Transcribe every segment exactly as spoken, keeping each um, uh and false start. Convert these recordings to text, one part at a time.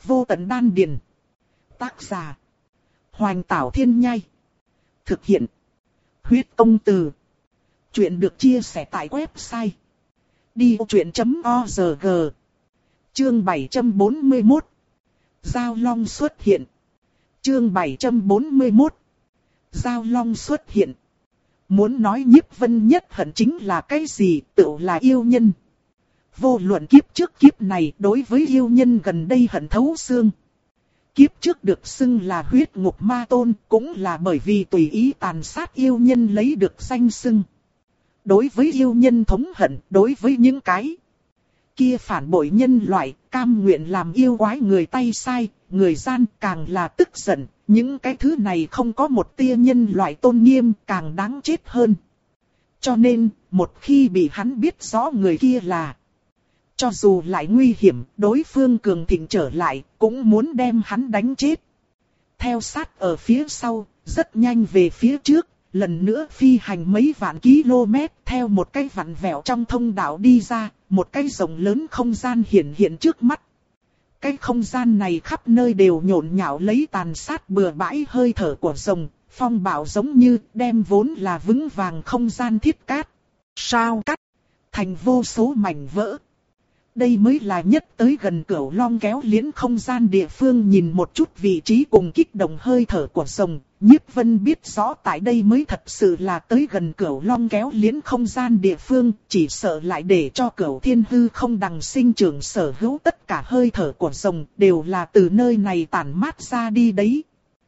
Vô tận đan điền. Tác giả. Hoành Tảo Thiên Nhai. Thực hiện. Huyết Công Từ. Chuyện được chia sẻ tại website đi vô chuyện chấm org. Chương bảy trăm bốn mươi mốt. Giao Long xuất hiện. Chương bảy trăm bốn mươi mốt. Giao Long xuất hiện. Muốn nói Nhiếp Vân nhất hận chính là cái gì, tự là yêu nhân. Vô luận kiếp trước kiếp này đối với yêu nhân gần đây hận thấu xương. Kiếp trước được xưng là huyết ngục ma tôn cũng là bởi vì tùy ý tàn sát yêu nhân lấy được danh xưng. Đối với yêu nhân thống hận, đối với những cái kia phản bội nhân loại, cam nguyện làm yêu quái người tay sai, người gian càng là tức giận, những cái thứ này không có một tia nhân loại tôn nghiêm càng đáng chết hơn. Cho nên, một khi bị hắn biết rõ người kia là, cho dù lại nguy hiểm, đối phương cường thịnh trở lại, cũng muốn đem hắn đánh chết. Theo sát ở phía sau, rất nhanh về phía trước, lần nữa phi hành mấy vạn km, theo một cái vặn vẹo trong thông đạo đi ra, một cái rộng lớn không gian hiện hiện trước mắt. Cái không gian này khắp nơi đều nhộn nhạo lấy tàn sát bừa bãi hơi thở của rồng, phong bạo giống như đem vốn là vững vàng không gian thiết cát, sao cắt, thành vô số mảnh vỡ. Đây mới là nhất tới gần Cửu Long kéo liễn không gian địa phương, nhìn một chút vị trí cùng kích động hơi thở của rồng, Nhiếp Vân biết rõ tại đây mới thật sự là tới gần Cửu Long kéo liễn không gian địa phương, chỉ sợ lại để cho Cửu Thiên Hư không đằng sinh trưởng sở hữu tất cả hơi thở của rồng đều là từ nơi này tản mát ra đi đấy.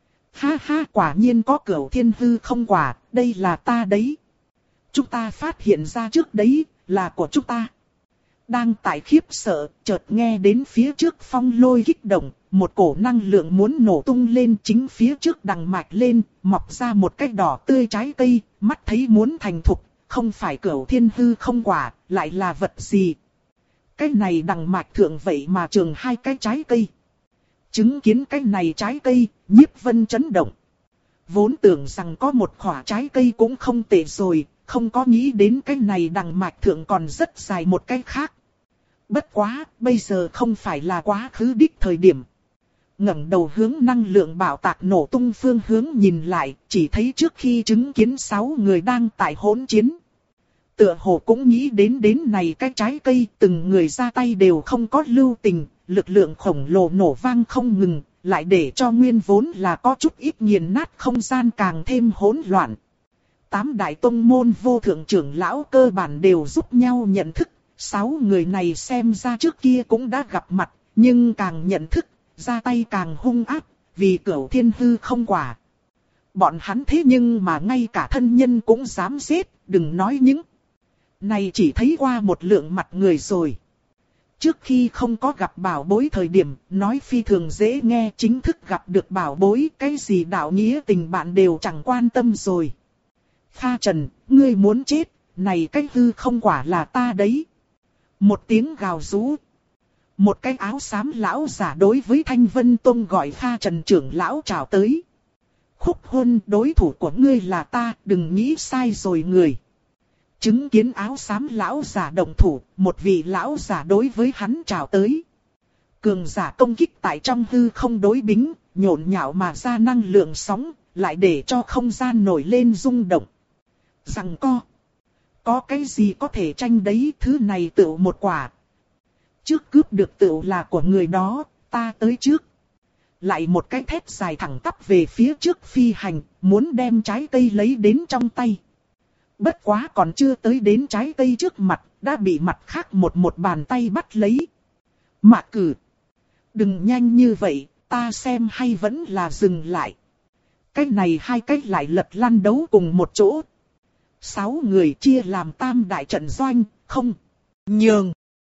Ha ha, quả nhiên có Cửu Thiên Hư không quả, đây là ta đấy. Chúng ta phát hiện ra trước đấy, là của chúng ta. Đang tại khiếp sợ, chợt nghe đến phía trước phong lôi kích động, một cổ năng lượng muốn nổ tung lên, chính phía trước đằng mạch lên, mọc ra một cái đỏ tươi trái cây, mắt thấy muốn thành thục, không phải Cửu Thiên Hư không quả, lại là vật gì? Cái này đằng mạch thượng vậy mà trường hai cái trái cây. Chứng kiến cái này trái cây, Nhiếp Vân chấn động. Vốn tưởng rằng có một quả trái cây cũng không tệ rồi, không có nghĩ đến cái này đằng mạch thượng còn rất dài một cái khác. Bất quá, bây giờ không phải là quá khứ đích thời điểm. Ngẩng đầu hướng năng lượng bạo tạc nổ tung phương hướng nhìn lại, chỉ thấy trước khi chứng kiến sáu người đang tại hỗn chiến. Tựa hồ cũng nghĩ đến đến này cái trái cây, từng người ra tay đều không có lưu tình, lực lượng khổng lồ nổ vang không ngừng, lại để cho nguyên vốn là có chút ít nghiền nát không gian càng thêm hỗn loạn. Tám đại tông môn vô thượng trưởng lão cơ bản đều giúp nhau nhận thức, sáu người này xem ra trước kia cũng đã gặp mặt, nhưng càng nhận thức, ra tay càng hung ác, vì Cửu Thiên Hư không quả. Bọn hắn thế nhưng mà ngay cả thân nhân cũng dám giết, đừng nói những này chỉ thấy qua một lượng mặt người rồi. Trước khi không có gặp bảo bối thời điểm, nói phi thường dễ nghe, chính thức gặp được bảo bối, cái gì đạo nghĩa tình bạn đều chẳng quan tâm rồi. Kha Trần, ngươi muốn chết, này cái hư không quả là ta đấy. Một tiếng gào rú. Một cái áo xám lão giả đối với Thanh Vân Tông gọi Kha Trần trưởng lão chào tới. Khúc Hôn, đối thủ của ngươi là ta, đừng nghĩ sai rồi người. Chứng kiến áo xám lão giả động thủ, một vị lão giả đối với hắn chào tới. Cường giả công kích tại trong hư không đối bính, nhộn nhạo mà ra năng lượng sóng, lại để cho không gian nổi lên rung động. Rằng co. Có cái gì có thể tranh đấy, thứ này tựu một quả. Trước cướp được tựu là của người đó, ta tới trước. Lại một cái thét dài thẳng tắp về phía trước phi hành, muốn đem trái cây lấy đến trong tay. Bất quá còn chưa tới đến trái cây trước mặt, đã bị mặt khác một một bàn tay bắt lấy. Mạc Cử. Đừng nhanh như vậy, ta xem hay vẫn là dừng lại. Cái này hai cái lại lật lăn đấu cùng một chỗ. Sáu người chia làm tam đại trận doanh, không nhường.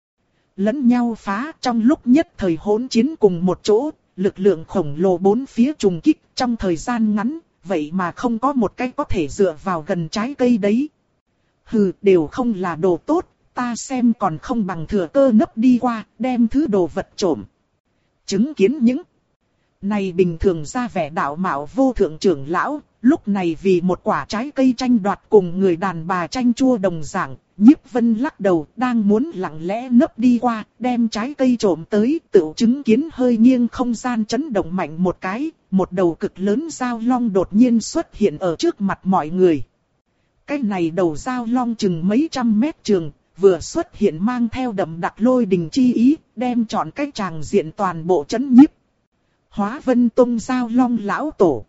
Lẫn nhau phá trong lúc nhất thời hỗn chiến cùng một chỗ, lực lượng khổng lồ bốn phía trùng kích trong thời gian ngắn, vậy mà không có một cái có thể dựa vào gần trái cây đấy. Hừ, đều không là đồ tốt, ta xem còn không bằng thừa cơ nấp đi qua, đem thứ đồ vật trộm. Chứng kiến những này bình thường ra vẻ đạo mạo vô thượng trưởng lão, lúc này vì một quả trái cây tranh đoạt cùng người đàn bà tranh chua đồng dạng, Nhiếp Vân lắc đầu, đang muốn lặng lẽ nấp đi qua, đem trái cây trộm tới, tự chứng kiến hơi nghiêng không gian chấn động mạnh một cái, một đầu cực lớn dao long đột nhiên xuất hiện ở trước mặt mọi người. Cái này đầu dao long chừng mấy trăm mét trường, vừa xuất hiện mang theo đậm đặc lôi đình chi ý, đem trọn cái tràng diện toàn bộ chấn nhiếp. Hóa Vân Tông dao long lão tổ.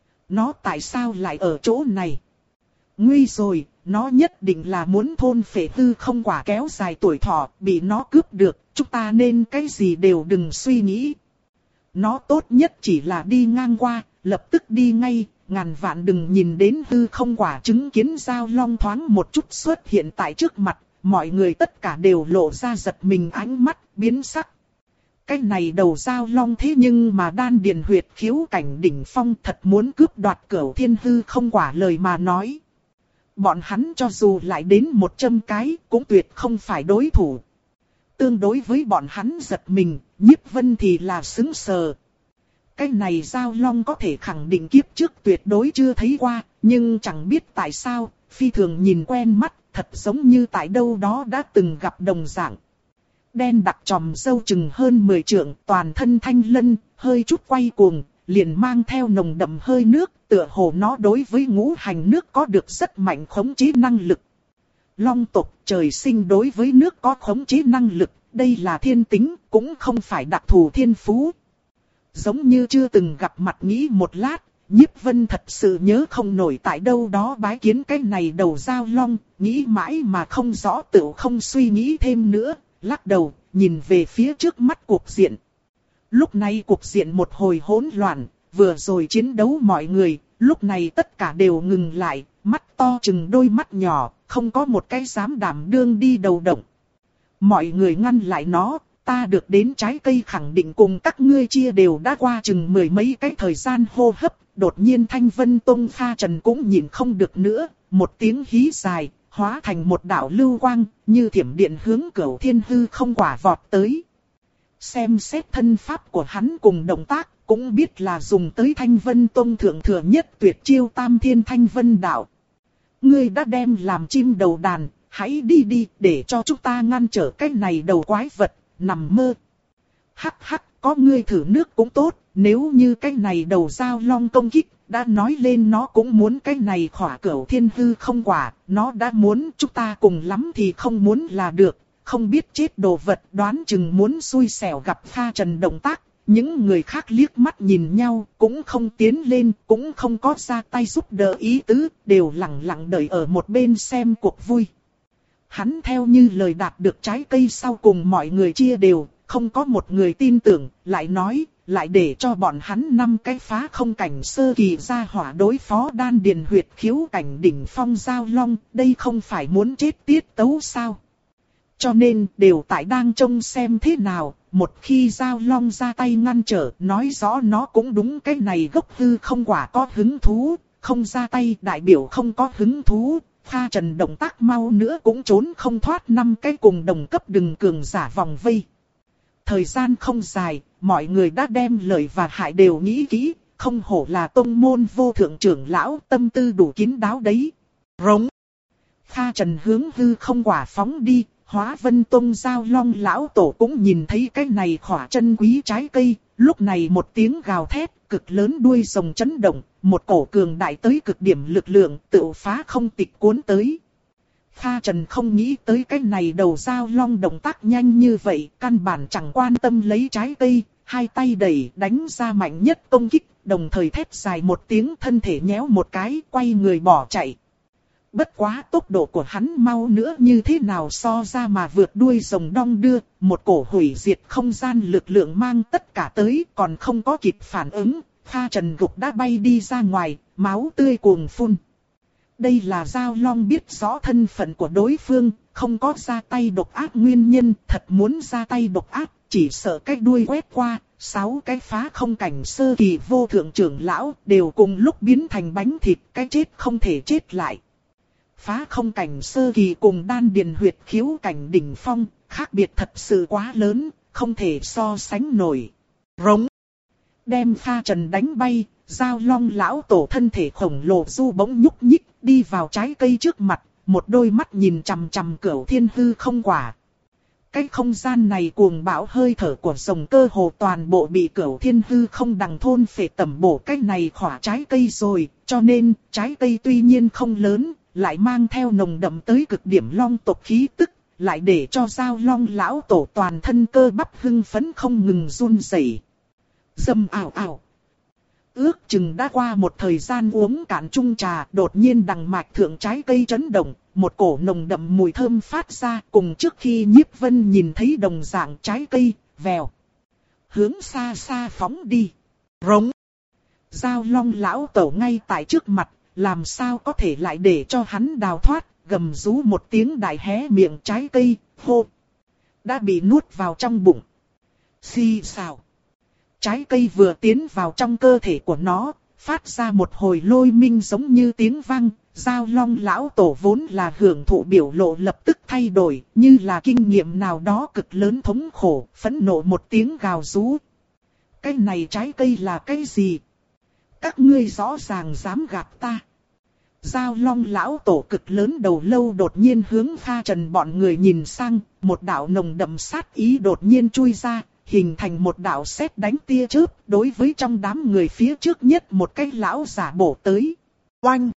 Nó tại sao lại ở chỗ này? Nguy rồi, nó nhất định là muốn thôn phệ hư không quả kéo dài tuổi thọ, bị nó cướp được, chúng ta nên cái gì đều đừng suy nghĩ. Nó tốt nhất chỉ là đi ngang qua, lập tức đi ngay, ngàn vạn đừng nhìn đến hư không quả, chứng kiến dao long thoáng một chút xuất hiện tại trước mặt, mọi người tất cả đều lộ ra giật mình, ánh mắt biến sắc. Cái này đầu dao long thế nhưng mà đan điền huyệt khiếu cảnh đỉnh phong, thật muốn cướp đoạt cửu thiên hư không quả lời mà nói. Bọn hắn cho dù lại đến một trăm cái cũng tuyệt không phải đối thủ. Tương đối với bọn hắn giật mình, Nhiếp Vân thì là sững sờ. Cái này dao long có thể khẳng định kiếp trước tuyệt đối chưa thấy qua, nhưng chẳng biết tại sao, phi thường nhìn quen mắt, thật giống như tại đâu đó đã từng gặp đồng dạng. Đen đặc tròm râu chừng hơn mười trượng, toàn thân thanh lân, hơi chút quay cuồng, liền mang theo nồng đậm hơi nước, tựa hồ nó đối với ngũ hành nước có được rất mạnh khống chế năng lực. Long tộc trời sinh đối với nước có khống chế năng lực, đây là thiên tính, cũng không phải đặc thù thiên phú. Giống như chưa từng gặp mặt, nghĩ một lát, Nhiếp Vân thật sự nhớ không nổi tại đâu đó bái kiến cái này đầu dao long, nghĩ mãi mà không rõ, tự không suy nghĩ thêm nữa, lắc đầu, nhìn về phía trước mắt cuộc diện. Lúc này cuộc diện một hồi hỗn loạn, vừa rồi chiến đấu mọi người, lúc này tất cả đều ngừng lại, mắt to chừng đôi mắt nhỏ, không có một cái dám đảm đương đi đầu động. Mọi người ngăn lại nó, ta được đến trái cây khẳng định cùng các ngươi chia đều đã qua chừng mười mấy cái thời gian hô hấp, đột nhiên Thanh Vân Tông Pha Trần cũng nhìn không được nữa, một tiếng hí dài, hóa thành một đạo lưu quang, như thiểm điện hướng cửu thiên hư không quả vọt tới. Xem xét thân pháp của hắn cùng động tác, cũng biết là dùng tới Thanh Vân Tông thượng thừa nhất tuyệt chiêu Tam Thiên Thanh Vân Đạo. Ngươi đã đem làm chim đầu đàn, hãy đi đi, để cho chúng ta ngăn trở cái này đầu quái vật, nằm mơ. Hắc hắc, có ngươi thử nước cũng tốt, nếu như cái này đầu dao long công kích, đã nói lên nó cũng muốn cái này khỏa cửu thiên hư không quả, nó đã muốn, chúng ta cùng lắm thì không muốn là được, không biết chết đồ vật, đoán chừng muốn xui xẻo gặp Pha Trần động tác. Những người khác liếc mắt nhìn nhau, cũng không tiến lên, cũng không có ra tay giúp đỡ ý tứ, đều lặng lặng đợi ở một bên xem cuộc vui. Hắn theo như lời đạt được trái cây sau cùng mọi người chia đều, không có một người tin tưởng, lại nói, lại để cho bọn hắn năm cái phá không cảnh sơ kỳ ra hỏa đối phó đan điền huyệt khiếu cảnh đỉnh phong giao long, đây không phải muốn chết tiết tấu sao? Cho nên đều tại đang trông xem thế nào, một khi giao long ra tay ngăn trở, nói rõ nó cũng đúng cái này gốc hư không quả có hứng thú, không ra tay đại biểu không có hứng thú. Pha Trần động tác mau nữa cũng trốn không thoát năm cái cùng đồng cấp đừng cường giả vòng vây. Thời gian không dài, mọi người đã đem lợi và hại đều nghĩ kỹ, không hổ là tông môn vô thượng trưởng lão, tâm tư đủ kín đáo đấy. Rống. Pha Trần hướng hư không quả phóng đi, Hóa Vân Tông giao long lão tổ cũng nhìn thấy cái này khỏa chân quý trái cây, lúc này một tiếng gào thét, cực lớn đuôi rồng chấn động, một cổ cường đại tới cực điểm lực lượng tự phá không tịch cuốn tới. Pha Trần không nghĩ tới cái này đầu giao long động tác nhanh như vậy, căn bản chẳng quan tâm lấy trái cây, hai tay đẩy đánh ra mạnh nhất công kích, đồng thời thét dài một tiếng, thân thể nhéo một cái, quay người bỏ chạy. Bất quá tốc độ của hắn mau nữa như thế nào so ra mà vượt đuôi rồng đong đưa, một cổ hủy diệt không gian lực lượng mang tất cả tới, còn không có kịp phản ứng, Pha Trần gục đã bay đi ra ngoài, máu tươi cuồng phun. Đây là giao long biết rõ thân phận của đối phương, không có ra tay độc ác nguyên nhân, thật muốn ra tay độc ác, chỉ sợ cái đuôi quét qua, sáu cái phá không cảnh sơ kỳ vô thượng trưởng lão đều cùng lúc biến thành bánh thịt, cái chết không thể chết lại. Phá không cảnh sơ kỳ cùng đan điền huyệt khiếu cảnh đỉnh phong, khác biệt thật sự quá lớn, không thể so sánh nổi. Rống. Đem Pha Trần đánh bay, giao long lão tổ thân thể khổng lồ du bỗng nhúc nhích, đi vào trái cây trước mặt, một đôi mắt nhìn chằm chằm Cửu Thiên Hư Không quả. Cái không gian này cuồng bão hơi thở của rồng cơ hồ toàn bộ bị Cửu Thiên Hư Không đằng thôn phệ tẩm bổ cái này khỏa trái cây rồi, cho nên trái cây tuy nhiên không lớn, lại mang theo nồng đậm tới cực điểm long tộc khí tức, lại để cho Giao Long lão tổ toàn thân cơ bắp hưng phấn không ngừng run rẩy. Dầm ảo ảo. Ước chừng đã qua một thời gian uống cạn chung trà, đột nhiên đằng mạch thượng trái cây chấn động, một cổ nồng đậm mùi thơm phát ra, cùng trước khi Nhiếp Vân nhìn thấy đồng dạng trái cây, vèo. Hướng xa xa phóng đi. Rống. Giao Long lão tổ ngay tại trước mặt, làm sao có thể lại để cho hắn đào thoát, gầm rú một tiếng đại hé miệng trái cây, hô. Đã bị nuốt vào trong bụng. Xì xào. Trái cây vừa tiến vào trong cơ thể của nó, phát ra một hồi lôi minh giống như tiếng vang. Giao Long lão tổ vốn là hưởng thụ biểu lộ lập tức thay đổi, như là kinh nghiệm nào đó cực lớn thống khổ, phẫn nộ một tiếng gào rú. Cái này trái cây là cái gì? Các ngươi rõ ràng dám gạt ta. Giao Long lão tổ cực lớn đầu lâu đột nhiên hướng Kha Trần bọn người nhìn sang, một đạo nồng đậm sát ý đột nhiên chui ra, hình thành một đạo sét đánh tia chớp, đối với trong đám người phía trước nhất một cái lão giả bổ tới. Oanh!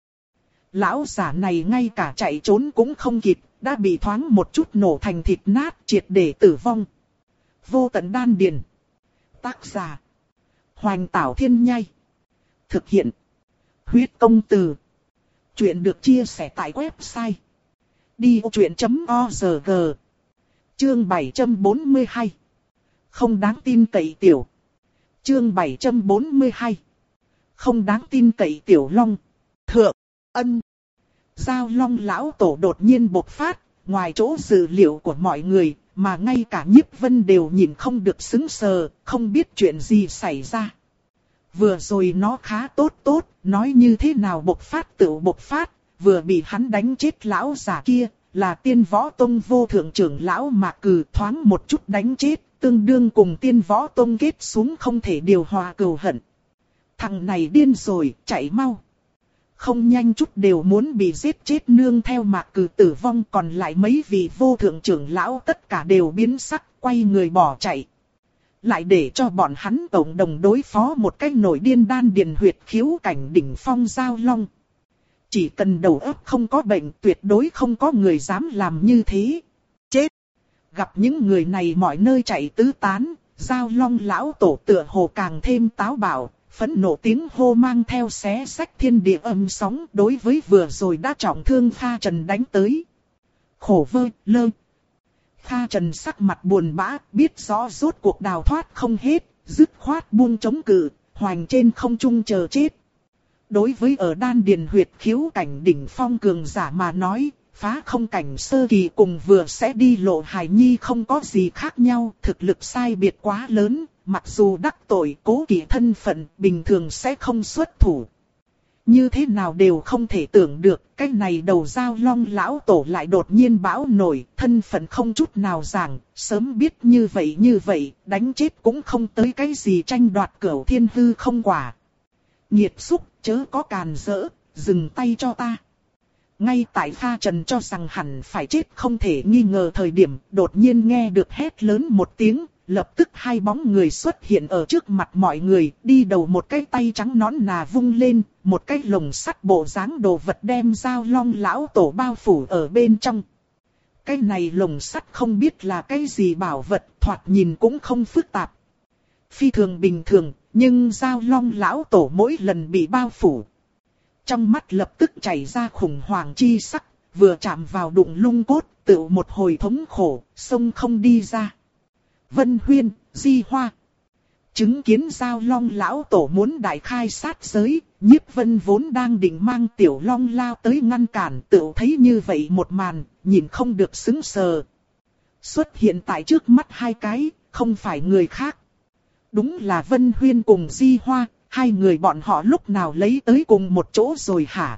Lão giả này ngay cả chạy trốn cũng không kịp, đã bị thoáng một chút nổ thành thịt nát, triệt để tử vong. Vô tận đan điền. Tác giả: Hoành Tảo Thiên Nhai. Thực hiện: Huyết Công Từ. Chuyện được chia sẻ tại website đi ô chuyện chấm org. Chương bảy trăm bốn mươi hai. Không đáng tin cậy tiểu. Chương bảy trăm bốn mươi hai. Không đáng tin cậy tiểu long. Thượng, ân. Giao Long lão tổ đột nhiên bộc phát, ngoài chỗ dự liệu của mọi người, mà ngay cả Nhiếp Vân đều nhìn không được sững sờ, không biết chuyện gì xảy ra. Vừa rồi nó khá tốt tốt, nói như thế nào bộc phát tự bộc phát, vừa bị hắn đánh chết lão già kia, là Tiên Võ Tông vô thượng trưởng lão Mạc Cừ, thoáng một chút đánh chết, tương đương cùng Tiên Võ Tông kết xuống không thể điều hòa cừu hận. Thằng này điên rồi, chạy mau. Không nhanh chút đều muốn bị giết chết, nương theo Mạc Cừ tử vong, còn lại mấy vị vô thượng trưởng lão tất cả đều biến sắc, quay người bỏ chạy. Lại để cho bọn hắn cộng đồng đối phó một cái nổi điên đan điền huyệt khiếu cảnh đỉnh phong Giao Long. Chỉ cần đầu óc không có bệnh, tuyệt đối không có người dám làm như thế. Chết! Gặp những người này mọi nơi chạy tứ tán, Giao Long lão tổ tựa hồ càng thêm táo bạo, phẫn nộ tiếng hô mang theo xé xách thiên địa âm sóng, đối với vừa rồi đã trọng thương Kha Trần đánh tới. Khổ vơ, lơ. Kha Trần sắc mặt buồn bã, biết rõ rốt cuộc đào thoát không hết, dứt khoát buông chống cự, hoành trên không trung chờ chết. Đối với ở đan điền huyệt khiếu cảnh đỉnh phong cường giả mà nói, phá không cảnh sơ kỳ cùng vừa sẽ đi lộ hài nhi không có gì khác nhau, thực lực sai biệt quá lớn, mặc dù đắc tội cố kỵ thân phận, bình thường sẽ không xuất thủ. Như thế nào đều không thể tưởng được, cái này đầu Giao Long lão tổ lại đột nhiên bão nổi, thân phận không chút nào giảng, sớm biết như vậy như vậy, đánh chết cũng không tới cái gì tranh đoạt Cửu Thiên Hư Không quả. Nhiệt xúc, chớ có càn rỡ, dừng tay cho ta. Ngay tại Kha Trần cho rằng hẳn phải chết không thể nghi ngờ thời điểm, đột nhiên nghe được hét lớn một tiếng, lập tức hai bóng người xuất hiện ở trước mặt mọi người, đi đầu một cái tay trắng nón nà vung lên, một cái lồng sắt bộ dáng đồ vật đem Giao Long lão tổ bao phủ ở bên trong. Cái này lồng sắt không biết là cái gì bảo vật, thoạt nhìn cũng không phức tạp. Phi thường bình thường, nhưng Giao Long lão tổ mỗi lần bị bao phủ, trong mắt lập tức chảy ra khủng hoảng chi sắc, vừa chạm vào đụng lung cốt, tự một hồi thống khổ, sông không đi ra. Vân Huyên, Di Hoa. Chứng kiến Giao Long lão tổ muốn đại khai sát giới, Nhiếp Vân vốn đang định mang Tiểu Long lao tới ngăn cản, tự thấy như vậy một màn, nhìn không được sững sờ. Xuất hiện tại trước mắt hai cái, không phải người khác. Đúng là Vân Huyên cùng Di Hoa, hai người bọn họ lúc nào lấy tới cùng một chỗ rồi hả?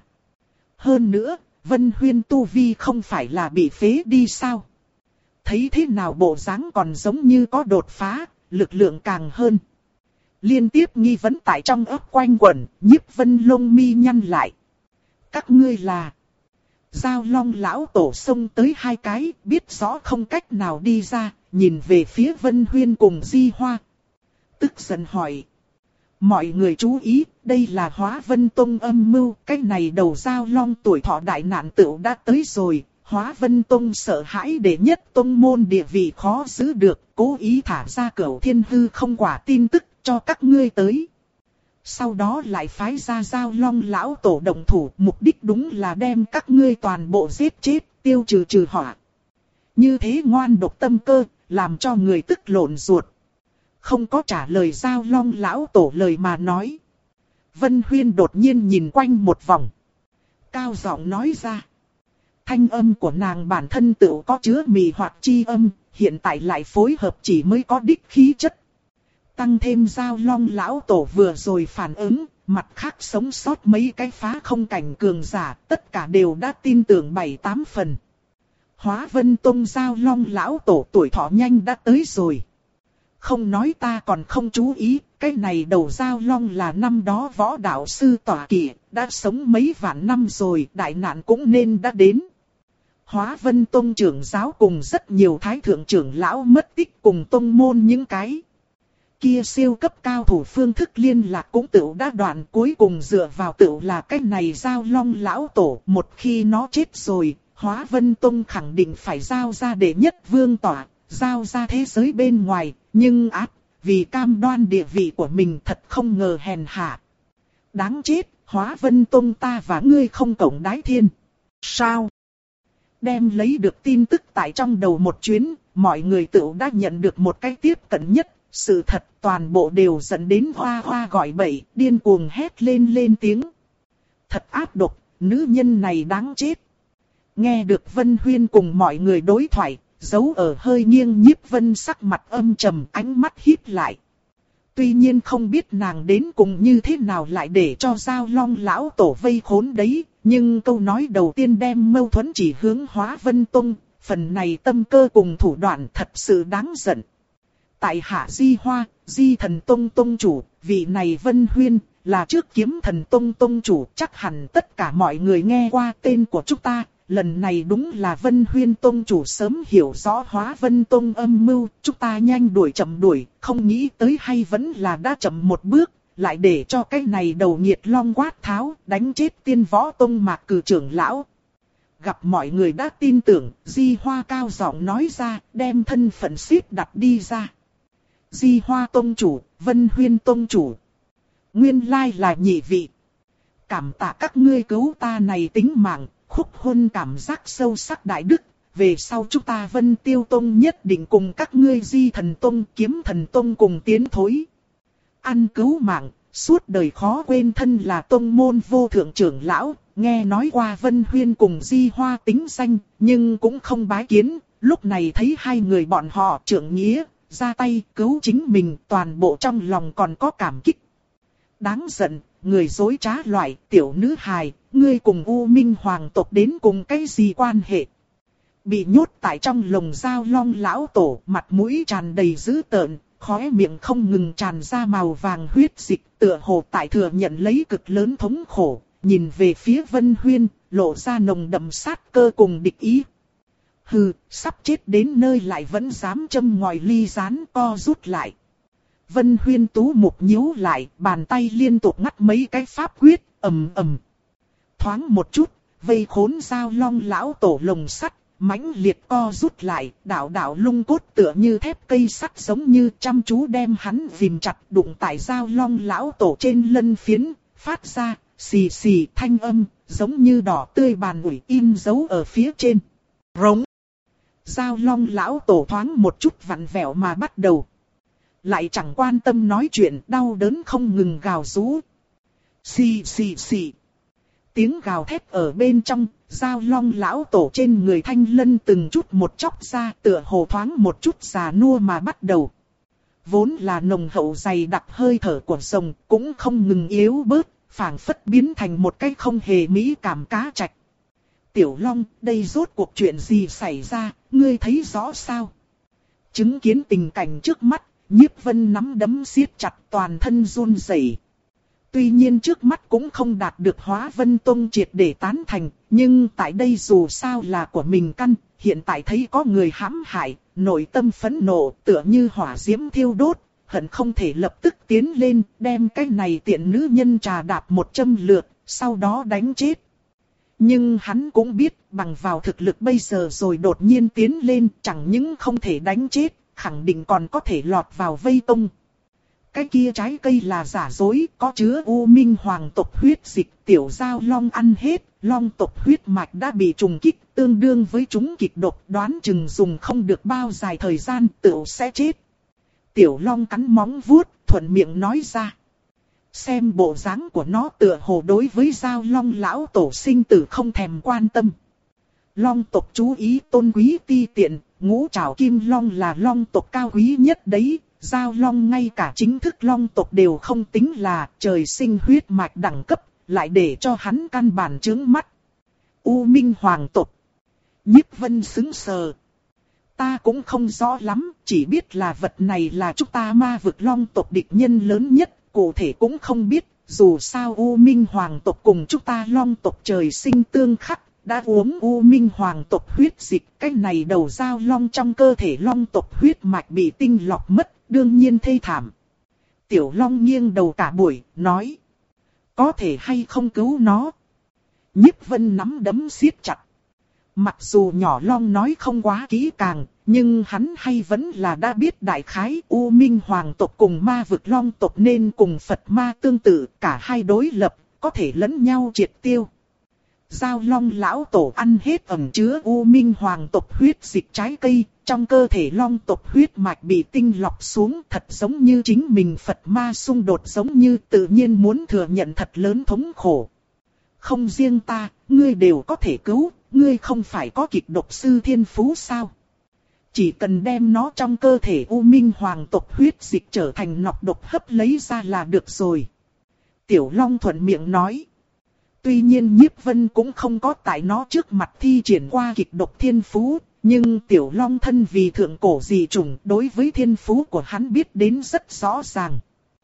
Hơn nữa, Vân Huyên tu vi không phải là bị phế đi sao? Thấy thế nào bộ dáng còn giống như có đột phá, lực lượng càng hơn. Liên tiếp nghi vấn tại trong óc quanh quẩn, Nhiếp Vân lông mi nhăn lại. Các ngươi là... Giao Long lão tổ xông tới hai cái, biết rõ không cách nào đi ra, nhìn về phía Vân Huyên cùng Di Hoa. Tức giận hỏi. Mọi người chú ý, đây là Hóa Vân Tông âm mưu, cái này đầu Giao Long tuổi thọ đại nạn tựu đã tới rồi. Hóa Vân Tông sợ hãi để nhất tông môn địa vị khó giữ được, cố ý thả ra Cửu Thiên Hư không quả tin tức cho các ngươi tới. Sau đó lại phái ra Giao Long lão tổ động thủ, mục đích đúng là đem các ngươi toàn bộ giết chết, tiêu trừ trừ họa. Như thế ngoan độc tâm cơ, làm cho người tức lộn ruột. Không có trả lời Giao Long lão tổ lời mà nói. Vân Huyên đột nhiên nhìn quanh một vòng. Cao giọng nói ra. Thanh âm của nàng bản thân tự có chứa mị hoặc chi âm, hiện tại lại phối hợp chỉ mới có đích khí chất. Tăng thêm Giao Long lão tổ vừa rồi phản ứng, mặt khác sống sót mấy cái phá không cảnh cường giả, tất cả đều đã tin tưởng bảy tám phần. Hóa Vân Tông Giao Long lão tổ tuổi thọ nhanh đã tới rồi. Không nói ta còn không chú ý, cái này đầu Giao Long là năm đó võ đạo sư tỏa kỵ, đã sống mấy vạn năm rồi, đại nạn cũng nên đã đến. Hóa Vân Tông trưởng giáo cùng rất nhiều thái thượng trưởng lão mất tích cùng tông môn những cái kia siêu cấp cao thủ phương thức liên lạc cũng tự đã đoạn, cuối cùng dựa vào tự là cái này Giao Long lão tổ. Một khi nó chết rồi, Hóa Vân Tông khẳng định phải giao ra đệ nhất vương tỏa, giao ra thế giới bên ngoài, nhưng ác, vì cam đoan địa vị của mình thật không ngờ hèn hạ. Đáng chết, Hóa Vân Tông ta và ngươi không cộng đái thiên. Sao? Đem lấy được tin tức tại trong đầu một chuyến, mọi người tự đã nhận được một cái tiếp cận nhất. Sự thật toàn bộ đều dẫn đến hoa hoa gọi bậy, điên cuồng hét lên lên tiếng. Thật ác độc, nữ nhân này đáng chết. Nghe được Vân Huyên cùng mọi người đối thoại, giấu ở hơi nghiêng Nhiếp Vân sắc mặt âm trầm, ánh mắt híp lại. Tuy nhiên không biết nàng đến cùng như thế nào lại để cho Giao Long lão tổ vây khốn đấy, nhưng câu nói đầu tiên đem mâu thuẫn chỉ hướng Hóa Vân Tông, phần này tâm cơ cùng thủ đoạn thật sự đáng giận. Tại hạ Di Hoa, Di Thần Tông Tông chủ, vị này Vân Huyên, là trước Kiếm Thần Tông Tông chủ, chắc hẳn tất cả mọi người nghe qua tên của chúng ta. Lần này đúng là Vân Huyên Tông chủ sớm hiểu rõ Hóa Vân Tông âm mưu, chúng ta nhanh đuổi chậm đuổi, không nghĩ tới hay vẫn là đã chậm một bước, lại để cho cái này đầu nhiệt long quát tháo, đánh chết Tiên Võ Tông Mạc Cử trưởng lão. Gặp mọi người đã tin tưởng, Di Hoa cao giọng nói ra, đem thân phận xếp đặt đi ra. Di Hoa Tông chủ, Vân Huyên Tông chủ. Nguyên lai là nhị vị. Cảm tạ các ngươi cứu ta này tính mạng, khúc hôn cảm giác sâu sắc đại đức. Về sau chúng ta Vân Tiêu Tông nhất định cùng các ngươi Di Thần Tông, Kiếm Thần Tông cùng tiến thối. Ăn cứu mạng, suốt đời khó quên thân là tông môn vô thượng trưởng lão. Nghe nói qua Vân Huyên cùng Di Hoa tính danh, nhưng cũng không bái kiến. Lúc này thấy hai người bọn họ trưởng nghĩa, ra tay cứu chính mình, toàn bộ trong lòng còn có cảm kích. Đáng giận, người dối trá loại, tiểu nữ hài, ngươi cùng U Minh Hoàng tộc đến cùng cái gì quan hệ? Bị nhốt tại trong lồng Giao Long lão tổ, mặt mũi tràn đầy dữ tợn, khóe miệng không ngừng tràn ra màu vàng huyết dịch, tựa hồ tại thừa nhận lấy cực lớn thống khổ, nhìn về phía Vân Huyên, lộ ra nồng đậm sát cơ cùng địch ý. Hừ, sắp chết đến nơi lại vẫn dám châm ngòi ly gián, co rút lại. Vân Huyên tú mục nhíu lại, bàn tay liên tục ngắt mấy cái pháp quyết, ầm ầm. Thoáng một chút, vây khốn Giao Long lão tổ lồng sắt, mãnh liệt co rút lại, đạo đạo lung cốt tựa như thép cây sắt giống như chăm chú đem hắn ghìm chặt, đụng tại Giao Long lão tổ trên lân phiến, phát ra xì xì thanh âm, giống như đỏ tươi bàn ủi in dấu ở phía trên. Rống. Giao Long lão tổ thoáng một chút vặn vẹo mà bắt đầu. Lại chẳng quan tâm nói chuyện, đau đớn không ngừng gào rú. Xì xì xì. Tiếng gào thét ở bên trong, Giao Long lão tổ trên người thanh lân từng chút một chóc ra, tựa hồ thoáng một chút già nua mà bắt đầu. Vốn là nồng hậu dày đặc hơi thở của rồng, cũng không ngừng yếu bớt, phảng phất biến thành một cái không hề mỹ cảm cá trạch. Tiểu Long, đây rốt cuộc chuyện gì xảy ra, ngươi thấy rõ sao? Chứng kiến tình cảnh trước mắt, Nhiếp Vân nắm đấm siết chặt, toàn thân run rẩy. Tuy nhiên trước mắt cũng không đạt được Hóa Vân Tông triệt để tán thành, nhưng tại đây dù sao là của mình căn, hiện tại thấy có người hãm hại, nội tâm phẫn nộ tựa như hỏa diễm thiêu đốt, hận không thể lập tức tiến lên, đem cái này tiện nữ nhân trà đạp một châm lượt, sau đó đánh chết. Nhưng hắn cũng biết, bằng vào thực lực bây giờ rồi đột nhiên tiến lên, chẳng những không thể đánh chết, khẳng định còn có thể lọt vào vây công. Cái kia trái cây là giả dối, có chứa U Minh Hoàng tộc huyết dịch, tiểu giao long ăn hết, long tộc huyết mạch đã bị trùng kích, tương đương với chúng kịch độc, đoán chừng dùng không được bao dài thời gian, tựu sẽ chết. Tiểu long cắn móng vuốt, thuận miệng nói ra. Xem bộ dáng của nó tựa hồ đối với giao long lão tổ sinh tử không thèm quan tâm. Long tộc chú ý tôn quý ti tiện, ngũ trảo kim long là long tộc cao quý nhất đấy. Giao long ngay cả chính thức long tộc đều không tính là trời sinh huyết mạch đẳng cấp, lại để cho hắn căn bản chướng mắt. U Minh Hoàng tộc. Nhiếp Vân sững sờ. Ta cũng không rõ lắm, chỉ biết là vật này là chúng ta ma vực long tộc địch nhân lớn nhất, cụ thể cũng không biết, dù sao U Minh Hoàng tộc cùng chúng ta long tộc trời sinh tương khắc. Đã uống U Minh Hoàng tộc huyết dịch, cái này đầu giao long trong cơ thể long tộc huyết mạch bị tinh lọc mất, đương nhiên thê thảm. Tiểu long nghiêng đầu cả buổi, nói. Có thể hay không cứu nó? Nhiếp Vân nắm đấm siết chặt. Mặc dù nhỏ long nói không quá kỹ càng, nhưng hắn hay vẫn là đã biết đại khái U Minh Hoàng tộc cùng ma vực long tộc nên cùng Phật ma tương tự, cả hai đối lập, có thể lẫn nhau triệt tiêu. Giao long lão tổ ăn hết ẩn chứa U Minh Hoàng tộc huyết dịch trái cây, trong cơ thể long tộc huyết mạch bị tinh lọc xuống, thật giống như chính mình Phật ma xung đột, giống như tự nhiên muốn thừa nhận thật lớn thống khổ. Không riêng ta, ngươi đều có thể cứu, ngươi không phải có kịch độc sư thiên phú sao? Chỉ cần đem nó trong cơ thể U Minh Hoàng tộc huyết dịch trở thành nọc độc hấp lấy ra là được rồi. Tiểu Long thuận miệng nói. Tuy nhiên Nhiếp Vân cũng không có tại nó trước mặt thi triển qua kịch độc thiên phú, nhưng Tiểu Long thân vì thượng cổ dị chủng, đối với thiên phú của hắn biết đến rất rõ ràng.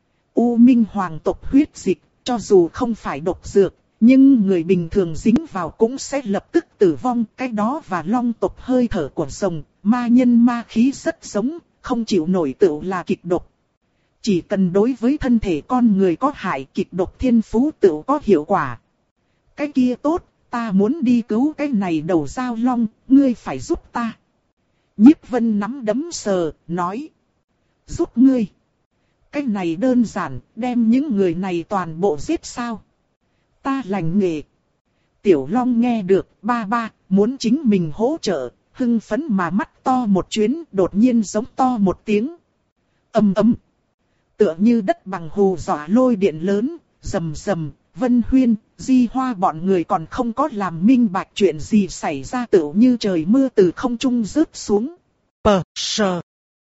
U Minh Hoàng tộc huyết dịch, cho dù không phải độc dược, nhưng người bình thường dính vào cũng sẽ lập tức tử vong. Cái đó và long tộc hơi thở của rồng, ma nhân ma khí rất giống, không chịu nổi tựu là kịch độc. Chỉ cần đối với thân thể con người có hại, kịch độc thiên phú tựu có hiệu quả. Cái kia tốt, ta muốn đi cứu cái này đầu giao long, ngươi phải giúp ta. Nhiếp Vân nắm đấm sờ, nói. Giúp ngươi. Cái này đơn giản, đem những người này toàn bộ giết sao? Ta lành nghề. Tiểu Long nghe được, ba ba, muốn chính mình hỗ trợ, hưng phấn mà mắt to một chuyến, đột nhiên giống to một tiếng. Ầm ầm. Tựa như đất bằng hù dọa lôi điện lớn, rầm rầm. Vân Huyên, Di Hoa bọn người còn không có làm minh bạch chuyện gì xảy ra, tựu như trời mưa từ không trung rớt xuống. Pờ, sờ.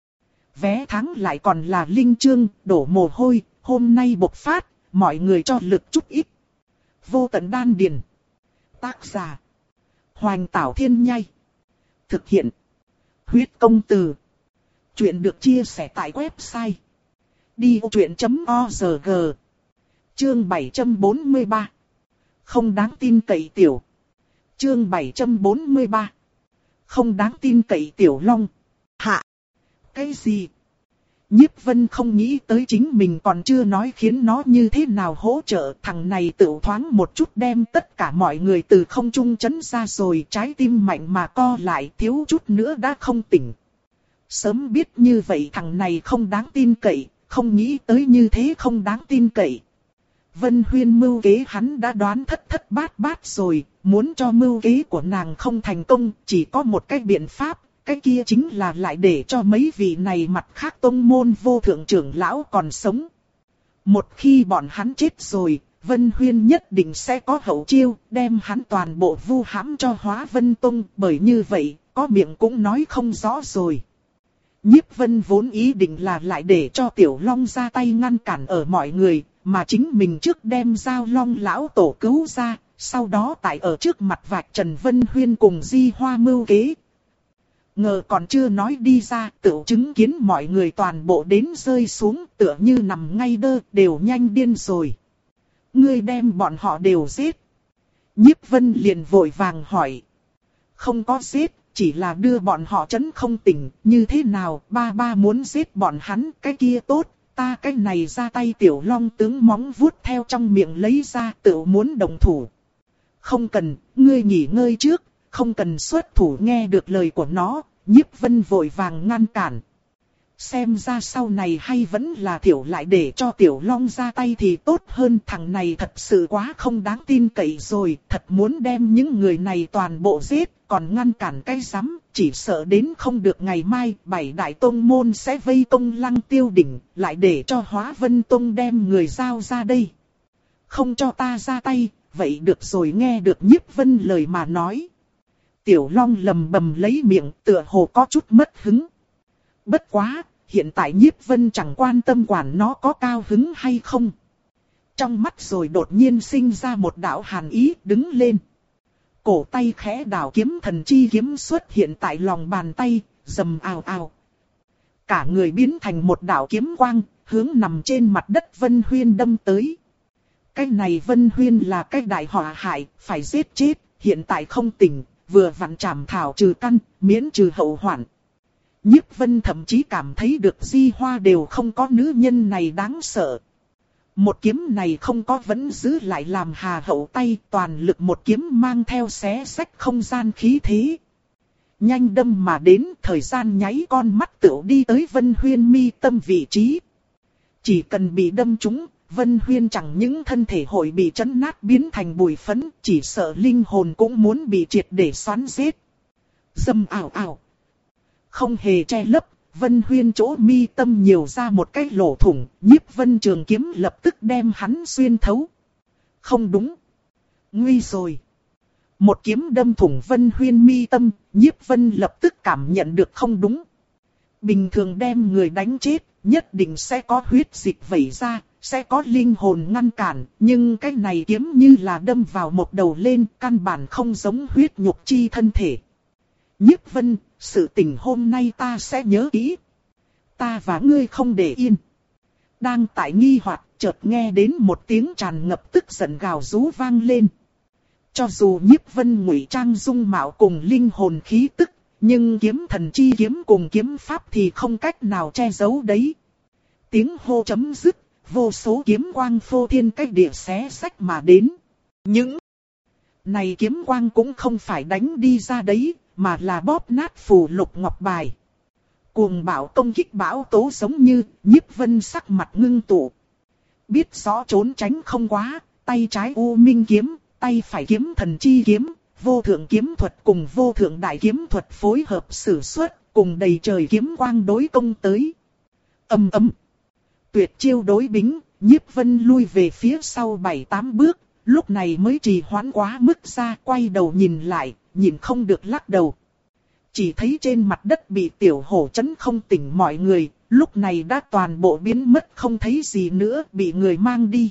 Vé thắng lại còn là linh chương, đổ mồ hôi, hôm nay bộc phát, mọi người cho lực chút ít. Vô tận đan điền. Tác giả. Hoành Tảo Thiên Nhai. Thực hiện. Huyết công từ. Chuyện được chia sẻ tại website. đi ô chuyện chấm o rờ giê. Chương bảy trăm bốn mươi ba. Không đáng tin cậy tiểu. Chương bảy trăm bốn mươi ba. Không đáng tin cậy Tiểu Long. Hạ. Cái gì? Nhiếp Vân không nghĩ tới chính mình còn chưa nói khiến nó như thế nào hỗ trợ. Thằng này tự thoáng một chút đem tất cả mọi người từ không trung chấn ra rồi, trái tim mạnh mà co lại, thiếu chút nữa đã không tỉnh. Sớm biết như vậy thằng này không đáng tin cậy, không nghĩ tới như thế không đáng tin cậy. Vân Huyên mưu kế hắn đã đoán thất thất bát bát rồi, muốn cho mưu kế của nàng không thành công, chỉ có một cái biện pháp, cái kia chính là lại để cho mấy vị này mặt khác tông môn vô thượng trưởng lão còn sống. Một khi bọn hắn chết rồi, Vân Huyên nhất định sẽ có hậu chiêu, đem hắn toàn bộ vu hãm cho Hóa Vân Tông, bởi như vậy, có miệng cũng nói không rõ rồi. Nhiếp Vân vốn ý định là lại để cho Tiểu Long ra tay ngăn cản ở mọi người, mà chính mình trước đem Giao Long lão tổ cứu ra, sau đó tại ở trước mặt vạch trần Vân Huyên cùng Di Hoa mưu kế. Ngờ còn chưa nói đi ra, tự chứng kiến mọi người toàn bộ đến rơi xuống, tựa như nằm ngay đơ, đều nhanh điên rồi. Ngươi đem bọn họ đều giết. Nhiếp Vân liền vội vàng hỏi. Không có giết, chỉ là đưa bọn họ trấn không tỉnh. Như thế nào, ba ba muốn giết bọn hắn, cái kia tốt. Ta cái này ra tay Tiểu Long tướng móng vuốt theo trong miệng lấy ra tự muốn đồng thủ. Không cần, ngươi nghỉ ngơi trước, không cần xuất thủ. Nghe được lời của nó, Nhiếp Vân vội vàng ngăn cản. Xem ra sau này hay vẫn là Tiểu lại để cho Tiểu Long ra tay thì tốt hơn. Thằng này thật sự quá không đáng tin cậy rồi, thật muốn đem những người này toàn bộ giết, còn ngăn cản cái rắm, chỉ sợ đến không được ngày mai bảy đại tông môn sẽ vây công Lăng Tiêu đỉnh, lại để cho Hóa Vân Tông đem người giao ra đây. Không cho ta ra tay, vậy được rồi. Nghe được Nhiếp Vân lời mà nói, Tiểu Long lầm bầm lấy miệng, tựa hồ có chút mất hứng. Bất quá, hiện tại Nhiếp Vân chẳng quan tâm quản nó có cao hứng hay không. Trong mắt rồi đột nhiên sinh ra một đạo hàn ý, đứng lên. Cổ tay khẽ đảo kiếm thần chi kiếm xuất hiện tại lòng bàn tay, rầm ào ào. Cả người biến thành một đạo kiếm quang, hướng nằm trên mặt đất Vân Huyên đâm tới. Cái này Vân Huyên là cái đại họa hại, phải giết chết, hiện tại không tỉnh, vừa vặn chảm thảo trừ căn, miễn trừ hậu hoạn. Nhiếp Vân thậm chí cảm thấy được Di Hoa đều không có nữ nhân này đáng sợ. Một kiếm này không có vẫn giữ lại làm hà hậu tay, toàn lực một kiếm mang theo xé rách không gian khí thế. Nhanh đâm mà đến, thời gian nháy con mắt tựu đi tới Vân Huyên mi tâm vị trí. Chỉ cần bị đâm trúng, Vân Huyên chẳng những thân thể hội bị chấn nát biến thành bụi phấn, chỉ sợ linh hồn cũng muốn bị triệt để xoắn giết. Dâm ảo ảo. Không hề che lấp, Vân Huyên chỗ mi tâm nhiều ra một cái lỗ thủng, Nhiếp Vân trường kiếm lập tức đem hắn xuyên thấu. Không đúng. Nguy rồi. Một kiếm đâm thủng Vân Huyên mi tâm, Nhiếp Vân lập tức cảm nhận được không đúng. Bình thường đem người đánh chết, nhất định sẽ có huyết dịch vẩy ra, sẽ có linh hồn ngăn cản, nhưng cái này kiếm như là đâm vào một đầu lên, căn bản không giống huyết nhục chi thân thể. Nhiếp Vân, sự tình hôm nay ta sẽ nhớ kỹ. Ta và ngươi không để yên. Đang tại nghi hoặc, chợt nghe đến một tiếng tràn ngập tức giận gào rú vang lên. Cho dù Nhiếp Vân ngụy trang dung mạo cùng linh hồn khí tức, nhưng kiếm thần chi kiếm cùng kiếm pháp thì không cách nào che giấu đấy. Tiếng hô chấm dứt, vô số kiếm quang phô thiên cách địa xé rách mà đến. Những này kiếm quang cũng không phải đánh đi ra đấy, mà là bóp nát phù lục ngọc bài. Cuồng bạo công kích bão tố giống như, Nhiếp Vân sắc mặt ngưng tụ. Biết rõ trốn tránh không quá, tay trái U Minh kiếm, tay phải kiếm thần chi kiếm, vô thượng kiếm thuật cùng vô thượng đại kiếm thuật phối hợp sử xuất, cùng đầy trời kiếm quang đối công tới. Ầm ầm. Tuyệt chiêu đối bính, Nhiếp Vân lui về phía sau bảy tám bước, lúc này mới trì hoãn quá mức ra, quay đầu nhìn lại, nhìn không được lắc đầu. Chỉ thấy trên mặt đất bị tiểu hổ chấn không tỉnh mọi người, lúc này đã toàn bộ biến mất không thấy gì nữa, bị người mang đi.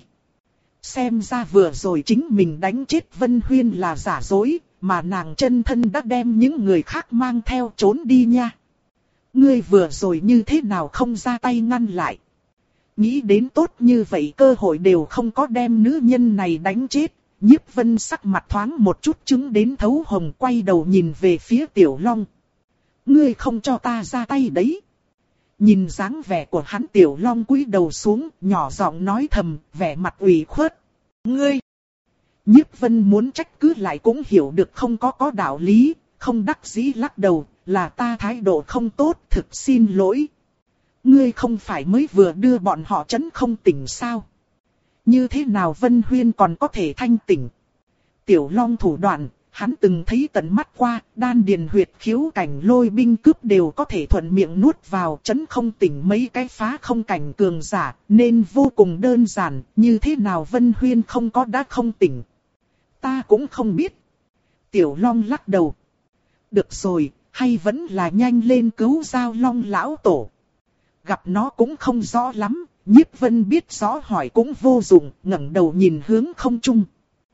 Xem ra vừa rồi chính mình đánh chết Vân Huyên là giả dối, mà nàng chân thân đã đem những người khác mang theo trốn đi nha. Ngươi vừa rồi như thế nào không ra tay ngăn lại? Nghĩ đến tốt như vậy cơ hội đều không có đem nữ nhân này đánh chết. Nhiếp Vân sắc mặt thoáng một chút chứng đến thấu hồng, quay đầu nhìn về phía Tiểu Long. Ngươi không cho ta ra tay đấy. Nhìn dáng vẻ của hắn, Tiểu Long cúi đầu xuống, nhỏ giọng nói thầm, vẻ mặt ủy khuất. Ngươi! Nhiếp Vân muốn trách cứ lại cũng hiểu được không có có đạo lý, không đắc dĩ lắc đầu, là ta thái độ không tốt, thực xin lỗi. Ngươi không phải mới vừa đưa bọn họ trấn không tỉnh sao? Như thế nào Vân Huyên còn có thể thanh tỉnh? Tiểu Long thủ đoạn, hắn từng thấy tận mắt qua, đan điền huyệt khiếu cảnh lôi binh cướp đều có thể thuận miệng nuốt vào, trấn không tỉnh mấy cái phá không cảnh cường giả, nên vô cùng đơn giản, như thế nào Vân Huyên không có đã không tỉnh? Ta cũng không biết. Tiểu Long lắc đầu. Được rồi, hay vẫn là nhanh lên cứu Giao Long lão tổ. Gặp nó cũng không rõ lắm, Nhiếp Vân biết rõ hỏi cũng vô dụng, ngẩng đầu nhìn hướng không trung.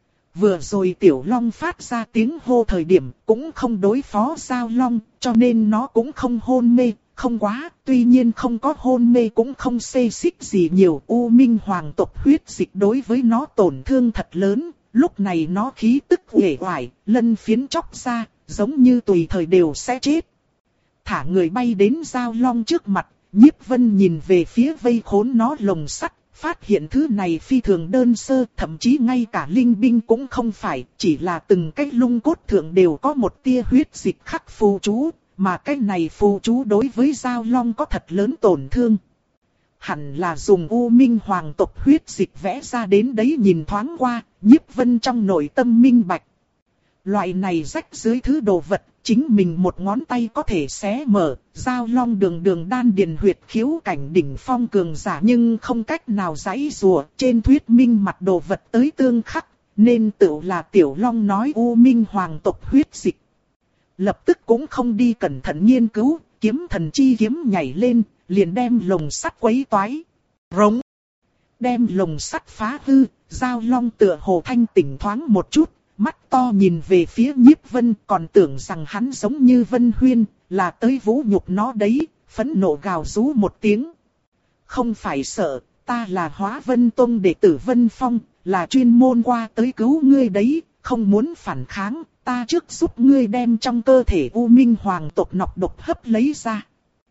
Vừa rồi Tiểu Long phát ra tiếng hô thời điểm cũng không đối phó Giao Long, cho nên nó cũng không hôn mê, không quá, tuy nhiên không có hôn mê cũng không xê xích gì nhiều. U Minh Hoàng tộc huyết dịch đối với nó tổn thương thật lớn, lúc này nó khí tức uể oải, lân phiến chóc ra, giống như tùy thời đều sẽ chết. Thả người bay đến Giao Long trước mặt, Nhiếp Vân nhìn về phía vây khốn nó lồng sắt, phát hiện thứ này phi thường đơn sơ, thậm chí ngay cả linh binh cũng không phải, chỉ là từng cái lung cốt thượng đều có một tia huyết dịch khắc phù chú, mà cái này phù chú đối với Giao Long có thật lớn tổn thương. Hẳn là dùng U Minh Hoàng tộc huyết dịch vẽ ra đến đấy. Nhìn thoáng qua, Nhiếp Vân trong nội tâm minh bạch. Loại này rách dưới thứ đồ vật, chính mình một ngón tay có thể xé mở. Giao Long đường đường đan điền huyệt khiếu cảnh đỉnh phong cường giả nhưng không cách nào giãy giụa. Trên thuyết minh mặt đồ vật tới tương khắc, nên tự là Tiểu Long nói U Minh Hoàng tộc huyết dịch. Lập tức cũng không đi cẩn thận nghiên cứu, kiếm thần chi kiếm nhảy lên, liền đem lồng sắt quấy toái. Rống. Đem lồng sắt phá hư, Giao Long tựa hồ thanh tỉnh thoáng một chút, mắt to nhìn về phía Nhiếp Vân, còn tưởng rằng hắn giống như Vân Huyên, là tới vũ nhục nó đấy, phẫn nộ gào rú một tiếng. Không phải sợ, ta là Hóa Vân Tông đệ tử Vân Phong, là chuyên môn qua tới cứu ngươi đấy, không muốn phản kháng, ta trước giúp ngươi đem trong cơ thể U Minh Hoàng tộc nọc độc hấp lấy ra.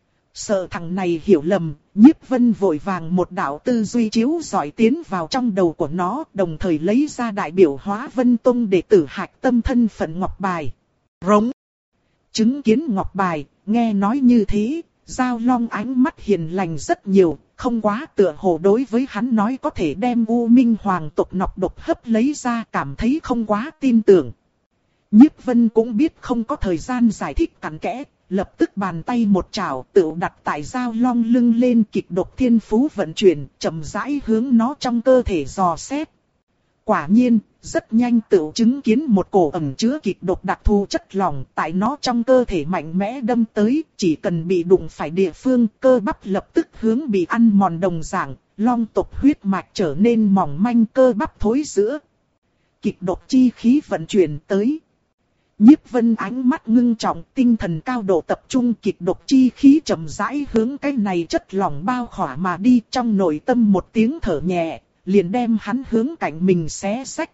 Sợ thằng này hiểu lầm, Nhiếp Vân vội vàng một đạo tư duy chiếu giỏi tiến vào trong đầu của nó, đồng thời lấy ra đại biểu Hóa Vân Tông đệ tử Hạch Tâm thân phận ngọc bài. Rống. Chứng kiến ngọc bài, nghe nói như thế, Giao Long ánh mắt hiền lành rất nhiều, không quá tựa hồ đối với hắn nói có thể đem U Minh Hoàng tộc nọc độc hấp lấy ra, cảm thấy không quá tin tưởng. Nhiếp Vân cũng biết không có thời gian giải thích cặn kẽ, lập tức bàn tay một chảo tự đặt tại Giao Long lưng lên, kịch độc thiên phú vận chuyển, chậm rãi hướng nó trong cơ thể dò xét. Quả nhiên, rất nhanh tự chứng kiến một cổ ẩn chứa kịch độc đặc thù chất lỏng tại nó trong cơ thể mạnh mẽ đâm tới, chỉ cần bị đụng phải địa phương, cơ bắp lập tức hướng bị ăn mòn đồng dạng, Long tộc huyết mạch trở nên mỏng manh, cơ bắp thối rữa. Kịch độc chi khí vận chuyển tới. Nhiếp Vân ánh mắt ngưng trọng, tinh thần cao độ tập trung, kịch độc chi khí chậm rãi hướng cái này chất lỏng bao khỏa mà đi, trong nội tâm một tiếng thở nhẹ, liền đem hắn hướng cạnh mình xé xách.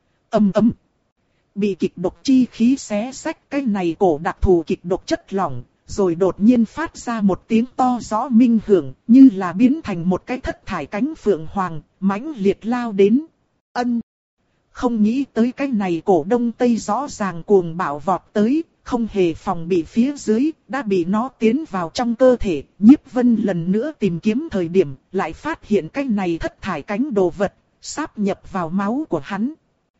Ầm ầm. Bị kịch độc chi khí xé xách cái này cổ đặc thù kịch độc chất lỏng, rồi đột nhiên phát ra một tiếng to rõ minh hưởng, như là biến thành một cái thất thải cánh phượng hoàng, mãnh liệt lao đến. Ân. Không nghĩ tới cái này cổ đông tây rõ ràng cuồng bạo vọt tới, không hề phòng bị phía dưới, đã bị nó tiến vào trong cơ thể. Nhiếp Vân lần nữa tìm kiếm thời điểm, lại phát hiện cái này thất thải cánh đồ vật, sáp nhập vào máu của hắn.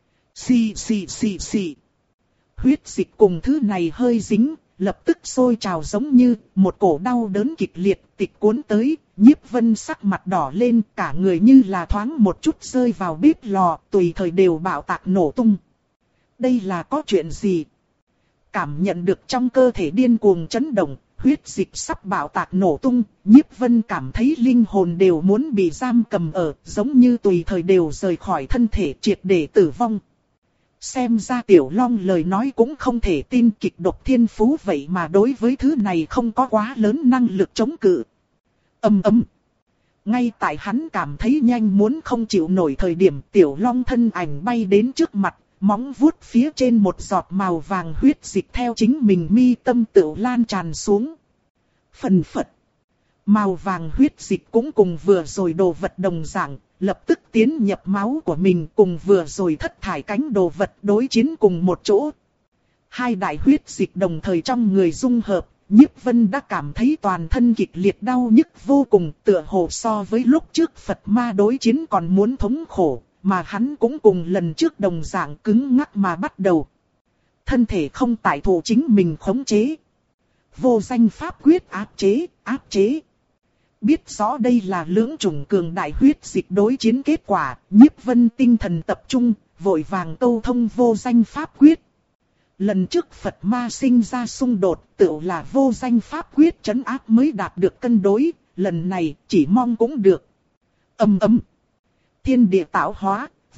Xì xì xì xì. Huyết dịch cùng thứ này hơi dính, lập tức sôi trào giống như một cổ đau đớn kịch liệt tịch cuốn tới. Nhiếp Vân sắc mặt đỏ lên, cả người như là thoáng một chút rơi vào bếp lò, tùy thời đều bạo tạc nổ tung. Đây là có chuyện gì? Cảm nhận được trong cơ thể điên cuồng chấn động, huyết dịch sắp bạo tạc nổ tung, Nhiếp Vân cảm thấy linh hồn đều muốn bị giam cầm ở, giống như tùy thời đều rời khỏi thân thể, triệt để tử vong. Xem ra Tiểu Long lời nói cũng không thể tin, kịch độc thiên phú vậy mà đối với thứ này không có quá lớn năng lực chống cự. Ầm ầm. Ngay tại hắn cảm thấy nhanh muốn không chịu nổi thời điểm, Tiểu Long thân ảnh bay đến trước mặt, móng vuốt phía trên một giọt màu vàng huyết dịch theo chính mình mi tâm tự lan tràn xuống. Phần phật. Màu vàng huyết dịch cũng cùng vừa rồi đồ vật đồng dạng, lập tức tiến nhập máu của mình, cùng vừa rồi thất thải cánh đồ vật đối chiến cùng một chỗ. Hai đại huyết dịch đồng thời trong người dung hợp, Nhiếp Vân đã cảm thấy toàn thân kịch liệt đau nhức vô cùng, tựa hồ so với lúc trước Phật ma đối chiến còn muốn thống khổ, mà hắn cũng cùng lần trước đồng dạng cứng ngắc mà bắt đầu. Thân thể không tại thủ chính mình khống chế. Vô danh pháp quyết áp chế, áp chế. Biết rõ đây là lưỡng chủng cường đại huyết dịch đối chiến kết quả, Nhiếp Vân tinh thần tập trung, vội vàng câu thông vô danh pháp quyết. Lần trước Phật ma sinh ra xung đột, tựu là vô danh pháp quyết trấn áp mới đạt được cân đối, lần này chỉ mong cũng được. Ầm ầm. Thiên địa tạo hóa,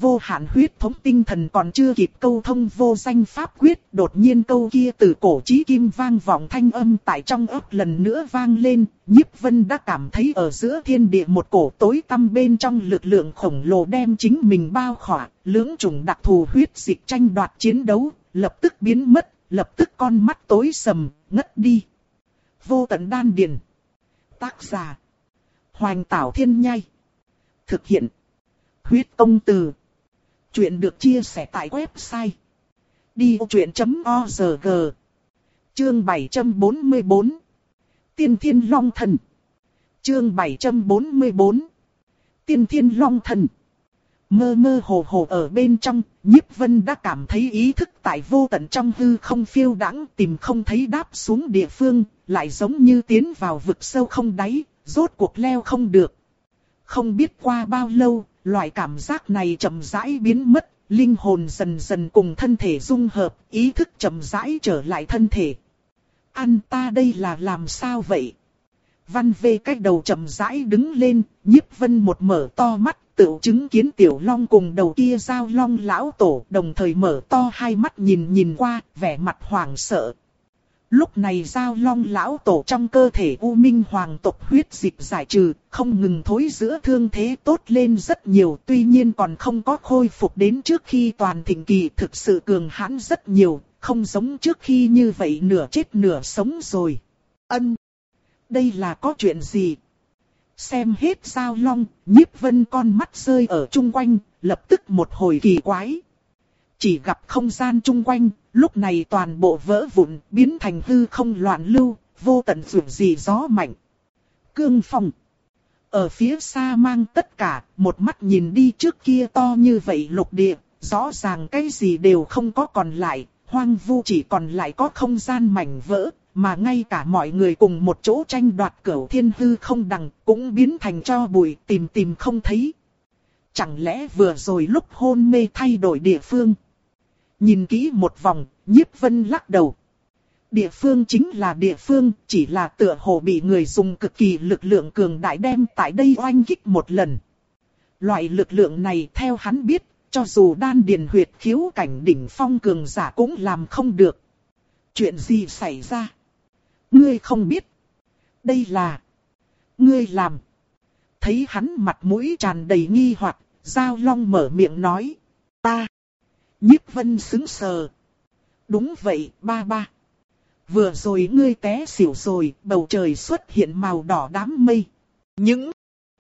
vô hạn huyết thống tinh thần còn chưa kịp câu thông vô danh pháp quyết, đột nhiên câu kia từ cổ chí kim vang vọng thanh âm tại trong ấp lần nữa vang lên, Nhiếp Vân đã cảm thấy ở giữa thiên địa một cổ tối tăm bên trong lực lượng khổng lồ đem chính mình bao khỏa, lưỡng chủng đặc thù huyết dịch tranh đoạt chiến đấu, lập tức biến mất, lập tức con mắt tối sầm, ngất đi. Vô tận đan điền. Tác giả: Hoành Tảo Thiên Nhai. Thực hiện: Huyết Công Từ. Chuyện được chia sẻ tại website đi ô chuyện chấm org. Chương bảy trăm bốn mươi bốn. Tiên Thiên Long Thần. Chương bảy trăm bốn mươi bốn. Tiên Thiên Long Thần. Mơ mơ hồ hồ ở bên trong, Nhiếp Vân đã cảm thấy ý thức tại vô tận trong hư không phiêu đãng, tìm không thấy đáp xuống địa phương, lại giống như tiến vào vực sâu không đáy, rốt cuộc leo không được. Không biết qua bao lâu, loại cảm giác này chậm rãi biến mất, linh hồn dần dần cùng thân thể dung hợp, ý thức chậm rãi trở lại thân thể. Anh ta đây là làm sao vậy? Văn Vê cách đầu chậm rãi đứng lên, Nhiếp Vân một mở to mắt, tự chứng kiến Tiểu Long cùng đầu kia Giao Long lão tổ, đồng thời mở to hai mắt nhìn nhìn qua, vẻ mặt hoảng sợ. Lúc này Giao Long lão tổ trong cơ thể U Minh hoàng tộc huyết dịch giải trừ, không ngừng thối giữa thương thế tốt lên rất nhiều, tuy nhiên còn không có khôi phục đến trước khi toàn thịnh kỳ, thực sự cường hãn rất nhiều, không giống trước khi như vậy nửa chết nửa sống rồi. Ân, đây là có chuyện gì? Xem hết Giao Long, Nhiếp Vân con mắt rơi ở chung quanh, lập tức một hồi kỳ quái. Chỉ gặp không gian chung quanh, lúc này toàn bộ vỡ vụn, biến thành hư không loạn lưu, vô tận rủi gì gió mạnh. Cương phong. Ở phía xa mang tất cả, một mắt nhìn đi trước kia to như vậy lục địa, rõ ràng cái gì đều không có còn lại, hoang vu chỉ còn lại có không gian mảnh vỡ, mà ngay cả mọi người cùng một chỗ tranh đoạt cửu thiên hư không đằng, cũng biến thành tro bụi, tìm tìm không thấy. Chẳng lẽ vừa rồi lúc hôn mê thay đổi địa phương? Nhìn kỹ một vòng, Nhiếp Vân lắc đầu. Địa phương chính là địa phương, chỉ là tựa hồ bị người dùng cực kỳ lực lượng cường đại đem tại đây oanh kích một lần. Loại lực lượng này theo hắn biết, cho dù đan điền huyệt khiếu cảnh đỉnh phong cường giả cũng làm không được. Chuyện gì xảy ra? Ngươi không biết. Đây là... Ngươi làm. Thấy hắn mặt mũi tràn đầy nghi hoặc, Giao Long mở miệng nói. Ta. Nhiếp Vân sững sờ. Đúng vậy, ba ba. Vừa rồi ngươi té xỉu rồi, bầu trời xuất hiện màu đỏ đám mây. Những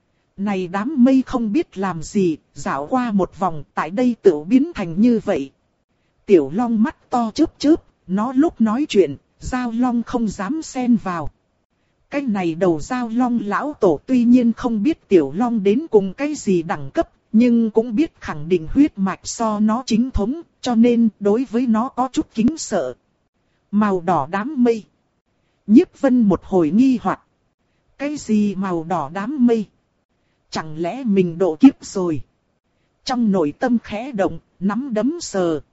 này đám mây không biết làm gì, dạo qua một vòng, tại đây tự biến thành như vậy. Tiểu Long mắt to chớp chớp, nó lúc nói chuyện, Giao Long không dám xen vào. Cái này đầu Giao Long lão tổ tuy nhiên không biết Tiểu Long đến cùng cái gì đẳng cấp, nhưng cũng biết khẳng định huyết mạch so nó chính thống, cho nên đối với nó có chút kính sợ. Màu đỏ đám mây. Nhiếp Vân một hồi nghi hoặc. Cái gì màu đỏ đám mây? Chẳng lẽ mình độ kiếp rồi? Trong nội tâm khẽ động, nắm đấm sờ.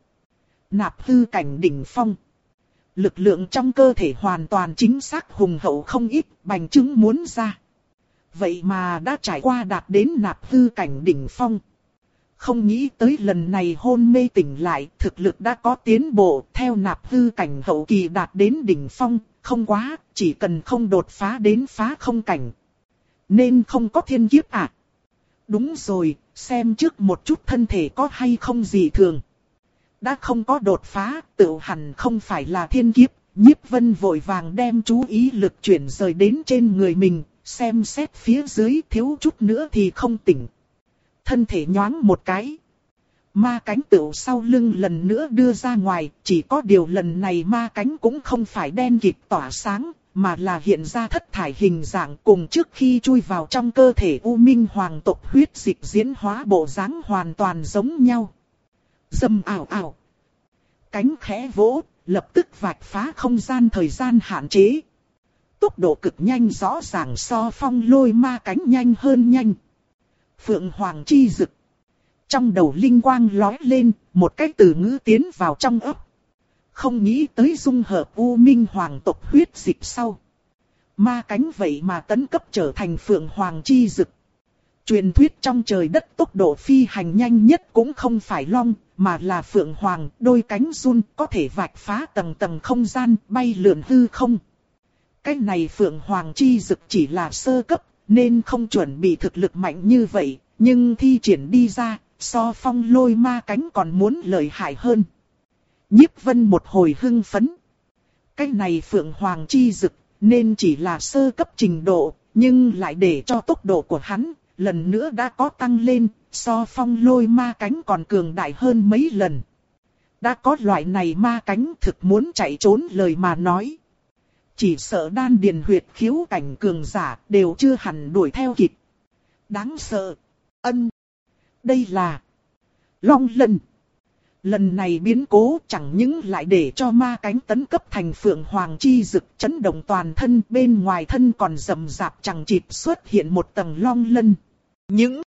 Nạp hư cảnh đỉnh phong. Lực lượng trong cơ thể hoàn toàn chính xác hùng hậu không ít, bành trướng muốn ra. Vậy mà đã trải qua đạt đến nạp hư cảnh đỉnh phong. Không nghĩ tới lần này hôn mê tỉnh lại, thực lực đã có tiến bộ, theo nạp hư cảnh hậu kỳ đạt đến đỉnh phong, không quá, chỉ cần không đột phá đến phá không cảnh. Nên không có thiên kiếp à? Đúng rồi, xem trước một chút thân thể có hay không gì thường. Đã không có đột phá, tự hẳn không phải là thiên kiếp, Nhiếp Vân vội vàng đem chú ý lực chuyển rời đến trên người mình, xem xét phía dưới thiếu chút nữa thì không tỉnh. Thân thể nhoáng một cái. Ma cánh tựu sau lưng lần nữa đưa ra ngoài, chỉ có điều lần này ma cánh cũng không phải đen kịt tỏa sáng, mà là hiện ra thất thải hình dạng cùng trước khi chui vào trong cơ thể U Minh hoàng tộc huyết dịch diễn hóa bộ dáng hoàn toàn giống nhau. Dầm ảo ảo. Cánh khẽ vỗ, lập tức vạch phá không gian thời gian hạn chế. Tốc độ cực nhanh rõ ràng so phong lôi ma cánh nhanh hơn nhanh. Phượng Hoàng chi dực. Trong đầu linh quang lói lên, một cái từ ngữ tiến vào trong ấp. Không nghĩ tới dung hợp U Minh hoàng tộc huyết dịch sau. Ma cánh vậy mà tấn cấp trở thành Phượng Hoàng chi dực. Truyền thuyết trong trời đất tốc độ phi hành nhanh nhất cũng không phải long, mà là phượng hoàng, đôi cánh run có thể vạch phá tầng tầng không gian, bay lượn hư không. Cái này phượng hoàng chi dực chỉ là sơ cấp, nên không chuẩn bị thực lực mạnh như vậy, nhưng thi triển đi ra, so phong lôi ma cánh còn muốn lợi hại hơn. Nhiếp Vân một hồi hưng phấn. Cái này phượng hoàng chi dực, nên chỉ là sơ cấp trình độ, nhưng lại để cho tốc độ của hắn, lần nữa đã có tăng lên, so phong lôi ma cánh còn cường đại hơn mấy lần. Đã có loại này ma cánh thực muốn chạy trốn lời mà nói. Chỉ sợ đan điền huyệt khiếu cảnh cường giả đều chưa hẳn đuổi theo kịp. Đáng sợ. Ân. Đây là Long Lân. Lần này biến cố chẳng những lại để cho ma cánh tấn cấp thành phượng hoàng chi dực chấn động toàn thân, bên ngoài thân còn rầm rạp chẳng chịt xuất hiện một tầng long lân. Những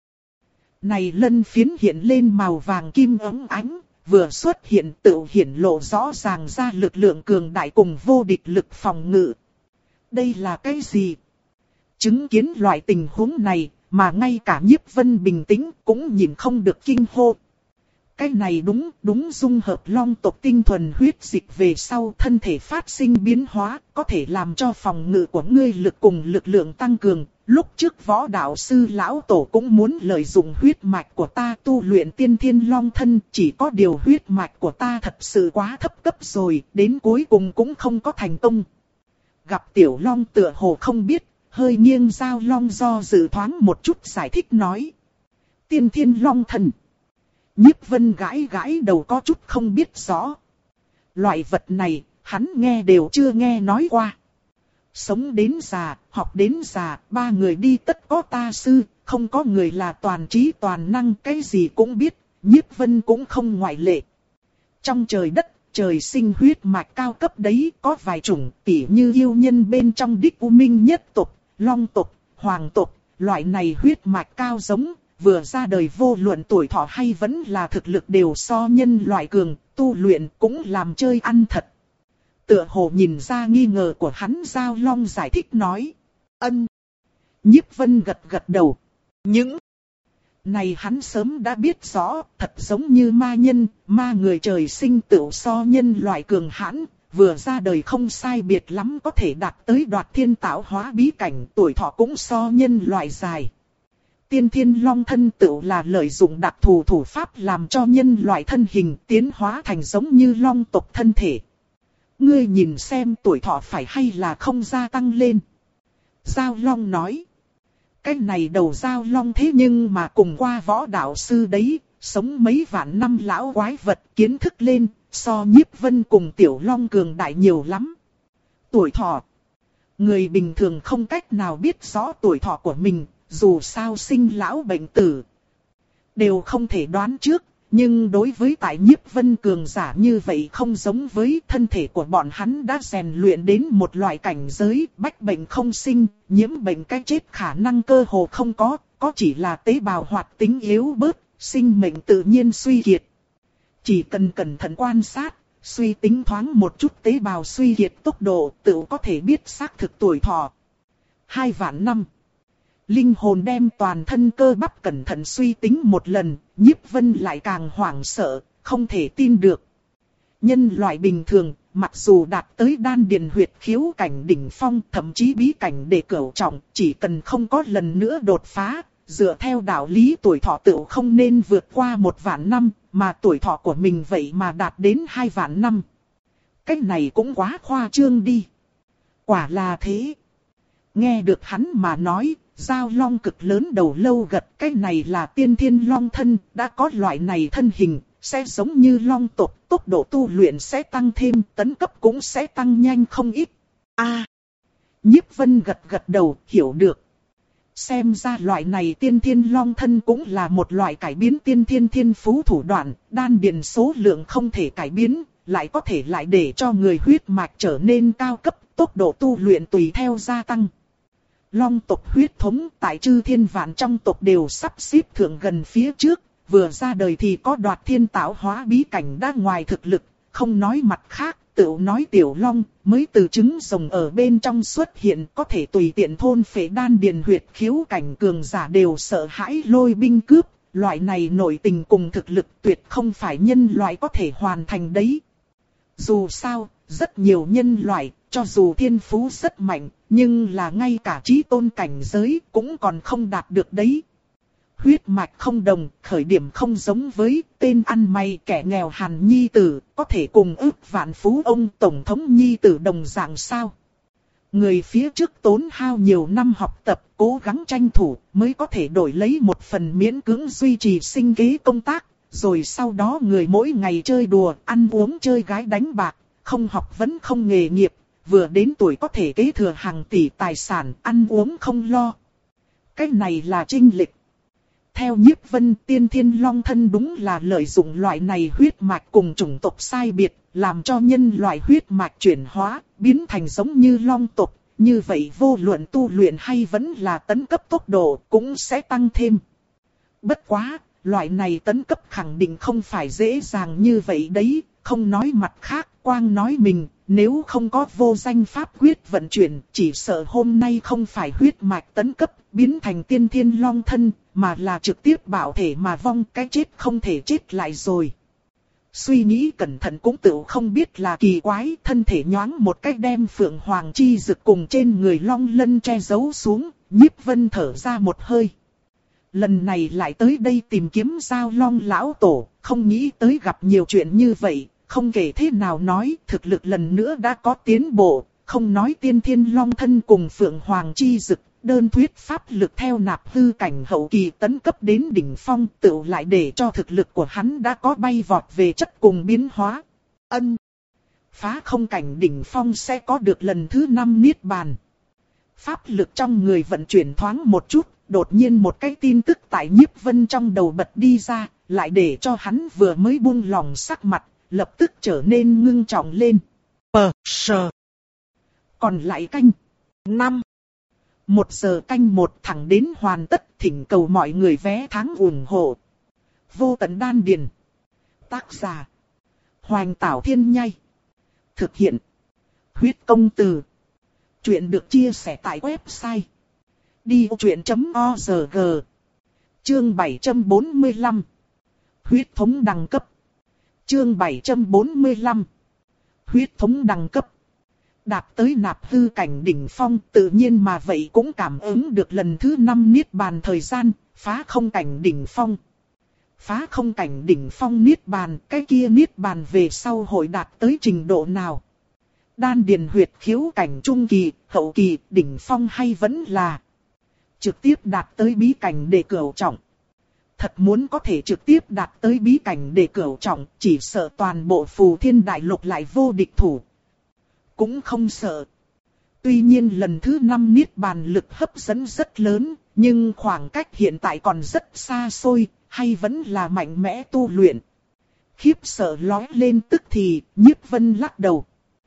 này lân phiến hiện lên màu vàng kim óng ánh, vừa xuất hiện tự hiển lộ rõ ràng ra lực lượng cường đại cùng vô địch lực phòng ngự. Đây là cái gì? Chứng kiến loại tình huống này, mà ngay cả Nhiếp Vân bình tĩnh cũng nhìn không được kinh hô. Cái này đúng, đúng dung hợp long tộc tinh thuần huyết dịch về sau thân thể phát sinh biến hóa, có thể làm cho phòng ngự của ngươi lực cùng lực lượng tăng cường. Lúc trước võ đạo sư lão tổ cũng muốn lợi dụng huyết mạch của ta tu luyện tiên thiên long thân, chỉ có điều huyết mạch của ta thật sự quá thấp cấp rồi, đến cuối cùng cũng không có thành công. Gặp tiểu long tựa hồ không biết, hơi nghiêng dao long do dự thoáng một chút giải thích nói. Tiên thiên long thân. Nhiếp Vân gãi gãi đầu có chút không biết rõ. Loại vật này, hắn nghe đều chưa nghe nói qua. Sống đến già, học đến già, ba người đi tất có ta sư, không có người là toàn trí toàn năng, cái gì cũng biết, Nhiếp Vân cũng không ngoại lệ. Trong trời đất, trời sinh huyết mạch cao cấp đấy, có vài chủng, tỉ như yêu nhân bên trong đích U Minh nhất tộc, long tộc, hoàng tộc, loại này huyết mạch cao giống, vừa ra đời vô luận tuổi thọ hay vẫn là thực lực đều so nhân loại cường, tu luyện cũng làm chơi ăn thật. Tựa hồ nhìn ra nghi ngờ của hắn, Giao Long giải thích nói. Ân. Nhiếp Vân gật gật đầu. Những này hắn sớm đã biết rõ, thật giống như ma nhân, ma người trời sinh tựu so nhân loại cường hãn, vừa ra đời không sai biệt lắm có thể đạt tới đoạt thiên tạo hóa bí cảnh, tuổi thọ cũng so nhân loại dài. Tiên thiên long thân tựu là lợi dụng đặc thù thủ pháp làm cho nhân loại thân hình tiến hóa thành giống như long tộc thân thể. Ngươi nhìn xem tuổi thọ phải hay là không gia tăng lên. Giao Long nói. Cái này đầu Giao Long thế nhưng mà cùng qua võ đạo sư đấy, sống mấy vạn năm lão quái vật kiến thức lên, so Nhiếp Vân cùng Tiểu Long cường đại nhiều lắm. Tuổi thọ. Người bình thường không cách nào biết rõ tuổi thọ của mình, dù sao sinh lão bệnh tử đều không thể đoán trước. Nhưng đối với tại Nhiếp Vân cường giả như vậy không giống với thân thể của bọn hắn đã rèn luyện đến một loại cảnh giới bách bệnh không sinh, nhiễm bệnh cái chết khả năng cơ hồ không có, có chỉ là tế bào hoạt tính yếu bớt, sinh mệnh tự nhiên suy kiệt. Chỉ cần cẩn thận quan sát, suy tính thoáng một chút tế bào suy kiệt tốc độ tự có thể biết xác thực tuổi thọ. Hai vạn năm. Linh hồn đem toàn thân cơ bắp cẩn thận suy tính một lần, Nhiếp Vân lại càng hoảng sợ, không thể tin được. Nhân loại bình thường, mặc dù đạt tới đan điền huyệt khiếu cảnh đỉnh phong, thậm chí bí cảnh để cửu trọng, chỉ cần không có lần nữa đột phá, dựa theo đạo lý tuổi thọ tựu không nên vượt qua một vạn năm, mà tuổi thọ của mình vậy mà đạt đến hai vạn năm. Cái này cũng quá khoa trương đi. Quả là thế. Nghe được hắn mà nói, Giao Long cực lớn đầu lâu gật, cái này là tiên thiên long thân, đã có loại này thân hình, sẽ giống như long tộc, tốc độ tu luyện sẽ tăng thêm, tấn cấp cũng sẽ tăng nhanh không ít. A, à, Nhiếp Vân gật gật đầu, hiểu được. Xem ra loại này tiên thiên long thân cũng là một loại cải biến tiên thiên thiên phú thủ đoạn, đan điền số lượng không thể cải biến, lại có thể lại để cho người huyết mạch trở nên cao cấp, tốc độ tu luyện tùy theo gia tăng. Long tộc huyết thống tại chư thiên vạn trong tộc đều sắp xếp thượng gần phía trước, vừa ra đời thì có đoạt thiên tạo hóa bí cảnh đã ngoài thực lực, không nói mặt khác, Tựu nói tiểu long mới từ trứng rồng ở bên trong xuất hiện, có thể tùy tiện thôn phệ đan điền huyệt khiếu cảnh cường giả đều sợ hãi lôi binh cướp. Loại này nội tình cùng thực lực tuyệt không phải nhân loại có thể hoàn thành đấy. Dù sao, rất nhiều nhân loại, cho dù thiên phú rất mạnh, nhưng là ngay cả chí tôn cảnh giới cũng còn không đạt được đấy. Huyết mạch không đồng, khởi điểm không giống với tên ăn mày kẻ nghèo hàn nhi tử, có thể cùng ước vạn phú ông tổng thống nhi tử đồng dạng sao. Người phía trước tốn hao nhiều năm học tập, cố gắng tranh thủ, mới có thể đổi lấy một phần miễn cưỡng duy trì sinh kế công tác. Rồi sau đó người mỗi ngày chơi đùa, ăn uống chơi gái đánh bạc, không học vấn không nghề nghiệp, vừa đến tuổi có thể kế thừa hàng tỷ tài sản, ăn uống không lo. Cái này là chênh lệch. Theo Nhiếp Vân, Tiên Thiên Long Thân đúng là lợi dụng loại này huyết mạch cùng chủng tộc sai biệt, làm cho nhân loại huyết mạch chuyển hóa, biến thành giống như long tộc. Như vậy vô luận tu luyện hay vẫn là tấn cấp tốc độ cũng sẽ tăng thêm. Bất quá, loại này tấn cấp khẳng định không phải dễ dàng như vậy đấy, không nói mặt khác, quang nói mình, nếu không có vô danh pháp quyết vận chuyển, chỉ sợ hôm nay không phải huyết mạch tấn cấp, biến thành tiên thiên long thân, mà là trực tiếp bảo thể mà vong, cái chết không thể chết lại rồi. Suy nghĩ cẩn thận cũng tự không biết là kỳ quái, thân thể nhoáng một cách đem phượng hoàng chi rực cùng trên người long lân che giấu xuống, Nhiếp Vân thở ra một hơi. Lần này lại tới đây tìm kiếm Giao Long lão tổ, không nghĩ tới gặp nhiều chuyện như vậy, không kể thế nào nói, thực lực lần nữa đã có tiến bộ, không nói tiên thiên long thân cùng phượng hoàng chi dực, đơn thuyết pháp lực theo nạp hư cảnh hậu kỳ tấn cấp đến đỉnh phong, tự lại để cho thực lực của hắn đã có bay vọt về chất cùng biến hóa. Ân, phá không cảnh đỉnh phong sẽ có được lần thứ năm niết bàn. Pháp lực trong người vận chuyển thoáng một chút, đột nhiên một cái tin tức tại Nhiếp Vân trong đầu bật đi ra, lại để cho hắn vừa mới buông lòng sắc mặt, lập tức trở nên ngưng trọng lên. Pờ, sờ. Còn lại canh. Năm. Một giờ canh một thẳng đến hoàn tất, thỉnh cầu mọi người vé tháng ủng hộ. Vô tận đan điền. Tác giả. Hoành Tảo Thiên Nhai. Thực hiện. Huyết công từ. Chuyện được chia sẻ tại website đi vô chuyện chấm org. Chương bảy trăm bốn mươi lăm. Huyết thống đẳng cấp. Chương bảy trăm bốn mươi lăm. Huyết thống đẳng cấp. Đạt tới nạp hư cảnh đỉnh phong, tự nhiên mà vậy cũng cảm ứng được lần thứ năm niết bàn thời gian, phá không cảnh đỉnh phong. Phá không cảnh đỉnh phong niết bàn, cái kia niết bàn về sau hội đạt tới trình độ nào? Đan điền huyệt khiếu cảnh trung kỳ, hậu kỳ, đỉnh phong hay vẫn là trực tiếp đạt tới bí cảnh để cửu trọng. Thật muốn có thể trực tiếp đạt tới bí cảnh để cửu trọng, chỉ sợ toàn bộ phù thiên đại lục lại vô địch thủ. Cũng không sợ. Tuy nhiên lần thứ năm niết bàn lực hấp dẫn rất lớn, nhưng khoảng cách hiện tại còn rất xa xôi, hay vẫn là mạnh mẽ tu luyện. Khiếp sợ lói lên tức thì, Nhiếp Vân lắc đầu.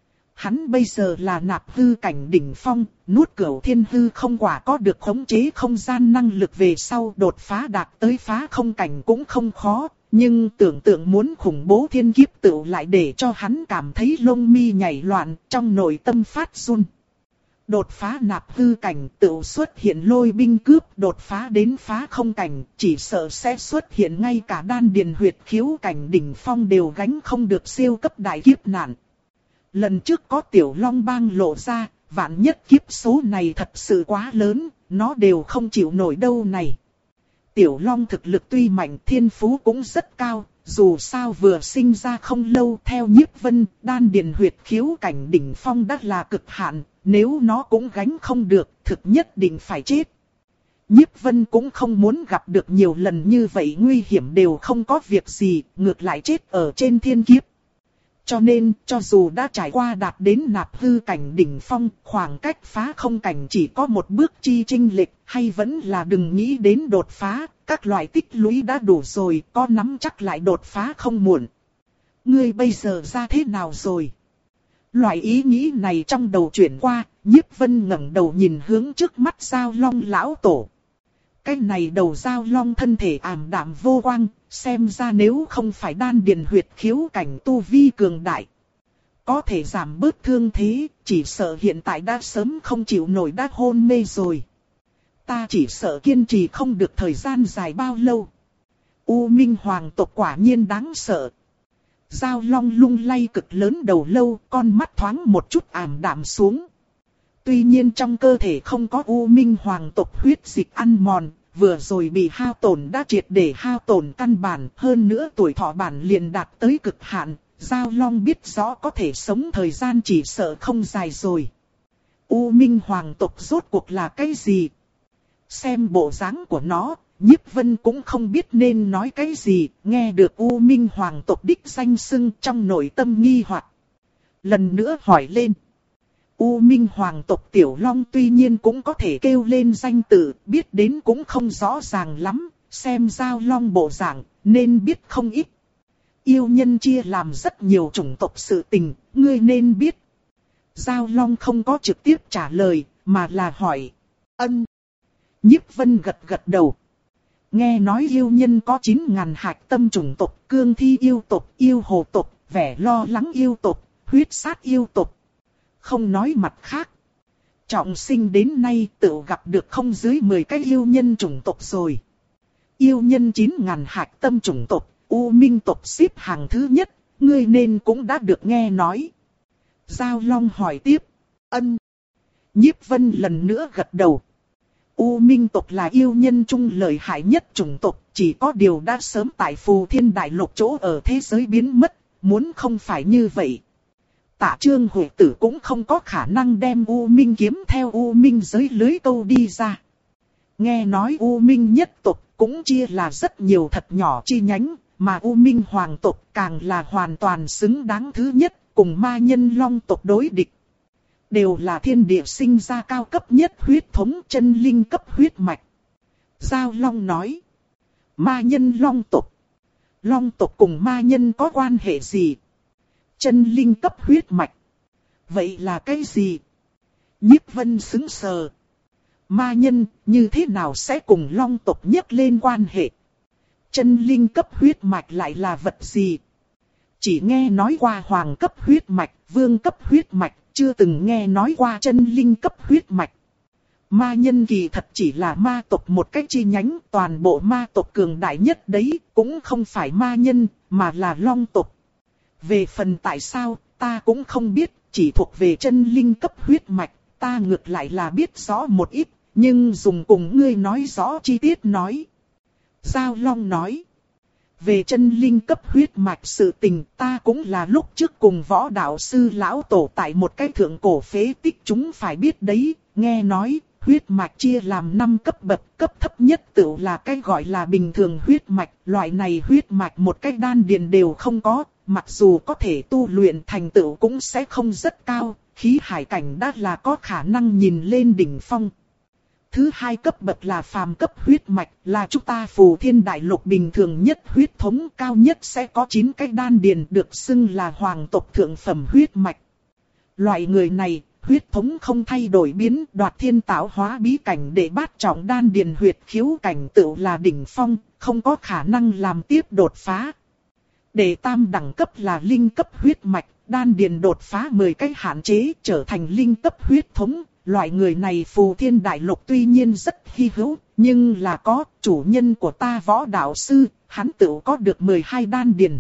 Hắn bây giờ là nạp hư cảnh đỉnh phong, nuốt cửu thiên hư không quả có được khống chế không gian năng lực về sau đột phá đạt tới phá không cảnh cũng không khó, nhưng tưởng tượng muốn khủng bố thiên kiếp tựu lại để cho hắn cảm thấy lông mi nhảy loạn, trong nội tâm phát run. Đột phá nạp hư cảnh tựu xuất hiện lôi binh cướp, đột phá đến phá không cảnh, chỉ sợ sẽ xuất hiện ngay cả đan điền huyệt khiếu cảnh đỉnh phong đều gánh không được siêu cấp đại kiếp nạn. Lần trước có tiểu long bang lộ ra, vạn nhất kiếp số này thật sự quá lớn, nó đều không chịu nổi đâu này. Tiểu long thực lực tuy mạnh, thiên phú cũng rất cao, dù sao vừa sinh ra không lâu, theo Nhiếp Vân, đan điền huyệt khiếu cảnh đỉnh phong đã là cực hạn, nếu nó cũng gánh không được, thực nhất định phải chết. Nhiếp Vân cũng không muốn gặp được nhiều lần như vậy nguy hiểm đều không có việc gì, ngược lại chết ở trên thiên kiếp. Cho nên, cho dù đã trải qua đạt đến nạp hư cảnh đỉnh phong, khoảng cách phá không cảnh chỉ có một bước chi chênh lệch, hay vẫn là đừng nghĩ đến đột phá, các loại tích lũy đã đủ rồi, có nắm chắc lại đột phá không muộn. Ngươi bây giờ ra thế nào rồi? Loại ý nghĩ này trong đầu chuyển qua, Nhiếp Vân ngẩng đầu nhìn hướng trước mắt Giao Long lão tổ. Cái này đầu Giao Long thân thể ảm đạm vô quang, xem ra nếu không phải đan điền huyệt khiếu cảnh tu vi cường đại, có thể giảm bớt thương thế, chỉ sợ hiện tại đã sớm không chịu nổi đã hôn mê rồi. Ta chỉ sợ kiên trì không được thời gian dài bao lâu. U Minh Hoàng tộc quả nhiên đáng sợ. Giao Long lung lay cực lớn đầu lâu, con mắt thoáng một chút ảm đạm xuống. Tuy nhiên trong cơ thể không có U Minh Hoàng tộc huyết dịch ăn mòn, vừa rồi bị hao tổn đã triệt để hao tổn căn bản, hơn nữa tuổi thọ bản liền đạt tới cực hạn, Giao Long biết rõ có thể sống thời gian chỉ sợ không dài rồi. U Minh Hoàng tộc rốt cuộc là cái gì? Xem bộ dáng của nó, Nhiếp Vân cũng không biết nên nói cái gì, nghe được U Minh Hoàng tộc đích danh xưng trong nội tâm nghi hoặc. Lần nữa hỏi lên. U Minh Hoàng tộc Tiểu Long tuy nhiên cũng có thể kêu lên danh tự, biết đến cũng không rõ ràng lắm, xem Giao Long bộ dạng, nên biết không ít. Yêu nhân chia làm rất nhiều chủng tộc sự tình, ngươi nên biết. Giao Long không có trực tiếp trả lời, mà là hỏi. Ân. Nhiếp Vân gật gật đầu. Nghe nói yêu nhân có chín ngàn hạch tâm chủng tộc, cương thi yêu tộc, yêu hồ tộc, vẻ lo lắng yêu tộc, huyết sát yêu tộc. Không nói mặt khác. Trọng sinh đến nay tự gặp được không dưới mười cái yêu nhân chủng tộc rồi. Yêu nhân chín ngàn hạch tâm chủng tộc, U Minh tộc xếp hàng thứ nhất, ngươi nên cũng đã được nghe nói. Giao Long hỏi tiếp. Ân. Nhiếp Vân lần nữa gật đầu. U Minh tộc là yêu nhân trung lợi hại nhất chủng tộc, chỉ có điều đã sớm tại Phù Thiên Đại Lục chỗ ở thế giới biến mất, muốn không phải như vậy. Tạ Trương Huệ Tử cũng không có khả năng đem U Minh kiếm theo U Minh giới lưới câu đi ra. Nghe nói U Minh nhất tộc cũng chia là rất nhiều thật nhỏ chi nhánh, mà U Minh Hoàng tộc càng là hoàn toàn xứng đáng thứ nhất, cùng ma nhân Long tộc đối địch. Đều là thiên địa sinh ra cao cấp nhất huyết thống chân linh cấp huyết mạch. Giao Long nói. Ma nhân Long tộc. Long tộc cùng ma nhân có quan hệ gì? Chân linh cấp huyết mạch. Vậy là cái gì? Nhiếp Vân sững sờ. Ma nhân như thế nào sẽ cùng Long tộc nhắc lên quan hệ? Chân linh cấp huyết mạch lại là vật gì? Chỉ nghe nói qua hoàng cấp huyết mạch, vương cấp huyết mạch, chưa từng nghe nói qua chân linh cấp huyết mạch. Ma nhân kỳ thật chỉ là ma tộc một cách chi nhánh, toàn bộ ma tộc cường đại nhất đấy, cũng không phải ma nhân, mà là Long tộc. Về phần tại sao, ta cũng không biết, chỉ thuộc về chân linh cấp huyết mạch, ta ngược lại là biết rõ một ít, nhưng dùng cùng ngươi nói rõ chi tiết nói. Giao Long nói. Về chân linh cấp huyết mạch sự tình ta cũng là lúc trước cùng võ đạo sư lão tổ tại một cái thượng cổ phế tích chúng phải biết đấy, nghe nói huyết mạch chia làm năm cấp bậc, cấp thấp nhất tự là cái gọi là bình thường huyết mạch, loại này huyết mạch một cái đan điền đều không có, mặc dù có thể tu luyện thành tựu cũng sẽ không rất cao, khí hải cảnh đã là có khả năng nhìn lên đỉnh phong. Thứ hai cấp bậc là phàm cấp huyết mạch, là chúng ta Phù Thiên Đại Lục bình thường nhất huyết thống cao nhất sẽ có chín cái đan điền được xưng là hoàng tộc thượng phẩm huyết mạch. Loại người này, huyết thống không thay đổi biến, đoạt thiên tạo hóa bí cảnh để bát trọng đan điền huyệt khiếu cảnh tự là đỉnh phong, không có khả năng làm tiếp đột phá. Để tam đẳng cấp là linh cấp huyết mạch, đan điền đột phá mười cái hạn chế trở thành linh cấp huyết thống. Loại người này Phù Thiên Đại Lục tuy nhiên rất hy hữu, nhưng là có chủ nhân của ta võ đạo sư, hắn tự có được mười hai đan điền.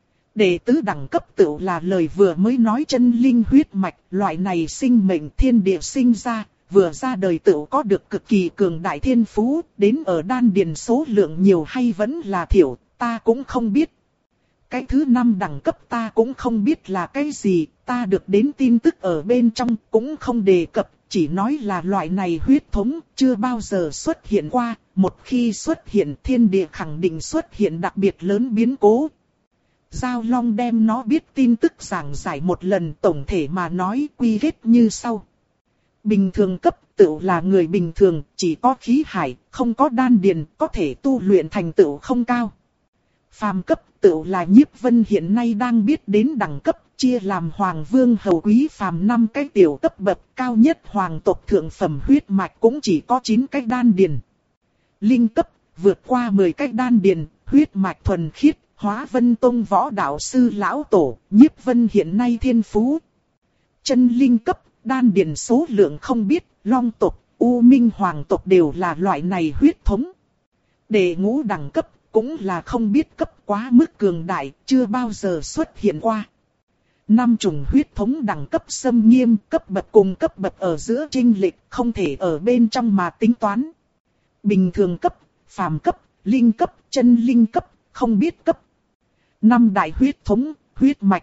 Đệ tứ đẳng cấp tự là lời vừa mới nói chân linh huyết mạch, loại này sinh mệnh thiên địa sinh ra, vừa ra đời tự có được cực kỳ cường đại thiên phú, đến ở đan điền số lượng nhiều hay vẫn là thiểu, ta cũng không biết. Cái thứ năm đẳng cấp ta cũng không biết là cái gì, ta được đến tin tức ở bên trong cũng không đề cập. Chỉ nói là loại này huyết thống chưa bao giờ xuất hiện qua, một khi xuất hiện thiên địa khẳng định xuất hiện đặc biệt lớn biến cố. Giao Long đem nó biết tin tức giảng giải một lần, tổng thể mà nói quy kết như sau. Bình thường cấp tự là người bình thường, chỉ có khí hải, không có đan điền, có thể tu luyện thành tựu không cao. Phàm cấp tự là Nhiếp Vân hiện nay đang biết đến đẳng cấp, chia làm hoàng vương hầu quý phàm năm cái tiểu cấp bậc, cao nhất hoàng tộc thượng phẩm huyết mạch cũng chỉ có chín cái đan điền. Linh cấp, vượt qua mười cái đan điền, huyết mạch thuần khiết, Hóa Vân Tông võ đạo sư lão tổ, Nhiếp Vân hiện nay thiên phú. Chân linh cấp, đan điền số lượng không biết, Long tộc, U Minh Hoàng tộc đều là loại này huyết thống. Đệ ngũ đẳng cấp, cũng là không biết cấp quá mức cường đại, chưa bao giờ xuất hiện qua. Năm chủng huyết thống đẳng cấp xâm nghiêm, cấp bậc cùng cấp bậc ở giữa chênh lệch, không thể ở bên trong mà tính toán. Bình thường cấp, phàm cấp, linh cấp, chân linh cấp, không biết cấp. Năm đại huyết thống, huyết mạch.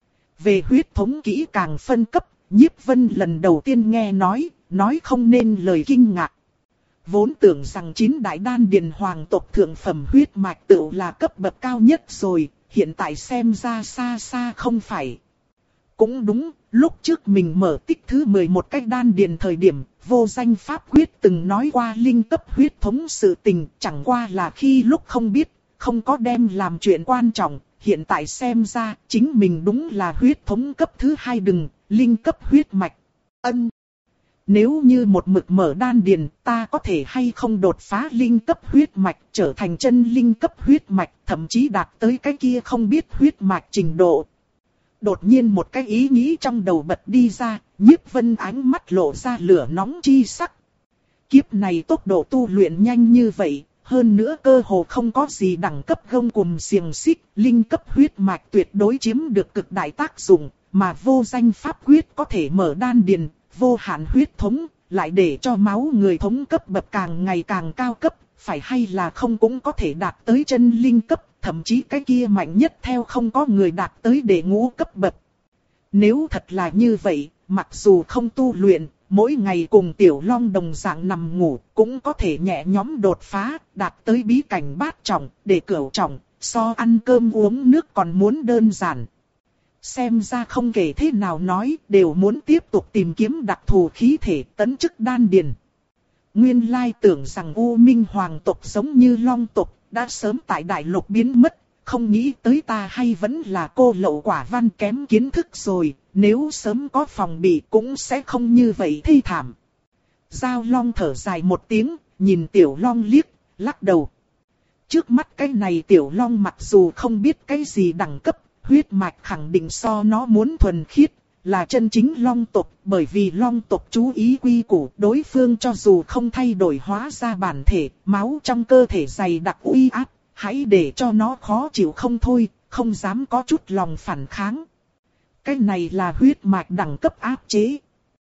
Về huyết thống kỹ càng phân cấp, Nhiếp Vân lần đầu tiên nghe nói, nói không nên lời kinh ngạc. Vốn tưởng rằng chín đại đan điền hoàng tộc thượng phẩm huyết mạch tựu là cấp bậc cao nhất rồi, hiện tại xem ra xa xa không phải. Cũng đúng, lúc trước mình mở tích thứ mười một cách đan điền thời điểm, vô danh pháp quyết từng nói qua linh cấp huyết thống sự tình, chẳng qua là khi lúc không biết, không có đem làm chuyện quan trọng, hiện tại xem ra chính mình đúng là huyết thống cấp thứ hai đừng, linh cấp huyết mạch. Ân. Nếu như một mực mở đan điền, ta có thể hay không đột phá linh cấp huyết mạch, trở thành chân linh cấp huyết mạch, thậm chí đạt tới cái kia không biết huyết mạch trình độ. Đột nhiên một cái ý nghĩ trong đầu bật đi ra, Nhiếp Vân ánh mắt lộ ra lửa nóng chi sắc. Kiếp này tốc độ tu luyện nhanh như vậy, hơn nữa cơ hồ không có gì đẳng cấp gông cùm xiềng xích, linh cấp huyết mạch tuyệt đối chiếm được cực đại tác dụng, mà vô danh pháp quyết có thể mở đan điền, vô hạn huyết thống, lại để cho máu người thống cấp bậc càng ngày càng cao cấp, phải hay là không cũng có thể đạt tới chân linh cấp, thậm chí cái kia mạnh nhất theo không có người đạt tới đệ ngũ cấp bậc. Nếu thật là như vậy, mặc dù không tu luyện, mỗi ngày cùng Tiểu Long đồng dạng nằm ngủ, cũng có thể nhẹ nhõm đột phá, đạt tới bí cảnh bát trọng, để cửu trọng, so ăn cơm uống nước còn muốn đơn giản. Xem ra không kể thế nào nói, đều muốn tiếp tục tìm kiếm đặc thù khí thể tấn chức đan điền. Nguyên lai tưởng rằng U Minh Hoàng tộc giống như Long tộc, đã sớm tại đại lục biến mất, không nghĩ tới ta hay vẫn là cô lậu quả văn kém kiến thức rồi, nếu sớm có phòng bị cũng sẽ không như vậy thê thảm. Giao Long thở dài một tiếng, nhìn Tiểu Long liếc, lắc đầu. Trước mắt cái này Tiểu Long mặc dù không biết cái gì đẳng cấp, huyết mạch khẳng định so nó muốn thuần khiết, là chân chính Long tộc, bởi vì Long tộc chú ý quy củ, đối phương cho dù không thay đổi hóa ra bản thể, máu trong cơ thể dày đặc uy áp, hãy để cho nó khó chịu không thôi, không dám có chút lòng phản kháng. Cái này là huyết mạch đẳng cấp áp chế.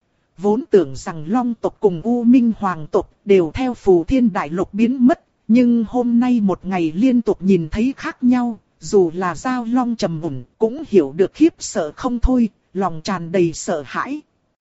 Vốn tưởng rằng Long tộc cùng U Minh Hoàng tộc đều theo Phù Thiên Đại Lục biến mất, nhưng hôm nay một ngày liên tục nhìn thấy khác nhau, dù là Giao Long trầm mùn cũng hiểu được khiếp sợ không thôi, lòng tràn đầy sợ hãi.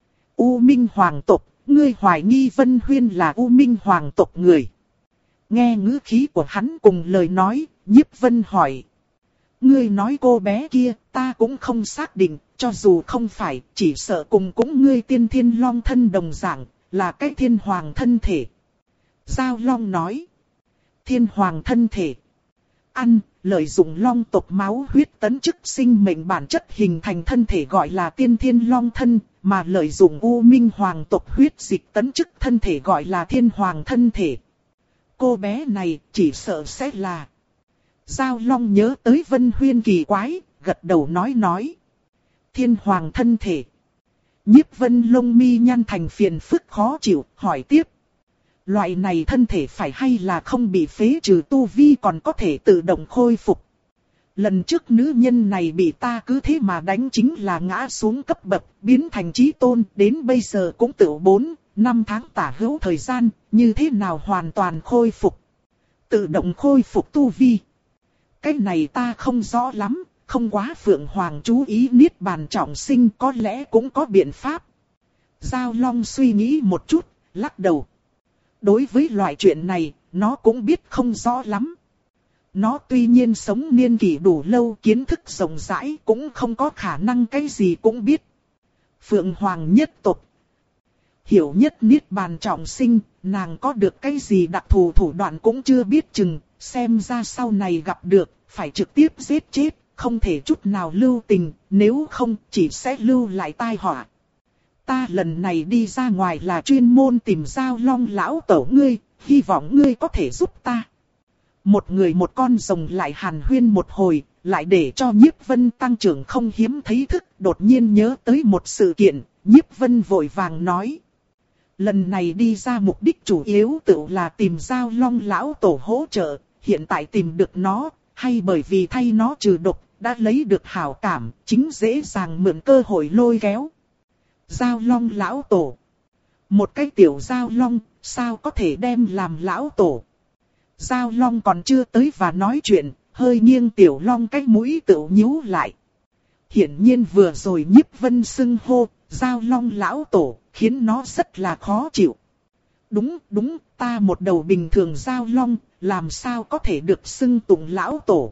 U Minh Hoàng tộc, ngươi hoài nghi Vân Huyên là U Minh Hoàng tộc người. Nghe ngữ khí của hắn cùng lời nói, Nhiếp Vân hỏi. Ngươi nói cô bé kia, ta cũng không xác định, cho dù không phải, chỉ sợ cùng cũng ngươi tiên thiên long thân đồng dạng, là cái thiên hoàng thân thể. Giao Long nói. Thiên hoàng thân thể. Ăn, lợi dụng long tộc máu huyết tấn chức sinh mệnh bản chất hình thành thân thể gọi là tiên thiên long thân, mà lợi dụng U Minh Hoàng tộc huyết dịch tấn chức thân thể gọi là thiên hoàng thân thể. Cô bé này chỉ sợ sẽ là... Giao Long nhớ tới Vân Huyên kỳ quái, gật đầu nói nói. Thiên hoàng thân thể. Nhiếp Vân lông mi nhăn thành phiền phức khó chịu, hỏi tiếp. Loại này thân thể phải hay là không bị phế trừ tu vi còn có thể tự động khôi phục. Lần trước nữ nhân này bị ta cứ thế mà đánh chính là ngã xuống cấp bậc, biến thành chí tôn, đến bây giờ cũng tự bốn, năm tháng tả hữu thời gian, như thế nào hoàn toàn khôi phục. Tự động khôi phục tu vi. Cái này ta không rõ lắm, không quá Phượng Hoàng chú ý niết bàn trọng sinh có lẽ cũng có biện pháp. Giao Long suy nghĩ một chút, lắc đầu. Đối với loại chuyện này, nó cũng biết không rõ lắm. Nó tuy nhiên sống niên kỷ đủ lâu, kiến thức rộng rãi, cũng không có khả năng cái gì cũng biết. Phượng Hoàng nhất tộc. Hiểu nhất niết bàn trọng sinh, nàng có được cái gì đặc thù thủ đoạn cũng chưa biết chừng, xem ra sau này gặp được, phải trực tiếp giết chết, không thể chút nào lưu tình, nếu không chỉ sẽ lưu lại tai họa. Ta lần này đi ra ngoài là chuyên môn tìm Giao Long lão tổ ngươi, hy vọng ngươi có thể giúp ta. Một người một con rồng lại hàn huyên một hồi, lại để cho Nhiếp Vân tăng trưởng không hiếm thấy thức, đột nhiên nhớ tới một sự kiện, Nhiếp Vân vội vàng nói. Lần này đi ra mục đích chủ yếu tự là tìm Giao Long lão tổ hỗ trợ, hiện tại tìm được nó, hay bởi vì thay nó trừ độc, đã lấy được hảo cảm, chính dễ dàng mượn cơ hội lôi kéo. Giao Long lão tổ. Một cái tiểu Giao Long, sao có thể đem làm lão tổ? Giao Long còn chưa tới và nói chuyện, hơi nghiêng tiểu Long cái mũi tự nhíu lại. Hiển nhiên vừa rồi Nhiếp Vân xưng hô, Giao Long lão tổ, khiến nó rất là khó chịu. Đúng, đúng, ta một đầu bình thường Giao Long, làm sao có thể được xưng tụng lão tổ?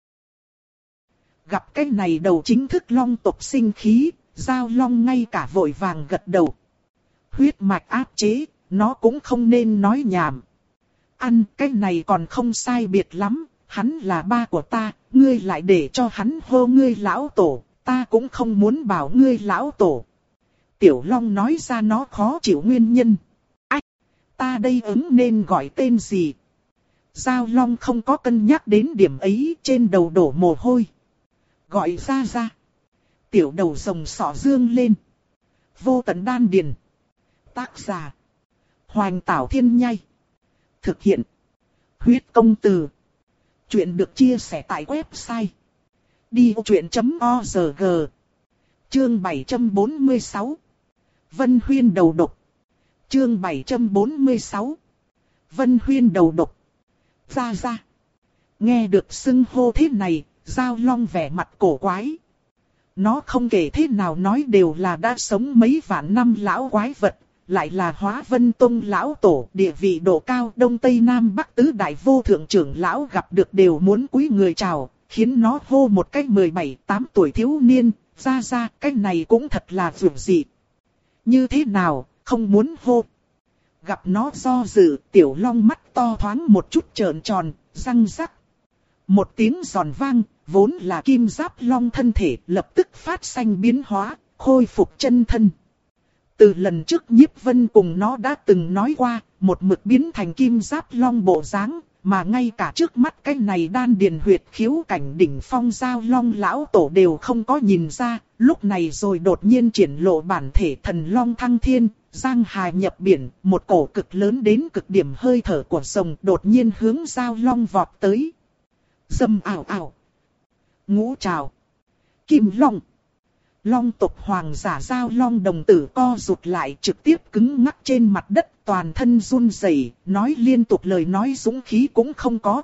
Gặp cái này đầu chính thức Long tộc sinh khí, Giao Long ngay cả vội vàng gật đầu. Huyết mạch áp chế, nó cũng không nên nói nhảm. Ăn cái này còn không sai biệt lắm, hắn là ba của ta, ngươi lại để cho hắn hô ngươi lão tổ, ta cũng không muốn bảo ngươi lão tổ. Tiểu Long nói ra nó khó chịu nguyên nhân. Ách, ta đây ứng nên gọi tên gì? Giao Long không có cân nhắc đến điểm ấy, trên đầu đổ mồ hôi. Gọi ra ra. Tiểu đầu rồng sọ dương lên. Vô tận đan điền. Tác giả. Hoành Tảo Thiên Nhai. Thực hiện. Huyết công từ. Chuyện được chia sẻ tại website. đi vô chuyện chấm org. Chương bảy trăm bốn mươi sáu. Vân Huyên đầu độc. Chương bảy trăm bốn mươi sáu. Vân Huyên đầu độc. Ra ra. Nghe được xưng hô thế này, Giao Long vẻ mặt cổ quái. Nó không kể thế nào nói đều là đã sống mấy vạn năm lão quái vật, lại là Hóa Vân Tông lão tổ, địa vị độ cao, Đông Tây Nam Bắc tứ đại vô thượng trưởng lão gặp được đều muốn cúi người chào, khiến nó hô một cách mười bảy tám tuổi thiếu niên, ra ra, cái này cũng thật là vượt dị. Như thế nào, không muốn hô. Gặp nó do dự, tiểu Long mắt to thoáng một chút trợn tròn, răng rắc. Một tiếng giòn vang, vốn là kim giáp long thân thể lập tức phát sinh biến hóa, khôi phục chân thân. Từ lần trước Nhiếp Vân cùng nó đã từng nói qua, một mực biến thành kim giáp long bộ dáng, mà ngay cả trước mắt cái này đan điền huyệt khiếu cảnh đỉnh phong Giao Long lão tổ đều không có nhìn ra, lúc này rồi đột nhiên triển lộ bản thể thần long thăng thiên, giang hà nhập biển, một cổ cực lớn đến cực điểm hơi thở của rồng đột nhiên hướng Giao Long vọt tới. Dầm ảo ảo. Ngũ trào. Kim Long. Long tộc hoàng giả Giao Long đồng tử co rụt lại trực tiếp cứng ngắc trên mặt đất, toàn thân run rẩy, nói liên tục lời nói dũng khí cũng không có.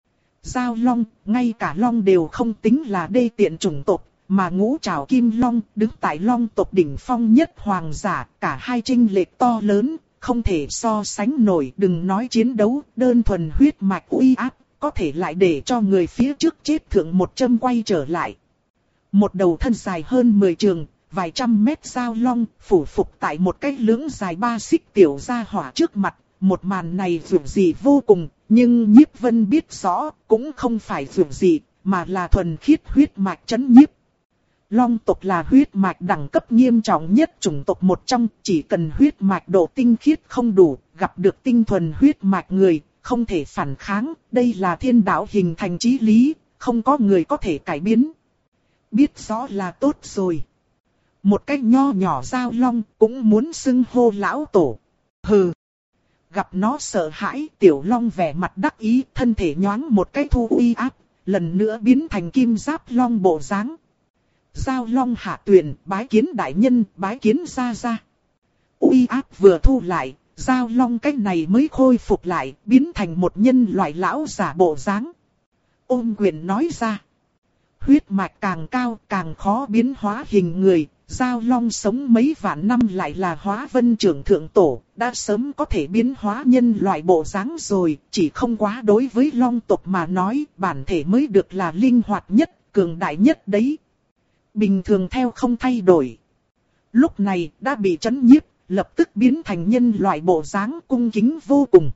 Giao Long, ngay cả Long đều không tính là đê tiện chủng tộc, mà ngũ trảo Kim Long đứng tại Long tộc đỉnh phong nhất hoàng giả, cả hai chênh lệch to lớn, không thể so sánh nổi, đừng nói chiến đấu, đơn thuần huyết mạch uy áp, có thể lại để cho người phía trước chết thượng một châm quay trở lại. Một đầu thân dài hơn mười trường, vài trăm mét Giao Long, phủ phục tại một cái lưỡng dài ba xích tiểu gia hỏa trước mặt, một màn này vượt dị vô cùng, nhưng Nhiếp Vân biết rõ, cũng không phải vượt dị, mà là thuần khiết huyết mạch chấn nhiếp. Long tộc là huyết mạch đẳng cấp nghiêm trọng nhất chủng tộc một trong, chỉ cần huyết mạch độ tinh khiết không đủ, gặp được tinh thuần huyết mạch người, không thể phản kháng, đây là thiên đạo hình thành chí lý, không có người có thể cải biến. Biết rõ là tốt rồi. Một cách nho nhỏ Giao Long cũng muốn xưng hô lão tổ. Hừ. Gặp nó sợ hãi, tiểu Long vẻ mặt đắc ý, thân thể nhoáng một cái thu uy áp, lần nữa biến thành kim giáp Long bộ dáng. Giao Long hạ tuyển, bái kiến đại nhân, bái kiến ra ra. Uy áp vừa thu lại, Giao Long cái này mới khôi phục lại, biến thành một nhân loại lão giả bộ dáng. Ôm quyền nói ra. Huyết mạch càng cao càng khó biến hóa hình người, Giao Long sống mấy vạn năm lại là Hóa Vân trưởng thượng tổ, đã sớm có thể biến hóa nhân loại bộ dáng rồi, chỉ không quá đối với Long tộc mà nói, bản thể mới được là linh hoạt nhất, cường đại nhất đấy. Bình thường theo không thay đổi. Lúc này đã bị chấn nhiếp, lập tức biến thành nhân loại bộ dáng cung kính vô cùng.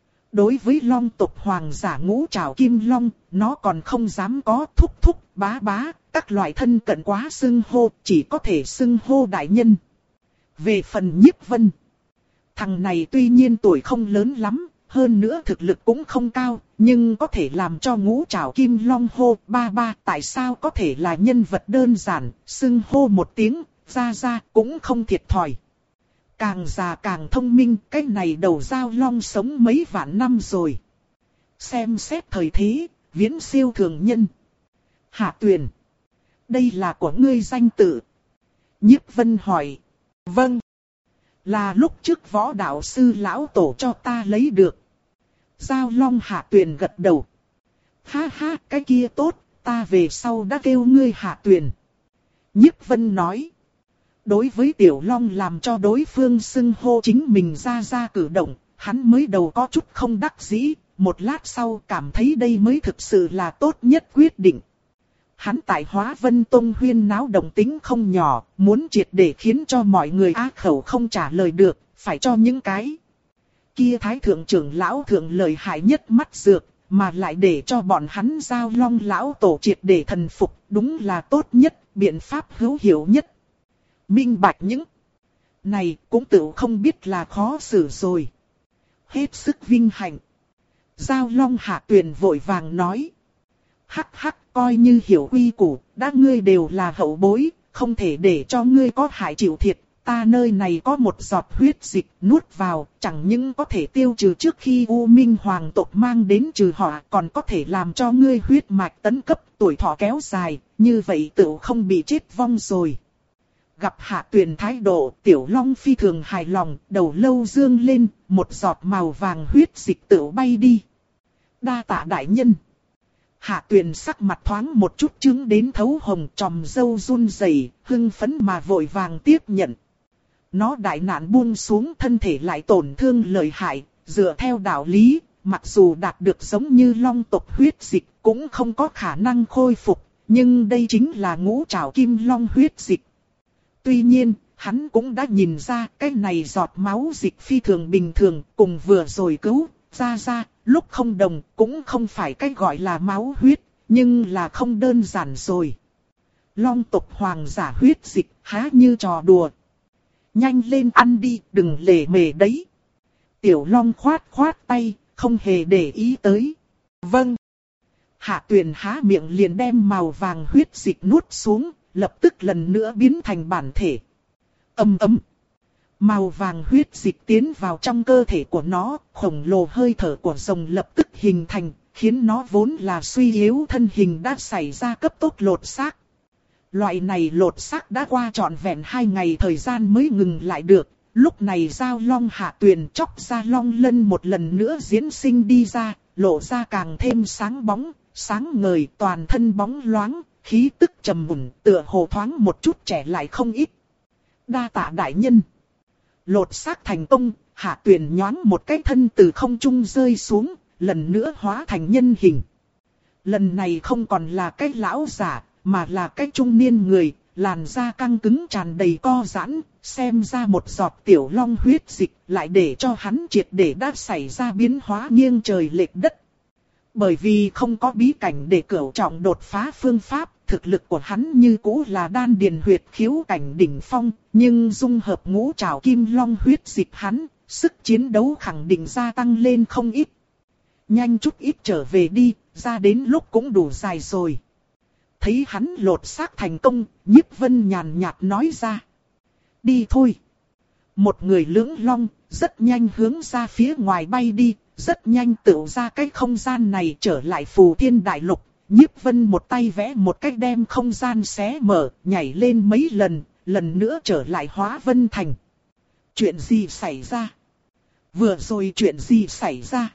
Đối với Long tộc hoàng giả ngũ trảo Kim Long, nó còn không dám có thúc thúc, bá bá, các loại thân cận quá xưng hô, chỉ có thể xưng hô đại nhân. Về phần Nhiếp Vân, thằng này tuy nhiên tuổi không lớn lắm, hơn nữa thực lực cũng không cao, nhưng có thể làm cho Ngũ Trảo Kim Long hô ba ba, tại sao có thể là nhân vật đơn giản, xưng hô một tiếng, ra ra cũng không thiệt thòi. Càng già càng thông minh, cái này đầu Giao Long sống mấy vạn năm rồi. Xem xét thời thế, viễn siêu thường nhân. Hạ Tuyền, đây là của ngươi danh tự. Nhiếp Vân hỏi. Vâng. Là lúc trước võ đạo sư lão tổ cho ta lấy được. Giao Long Hạ Tuyền gật đầu. Ha ha, cái kia tốt, ta về sau đã kêu ngươi Hạ Tuyền. Nhiếp Vân nói. Đối với Tiểu Long làm cho đối phương xưng hô chính mình ra ra cử động, hắn mới đầu có chút không đắc dĩ, một lát sau cảm thấy đây mới thực sự là tốt nhất quyết định. Hắn tại Hóa Vân Tông huyên náo động tính không nhỏ, muốn triệt để khiến cho mọi người á khẩu không trả lời được, phải cho những cái kia thái thượng trưởng lão thượng lời hại nhất mắt dược, mà lại để cho bọn hắn Giao Long lão tổ triệt để thần phục, đúng là tốt nhất, biện pháp hữu hiệu nhất. Minh bạch những này cũng tự không biết là khó xử rồi. Hết sức vinh hạnh. Giao Long Hạ Tuyền vội vàng nói. Hắc hắc, coi như hiểu quy củ, đã ngươi đều là hậu bối, không thể để cho ngươi có hại chịu thiệt. Ta nơi này có một giọt huyết dịch nuốt vào, chẳng những có thể tiêu trừ trước khi U Minh Hoàng tộc mang đến trừ họa, còn có thể làm cho ngươi huyết mạch tấn cấp, tuổi thọ kéo dài, như vậy tự không bị chết vong rồi. Gặp Hạ Tuyền thái độ, Tiểu Long phi thường hài lòng, đầu lâu dương lên, một giọt màu vàng huyết dịch tự bay đi. Đa tạ đại nhân. Hạ Tuyền sắc mặt thoáng một chút chứng đến thấu hồng, tròm râu run rẩy, hưng phấn mà vội vàng tiếp nhận. Nó đại nạn buông xuống, thân thể lại tổn thương lợi hại, dựa theo đạo lý, mặc dù đạt được giống như long tộc huyết dịch cũng không có khả năng khôi phục, nhưng đây chính là Ngũ Trảo Kim Long huyết dịch. Tuy nhiên, hắn cũng đã nhìn ra cái này giọt máu dịch phi thường bình thường, cùng vừa rồi cứu ra ra, lúc không đồng, cũng không phải cái gọi là máu huyết, nhưng là không đơn giản rồi. Long tộc hoàng giả huyết dịch, há như trò đùa. Nhanh lên ăn đi, đừng lề mề đấy. Tiểu Long khoát khoát tay, không hề để ý tới. Vâng. Hạ Tuyền há miệng liền đem màu vàng huyết dịch nuốt xuống, lập tức lần nữa biến thành bản thể. Ầm ầm. Màu vàng huyết dịch tiến vào trong cơ thể của nó, khổng lồ hơi thở của rồng lập tức hình thành, khiến nó vốn là suy yếu thân hình đã xảy ra cấp tốc lột xác. Loại này lột xác đã qua trọn vẹn hai ngày thời gian mới ngừng lại được, lúc này Giao Long Hạ Tuyền chóc ra long lân một lần nữa diễn sinh đi ra, lộ ra càng thêm sáng bóng, sáng ngời, toàn thân bóng loáng, khí tức trầm mùn, tựa hồ thoáng một chút trẻ lại không ít. Đa tạ đại nhân. Lột xác thành công, Hạ Tuyền nhoáng một cái thân từ không trung rơi xuống, lần nữa hóa thành nhân hình. Lần này không còn là cái lão giả, mà là cái trung niên người, làn da căng cứng tràn đầy co giãn, xem ra một giọt Tiểu Long huyết dịch lại để cho hắn triệt để đã xảy ra biến hóa nghiêng trời lệch đất. Bởi vì không có bí cảnh để cửu trọng đột phá phương pháp, thực lực của hắn như cũ là đan điền huyệt khiếu cảnh đỉnh phong, nhưng dung hợp Ngũ Trảo Kim Long huyết dịch hắn, sức chiến đấu khẳng định gia tăng lên không ít. Nhanh chút ít trở về đi, ra đến lúc cũng đủ dài rồi. Thấy hắn lột xác thành công, Nhiếp Vân nhàn nhạt nói ra. Đi thôi. Một người lưỡng long, rất nhanh hướng ra phía ngoài bay đi, rất nhanh tự ra cái không gian này trở lại Phù Thiên Đại Lục. Nhiếp Vân một tay vẽ một cách đem không gian xé mở, nhảy lên mấy lần, lần nữa trở lại Hóa Vân Thành. Chuyện gì xảy ra? Vừa rồi chuyện gì xảy ra?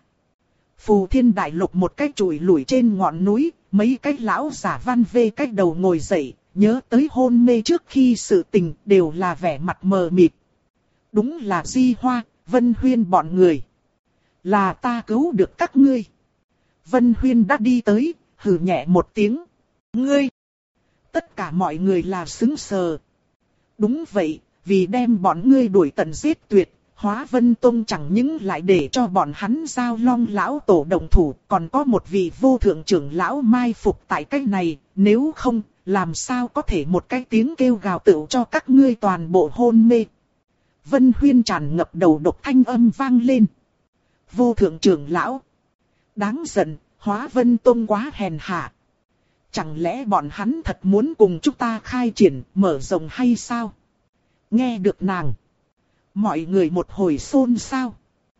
Phù Thiên Đại Lục một cách chùi lủi trên ngọn núi, mấy cái lão giả văn vê cách đầu ngồi dậy, nhớ tới hôn mê trước khi sự tình đều là vẻ mặt mờ mịt. Đúng là Di Hoa, Vân Huyên bọn người. Là ta cứu được các ngươi. Vân Huyên đã đi tới, hừ nhẹ một tiếng. Ngươi! Tất cả mọi người là sững sờ. Đúng vậy, vì đem bọn ngươi đuổi tận giết tuyệt, Hóa Vân Tông chẳng những lại để cho bọn hắn Giao Long lão tổ đồng thủ, còn có một vị vô thượng trưởng lão mai phục tại cái này, nếu không, làm sao có thể một cái tiếng kêu gào tựu cho các ngươi toàn bộ hôn mê. Vân Huyên tràn ngập đầu độc thanh âm vang lên. vô thượng trưởng lão. Đáng giận, Hóa Vân Tông quá hèn hạ. Chẳng lẽ bọn hắn thật muốn cùng chúng ta khai triển, mở rộng hay sao? Nghe được nàng, mọi người một hồi xôn xao.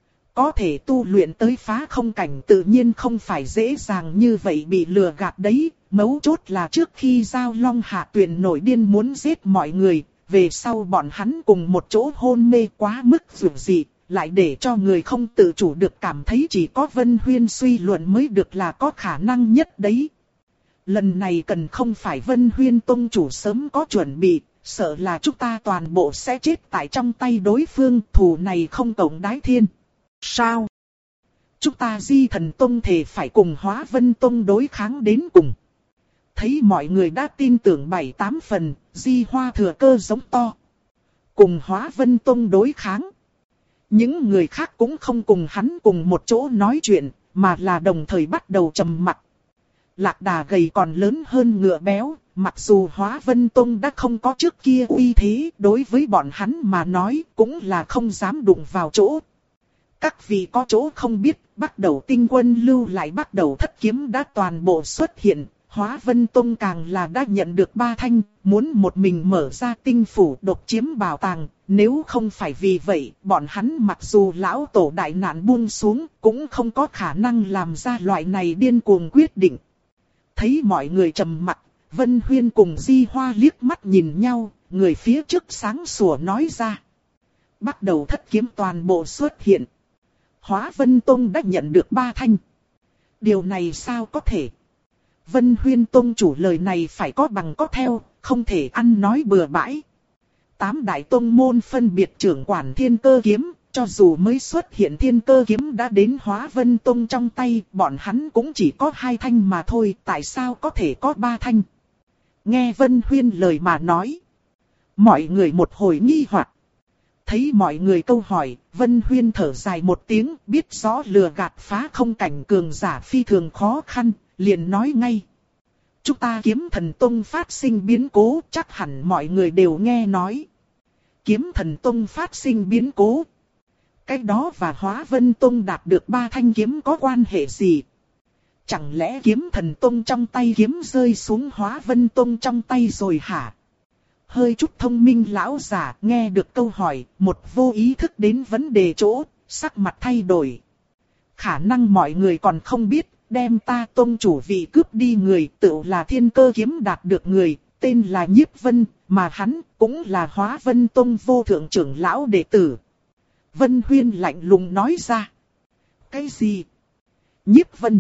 Có thể tu luyện tới phá không cảnh tự nhiên không phải dễ dàng như vậy bị lừa gạt đấy. Mấu chốt là trước khi Giao Long Hạ Tuyền nổi điên muốn giết mọi người, về sau bọn hắn cùng một chỗ hôn mê quá mức dường dị, lại để cho người không tự chủ được cảm thấy chỉ có Vân Huyên suy luận mới được là có khả năng nhất đấy. Lần này cần không phải Vân Huyên Tông chủ sớm có chuẩn bị, sợ là chúng ta toàn bộ sẽ chết tại trong tay đối phương, thù này không cộng đái thiên. Sao? Chúng ta Di Thần Tông thể phải cùng Hóa Vân Tông đối kháng đến cùng. Thấy mọi người đã tin tưởng bảy tám phần, Di Hoa thừa cơ giống to. Cùng Hóa Vân Tông đối kháng. Những người khác cũng không cùng hắn cùng một chỗ nói chuyện, mà là đồng thời bắt đầu trầm mặc. Lạc Đà gầy còn lớn hơn ngựa béo, mặc dù Hóa Vân Tông đã không có trước kia uy thế, đối với bọn hắn mà nói cũng là không dám đụng vào chỗ. Các vị có chỗ không biết, bắt đầu tinh quân lưu lại bắt đầu thất kiếm đã toàn bộ xuất hiện. Hóa Vân Tông càng là đã nhận được ba thanh, muốn một mình mở ra tinh phủ độc chiếm bảo tàng. Nếu không phải vì vậy, bọn hắn mặc dù lão tổ đại nạn buông xuống, cũng không có khả năng làm ra loại này điên cuồng quyết định. Thấy mọi người trầm mặc, Vân Huyên cùng Di Hoa liếc mắt nhìn nhau, người phía trước sáng sủa nói ra. Bắt đầu thất kiếm toàn bộ xuất hiện. Hóa Vân Tông đã nhận được ba thanh. Điều này sao có thể? Vân Huyên Tông chủ lời này phải có bằng có theo, không thể ăn nói bừa bãi. Tám đại tông môn phân biệt trưởng quản thiên cơ kiếm, cho dù mới xuất hiện thiên cơ kiếm đã đến Hóa Vân Tông trong tay, bọn hắn cũng chỉ có hai thanh mà thôi, tại sao có thể có ba thanh? Nghe Vân Huyên lời mà nói. Mọi người một hồi nghi hoặc. Thấy mọi người câu hỏi, Vân Huyên thở dài một tiếng, biết rõ lừa gạt phá không cảnh cường giả phi thường khó khăn, liền nói ngay. Chúng ta Kiếm Thần Tông phát sinh biến cố, chắc hẳn mọi người đều nghe nói. Kiếm Thần Tông phát sinh biến cố. Cái đó và Hóa Vân Tông đạt được ba thanh kiếm có quan hệ gì? Chẳng lẽ Kiếm Thần Tông trong tay kiếm rơi xuống Hóa Vân Tông trong tay rồi hả? Hơi chút thông minh lão giả nghe được câu hỏi, một vô ý thức đến vấn đề chỗ, sắc mặt thay đổi. Khả năng mọi người còn không biết, đem ta tông chủ vị cướp đi người tự là thiên cơ kiếm đạt được người, tên là Nhiếp Vân, mà hắn cũng là Hóa Vân Tông vô thượng trưởng lão đệ tử. Vân Huyên lạnh lùng nói ra. Cái gì? Nhiếp Vân?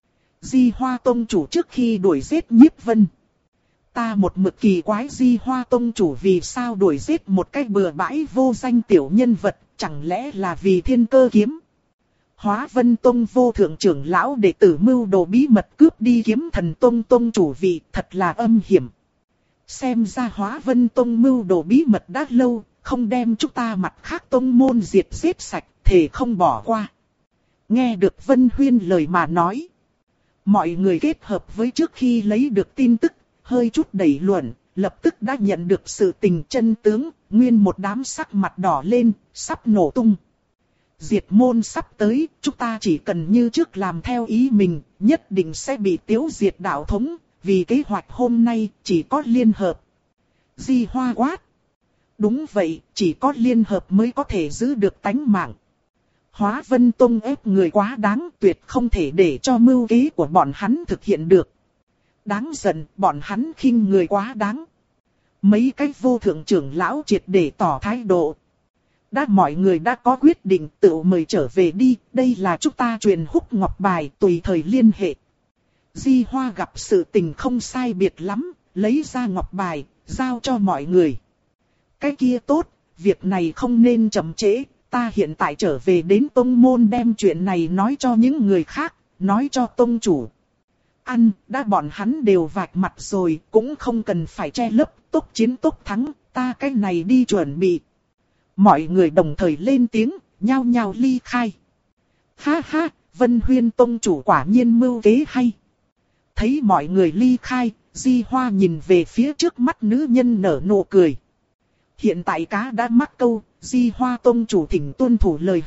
Di Hoa Tông chủ trước khi đuổi giết Nhiếp Vân. Ta một mực kỳ quái Di Hoa Tông chủ vì sao đuổi giết một cái bừa bãi vô danh tiểu nhân vật, chẳng lẽ là vì thiên cơ kiếm? Hóa Vân Tông vô thượng trưởng lão đệ tử mưu đồ bí mật cướp đi Kiếm Thần Tông tông chủ vị, thật là âm hiểm. Xem ra Hóa Vân Tông mưu đồ bí mật đã lâu, không đem chúng ta mặt khác tông môn diệt giết sạch, thề không bỏ qua. Nghe được Vân Huyên lời mà nói. Mọi người kết hợp với trước khi lấy được tin tức, hơi chút đẩy luận, lập tức đã nhận được sự tình chân tướng, nguyên một đám sắc mặt đỏ lên, sắp nổ tung. Diệt môn sắp tới, chúng ta chỉ cần như trước làm theo ý mình, nhất định sẽ bị tiêu diệt đạo thống, vì kế hoạch hôm nay chỉ có liên hợp. Di Hoa quát. Đúng vậy, chỉ có liên hợp mới có thể giữ được tánh mạng. Hóa Vân Tông ép người quá đáng, tuyệt không thể để cho mưu kế của bọn hắn thực hiện được. Đáng giận, bọn hắn khinh người quá đáng. Mấy cái vô thượng trưởng lão triệt để tỏ thái độ. Đã mọi người đã có quyết định tự mời trở về đi, đây là chúng ta truyền húc ngọc bài tùy thời liên hệ. Di Hoa gặp sự tình không sai biệt lắm, lấy ra ngọc bài, giao cho mọi người. Cái kia tốt, việc này không nên chậm trễ, ta hiện tại trở về đến tông môn đem chuyện này nói cho những người khác, nói cho tông chủ. Ăn, đã bọn hắn đều vạch mặt rồi, cũng không cần phải che lấp, tốc chiến tốc thắng, ta cái này đi chuẩn bị. Mọi người đồng thời lên tiếng, nhao nhao ly khai. Ha ha, Vân Huyên tông chủ quả nhiên mưu kế hay. Thấy mọi người ly khai, Di Hoa nhìn về phía trước mắt nữ nhân nở nụ cười. Hiện tại cá đã mắc câu, Di Hoa tông chủ thỉnh tuân thủ lời hứa,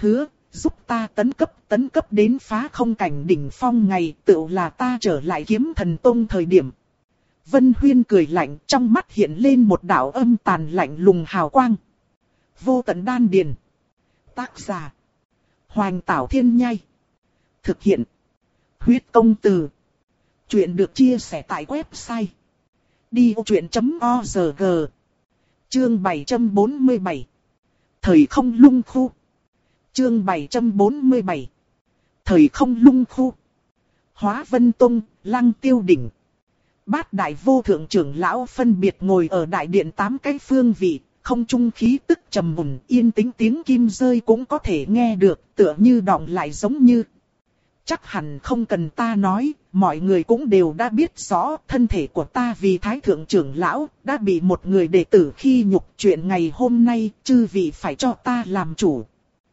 giúp ta tấn cấp, tấn cấp đến phá không cảnh đỉnh phong ngày, tựu là ta trở lại Kiếm Thần Tông thời điểm. Vân Huyên cười lạnh, trong mắt hiện lên một đạo âm tàn lạnh lùng hào quang. Vô tận đan điền. Tác giả: Hoành Tảo Thiên Nhai. Thực hiện: Huyết Công Từ. Chuyện được chia sẻ tại website đi ô chuyện chấm org. Chương bảy trăm bốn mươi bảy. Thời không lung khu. Chương bảy trăm bốn mươi bảy. Thời không lung khu. Hóa Vân Tông, Lăng Tiêu Đỉnh. Bát đại vô thượng trưởng lão phân biệt ngồi ở đại điện tám cái phương vị, không trung khí tức trầm mùn, yên tĩnh tiếng kim rơi cũng có thể nghe được, tựa như đọng lại giống như. Chắc hẳn không cần ta nói, mọi người cũng đều đã biết rõ, thân thể của ta vì thái thượng trưởng lão, đã bị một người đệ tử khi nhục. Chuyện ngày hôm nay, chư vị phải cho ta làm chủ.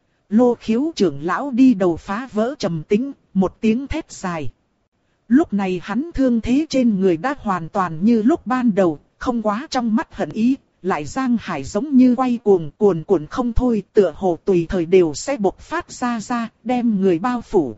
Lô Khiếu trưởng lão đi đầu phá vỡ trầm tĩnh, một tiếng thét dài. Lúc này hắn thương thế trên người đã hoàn toàn như lúc ban đầu, không quá trong mắt hận ý, lại giang hải giống như quay cuồng cuồn cuộn không thôi, tựa hồ tùy thời đều sẽ bộc phát ra ra, đem người bao phủ.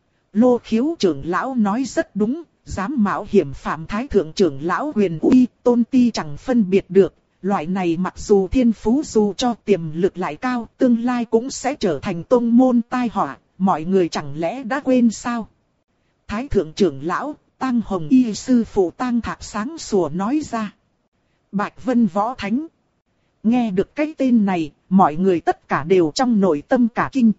Lô Khiếu trưởng lão nói rất đúng, dám mạo hiểm phạm thái thượng trưởng lão huyền uy, tôn ti chẳng phân biệt được. Loại này mặc dù thiên phú dù cho tiềm lực lại cao, tương lai cũng sẽ trở thành tông môn tai họa, mọi người chẳng lẽ đã quên sao? Thái thượng trưởng lão, Tăng Hồng Y sư phụ Tăng Thạc sáng sủa nói ra. Bạch Vân Võ Thánh. Nghe được cái tên này, mọi người tất cả đều trong nội tâm cả kinh.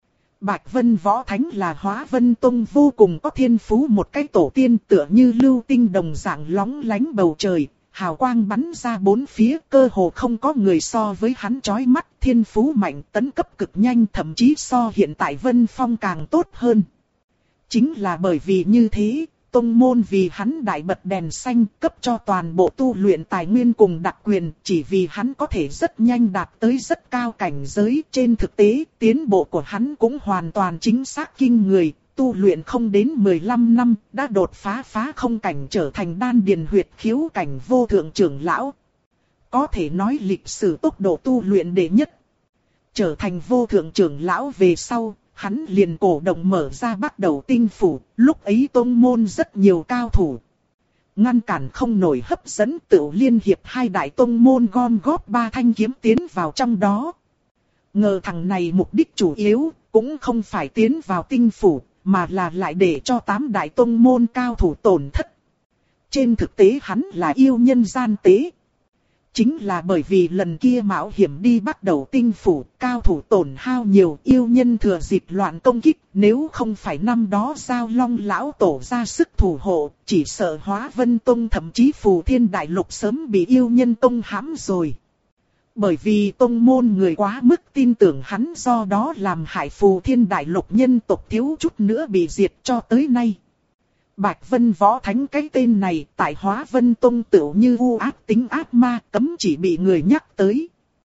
Bạch Vân Võ Thánh là Hóa Vân Tông vô cùng có thiên phú một cái tổ tiên, tựa như lưu tinh đồng dạng lóng lánh bầu trời, hào quang bắn ra bốn phía, cơ hồ không có người so với hắn chói mắt, thiên phú mạnh, tấn cấp cực nhanh, thậm chí so hiện tại Vân Phong càng tốt hơn. Chính là bởi vì như thế, tông môn vì hắn đại bật đèn xanh, cấp cho toàn bộ tu luyện tài nguyên cùng đặc quyền, chỉ vì hắn có thể rất nhanh đạt tới rất cao cảnh giới. Trên thực tế, tiến bộ của hắn cũng hoàn toàn chính xác kinh người, tu luyện không đến mười lăm năm, đã đột phá phá không cảnh trở thành đan điền huyệt khiếu cảnh vô thượng trưởng lão. Có thể nói lịch sử tốc độ tu luyện đệ nhất. Trở thành vô thượng trưởng lão về sau, hắn liền cổ động mở ra bắt đầu tinh phủ, lúc ấy tông môn rất nhiều cao thủ. Ngăn cản không nổi hấp dẫn, tự liên hiệp hai đại tông môn gom góp ba thanh kiếm tiến vào trong đó. Ngờ thằng này mục đích chủ yếu, cũng không phải tiến vào tinh phủ, mà là lại để cho tám đại tông môn cao thủ tổn thất. Trên thực tế hắn là yêu nhân gian tế. Chính là bởi vì lần kia mạo hiểm đi bắt đầu tinh phủ, cao thủ tổn hao nhiều, yêu nhân thừa dịp loạn công kích, nếu không phải năm đó Giao Long lão tổ ra sức thủ hộ, chỉ sợ Hóa Vân Tông thậm chí Phù Thiên Đại Lục sớm bị yêu nhân tông hãm rồi. Bởi vì tông môn người quá mức tin tưởng hắn, do đó làm hại Phù Thiên Đại Lục nhân tộc thiếu chút nữa bị diệt cho tới nay. Bạch Vân Võ Thánh cái tên này tại Hóa Vân Tông tựu như u ác tính ác ma, cấm chỉ bị người nhắc tới.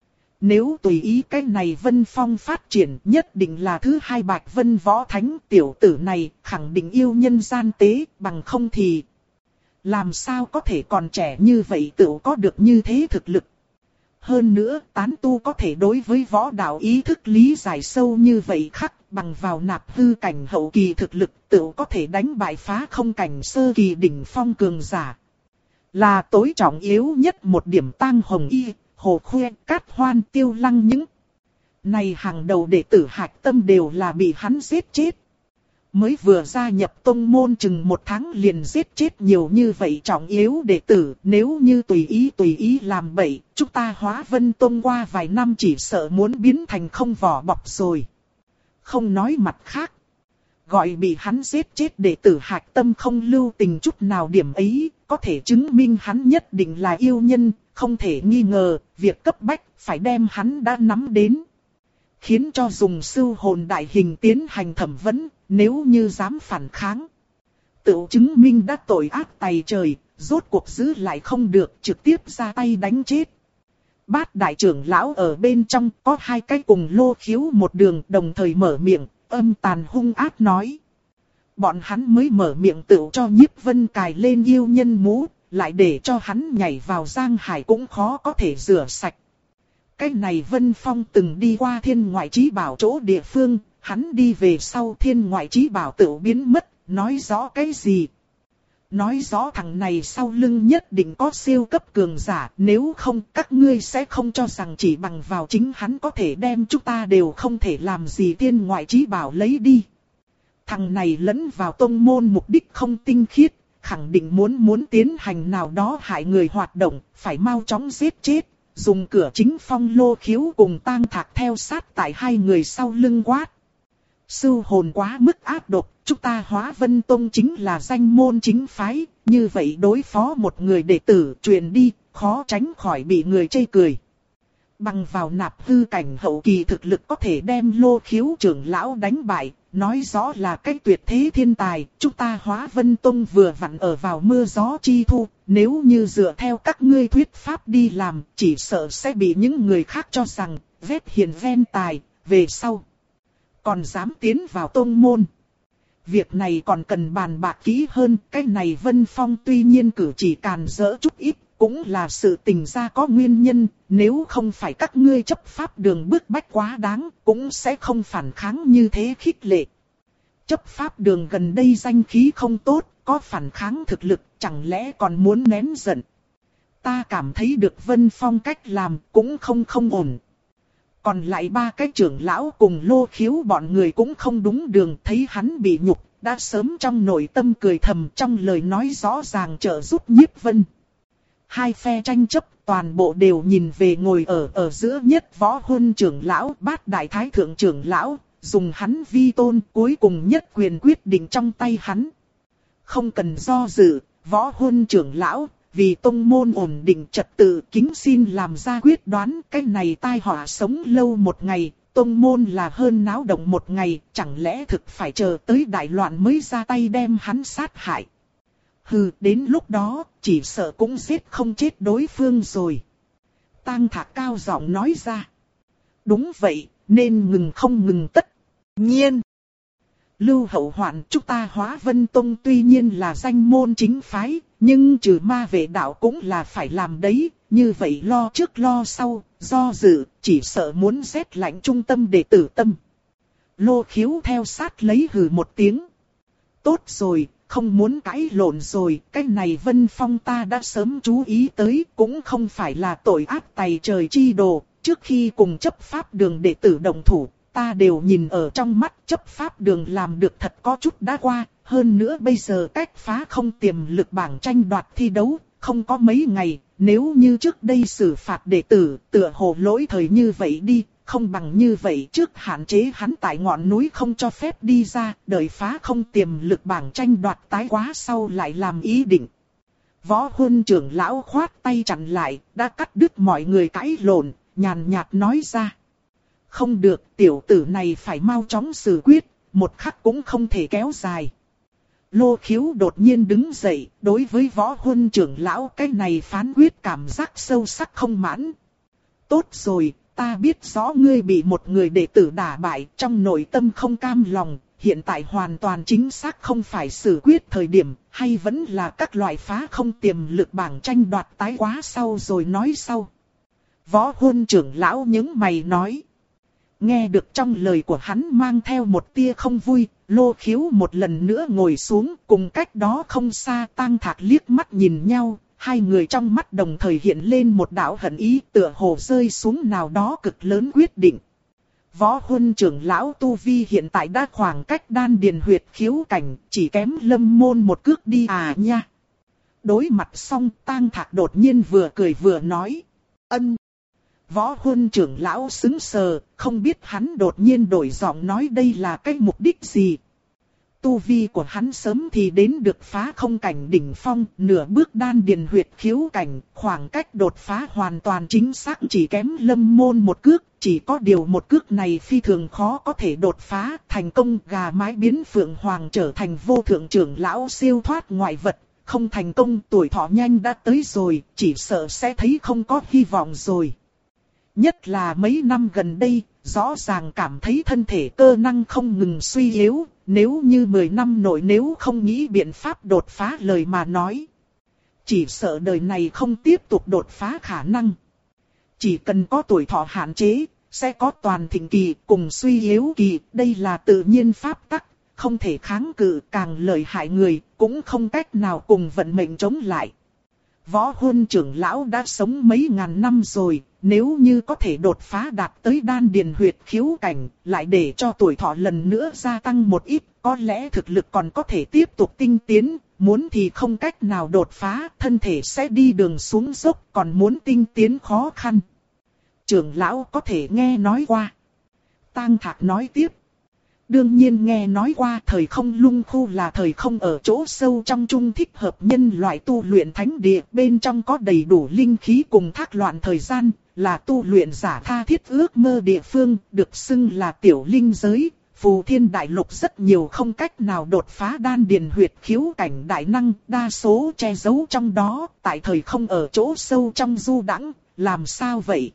Nếu tùy ý cái này Vân Phong phát triển, nhất định là thứ hai Bạch Vân Võ Thánh. Tiểu tử này khẳng định yêu nhân gian tế, bằng không thì làm sao có thể còn trẻ như vậy tựu có được như thế thực lực. Hơn nữa, tán tu có thể đối với võ đạo ý thức lý giải sâu như vậy khắc, bằng vào nạp hư cảnh hậu kỳ thực lực, tự có thể đánh bại phá không cảnh sơ kỳ đỉnh phong cường giả. Là tối trọng yếu nhất một điểm. Tang Hồng Y, Hồ Khuê, Cát Hoan, Tiêu Lăng những này hàng đầu đệ tử hạch tâm đều là bị hắn giết chết. Mới vừa gia nhập tông môn chừng một tháng liền giết chết nhiều như vậy trọng yếu đệ tử, nếu như tùy ý tùy ý làm bậy, chúng ta Hóa Vân Tông qua vài năm chỉ sợ muốn biến thành không vỏ bọc rồi. Không nói mặt khác, gọi bị hắn giết chết đệ tử hạch tâm không lưu tình chút nào, điểm ấy có thể chứng minh hắn nhất định là yêu nhân, không thể nghi ngờ, việc cấp bách phải đem hắn đã nắm đến. Khiến cho dùng sưu hồn đại hình tiến hành thẩm vấn, nếu như dám phản kháng, tự chứng minh đã tội ác tày trời, rốt cuộc giữ lại không được, trực tiếp ra tay đánh chết. Bát đại trưởng lão ở bên trong có hai cái cùng Lô Khiếu một đường đồng thời mở miệng, âm tàn hung ác nói. Bọn hắn mới mở miệng tự cho Nhiếp Vân cài lên yêu nhân mũ, lại để cho hắn nhảy vào giang hải cũng khó có thể rửa sạch. Cái này Vân Phong từng đi qua thiên ngoại trí bảo chỗ địa phương, hắn đi về sau thiên ngoại chí bảo tự biến mất, nói rõ cái gì? Nói rõ thằng này sau lưng nhất định có siêu cấp cường giả, nếu không các ngươi sẽ không cho rằng chỉ bằng vào chính hắn có thể đem chúng ta đều không thể làm gì thiên ngoại chí bảo lấy đi. Thằng này lẫn vào tông môn mục đích không tinh khiết, khẳng định muốn muốn tiến hành nào đó hại người hoạt động, phải mau chóng giết chết, dùng cửa chính Phong Lô Khiếu cùng Tang Thạc theo sát tại hai người sau lưng quát. Sưu hồn quá mức ác độc, chúng ta Hóa Vân Tông chính là danh môn chính phái, như vậy đối phó một người đệ tử truyền đi, khó tránh khỏi bị người chê cười. Bằng vào nạp hư cảnh hậu kỳ thực lực có thể đem Lô Khiếu trưởng lão đánh bại, nói rõ là cái tuyệt thế thiên tài, chúng ta Hóa Vân Tông vừa vặn ở vào mưa gió chi thu, nếu như dựa theo các ngươi thuyết pháp đi làm, chỉ sợ sẽ bị những người khác cho rằng, vét hiền ven tài, về sau. Còn dám tiến vào tông môn. Việc này còn cần bàn bạc kỹ hơn, cái này Vân Phong tuy nhiên cử chỉ càn rỡ chút ít, cũng là sự tình ra có nguyên nhân, nếu không phải các ngươi chấp pháp đường bức bách quá đáng, cũng sẽ không phản kháng như thế khích lệ. Chấp pháp đường gần đây danh khí không tốt, có phản kháng thực lực, chẳng lẽ còn muốn nén giận. Ta cảm thấy được Vân Phong cách làm cũng không không ổn. Còn lại ba cái trưởng lão cùng Lô Khiếu bọn người cũng không đúng đường, thấy hắn bị nhục, đã sớm trong nội tâm cười thầm, trong lời nói rõ ràng trợ giúp Nhiếp Vân. Hai phe tranh chấp toàn bộ đều nhìn về ngồi ở ở giữa nhất Võ Huân trưởng lão, Bát Đại Thái Thượng trưởng lão, dùng hắn vi tôn, cuối cùng nhất quyền quyết định trong tay hắn. Không cần do dự, Võ Huân trưởng lão, vì tông môn ổn định trật tự, kính xin làm ra quyết đoán, cái này tai họa sống lâu một ngày, tông môn là hơn náo động một ngày, chẳng lẽ thực phải chờ tới đại loạn mới ra tay đem hắn sát hại. Hừ, đến lúc đó, chỉ sợ cũng giết không chết đối phương rồi. Tang Thạc cao giọng nói ra. Đúng vậy, nên ngừng không ngừng tất nhiên. Lưu Hậu Hoạn, chúng ta Hóa Vân Tông tuy nhiên là danh môn chính phái, nhưng trừ ma vệ đạo cũng là phải làm đấy, như vậy lo trước lo sau, do dự, chỉ sợ muốn rét lạnh trung tâm đệ tử tâm. Lô Khiếu theo sát lấy hừ một tiếng. Tốt rồi, không muốn cãi lộn rồi, cái này Vân Phong ta đã sớm chú ý tới, cũng không phải là tội ác tày trời chi đồ, trước khi cùng chấp pháp đường đệ tử đồng thủ. Ta đều nhìn ở trong mắt, chấp pháp đường làm được thật có chút đã qua, hơn nữa bây giờ cách phá không tiềm lực bảng tranh đoạt thi đấu, không có mấy ngày, nếu như trước đây xử phạt đệ tử, tựa hồ lỗi thời như vậy đi, không bằng như vậy trước hạn chế hắn tại ngọn núi không cho phép đi ra, đợi phá không tiềm lực bảng tranh đoạt tái quá sau lại làm ý định. Võ Huân trưởng lão khoát tay chặn lại, đã cắt đứt mọi người cãi lộn, nhàn nhạt nói ra. Không được, tiểu tử này phải mau chóng xử quyết, một khắc cũng không thể kéo dài. Lô Khiếu đột nhiên đứng dậy, đối với Võ Huân trưởng lão cái này phán quyết cảm giác sâu sắc không mãn. Tốt rồi, ta biết rõ ngươi bị một người đệ tử đả bại, trong nội tâm không cam lòng, hiện tại hoàn toàn chính xác không phải xử quyết thời điểm, hay vẫn là các loại phá không tiềm lực bảng tranh đoạt tái quá sau rồi nói sau. Võ Huân trưởng lão những mày nói. Nghe được trong lời của hắn mang theo một tia không vui, Lô Khiếu một lần nữa ngồi xuống, cùng cách đó không xa Tang Thạc liếc mắt nhìn nhau, hai người trong mắt đồng thời hiện lên một đạo hận ý, tựa hồ rơi xuống nào đó cực lớn quyết định. Võ Huân trưởng lão tu vi hiện tại đã khoảng cách đan điền huyệt khiếu cảnh, chỉ kém Lâm Môn một cước đi à nha. Đối mặt xong, Tang Thạc đột nhiên vừa cười vừa nói, ân. Võ Huân trưởng lão sững sờ, không biết hắn đột nhiên đổi giọng nói đây là cái mục đích gì. Tu vi của hắn sớm thì đến được phá không cảnh đỉnh phong, nửa bước đan điền huyệt khiếu cảnh, khoảng cách đột phá hoàn toàn chính xác chỉ kém Lâm Môn một cước, chỉ có điều một cước này phi thường khó có thể đột phá, thành công gà mái biến phượng hoàng trở thành vô thượng trưởng lão siêu thoát ngoại vật, không thành công tuổi thọ nhanh đã tới rồi, chỉ sợ sẽ thấy không có hy vọng rồi. Nhất là mấy năm gần đây, rõ ràng cảm thấy thân thể cơ năng không ngừng suy yếu, nếu như mười năm nội nếu không nghĩ biện pháp đột phá lời mà nói. Chỉ sợ đời này không tiếp tục đột phá khả năng. Chỉ cần có tuổi thọ hạn chế, sẽ có toàn thịnh kỳ cùng suy yếu kỳ, đây là tự nhiên pháp tắc, không thể kháng cự, càng lợi hại người, cũng không cách nào cùng vận mệnh chống lại. Võ Huân trưởng lão đã sống mấy ngàn năm rồi, nếu như có thể đột phá đạt tới đan điền huyệt khiếu cảnh, lại để cho tuổi thọ lần nữa gia tăng một ít, có lẽ thực lực còn có thể tiếp tục tinh tiến, muốn thì không cách nào đột phá, thân thể sẽ đi đường xuống dốc, còn muốn tinh tiến khó khăn. Trưởng lão có thể nghe nói qua. Tang Thạc nói tiếp. Đương nhiên nghe nói qua, thời không lung khu là thời không ở chỗ sâu trong trung thích hợp nhân loại tu luyện thánh địa, bên trong có đầy đủ linh khí cùng thác loạn thời gian, là tu luyện giả tha thiết ước mơ địa phương, được xưng là tiểu linh giới. Phù Thiên Đại Lục rất nhiều không cách nào đột phá đan điền huyệt khiếu cảnh đại năng, đa số che giấu trong đó, tại thời không ở chỗ sâu trong du đãng, làm sao vậy?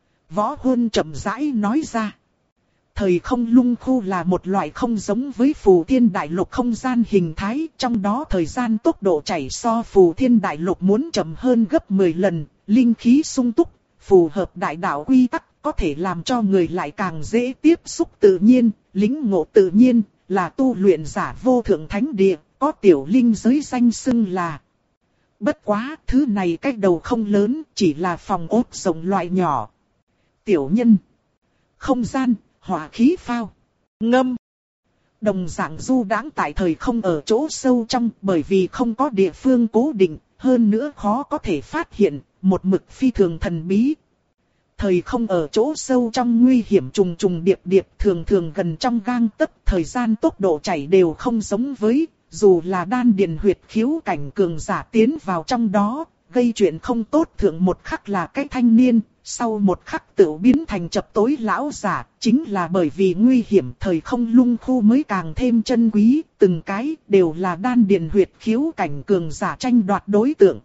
Võ Huân chậm rãi nói ra. Thời không lung khu là một loại không giống với Phù Thiên Đại Lục không gian hình thái, trong đó thời gian tốc độ chảy so Phù Thiên Đại Lục muốn chậm hơn gấp mười lần, linh khí sung túc, phù hợp đại đạo quy tắc, có thể làm cho người lại càng dễ tiếp xúc tự nhiên, lĩnh ngộ tự nhiên, là tu luyện giả vô thượng thánh địa, có tiểu linh giới danh xưng là. Bất quá, thứ này cách đầu không lớn, chỉ là phòng ốt rộng loại nhỏ. Tiểu nhân, không gian, hỏa khí phao, ngâm. Đồng dạng du đãng tại thời không ở chỗ sâu trong, bởi vì không có địa phương cố định, hơn nữa khó có thể phát hiện, một mực phi thường thần bí. Thời không ở chỗ sâu trong nguy hiểm trùng trùng điệp điệp, thường thường gần trong gang tấc, thời gian tốc độ chảy đều không giống với, dù là đan điền huyệt khiếu cảnh cường giả tiến vào trong đó, gây chuyện không tốt thượng một khắc là cái thanh niên, sau một khắc tự biến thành chập tối lão giả, chính là bởi vì nguy hiểm thời không lung khu mới càng thêm chân quý, từng cái đều là đan điền huyệt khiếu cảnh cường giả tranh đoạt đối tượng.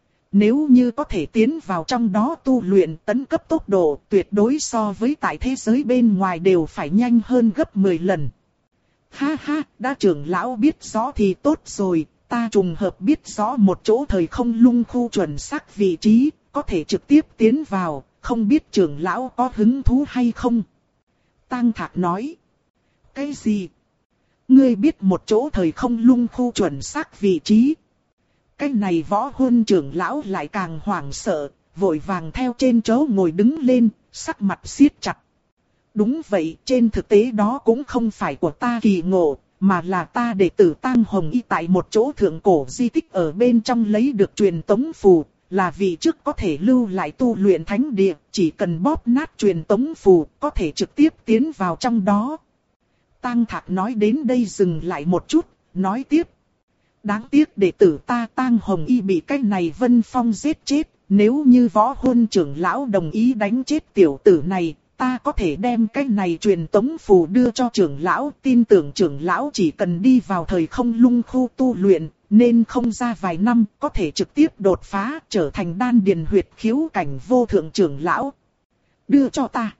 Nếu như có thể tiến vào trong đó tu luyện, tấn cấp tốc độ tuyệt đối so với tại thế giới bên ngoài đều phải nhanh hơn gấp mười lần. Ha ha, đã trưởng lão biết rõ thì tốt rồi, ta trùng hợp biết rõ một chỗ thời không lung khu chuẩn xác vị trí, có thể trực tiếp tiến vào, không biết trưởng lão có hứng thú hay không? Tang Thạc nói. Cái gì? Ngươi biết một chỗ thời không lung khu chuẩn xác vị trí? Cái này Võ Huân trưởng lão lại càng hoảng sợ, vội vàng theo trên chỗ ngồi đứng lên, sắc mặt siết chặt. Đúng vậy, trên thực tế đó cũng không phải của ta kỳ ngộ, mà là ta đệ tử Tang Hồng Y tại một chỗ thượng cổ di tích ở bên trong lấy được truyền tống phù, là vị trước có thể lưu lại tu luyện thánh địa, chỉ cần bóp nát truyền tống phù, có thể trực tiếp tiến vào trong đó. Tang Thạc nói đến đây dừng lại một chút, nói tiếp. Đáng tiếc đệ tử ta Tang Hồng Y bị cái này Vân Phong giết chết, nếu như Võ Huân trưởng lão đồng ý đánh chết tiểu tử này, ta có thể đem cái này truyền tống phù đưa cho trưởng lão, tin tưởng trưởng lão chỉ cần đi vào thời không lung khu tu luyện, nên không ra vài năm có thể trực tiếp đột phá trở thành đan điền huyệt khiếu cảnh vô thượng trưởng lão. Đưa cho ta.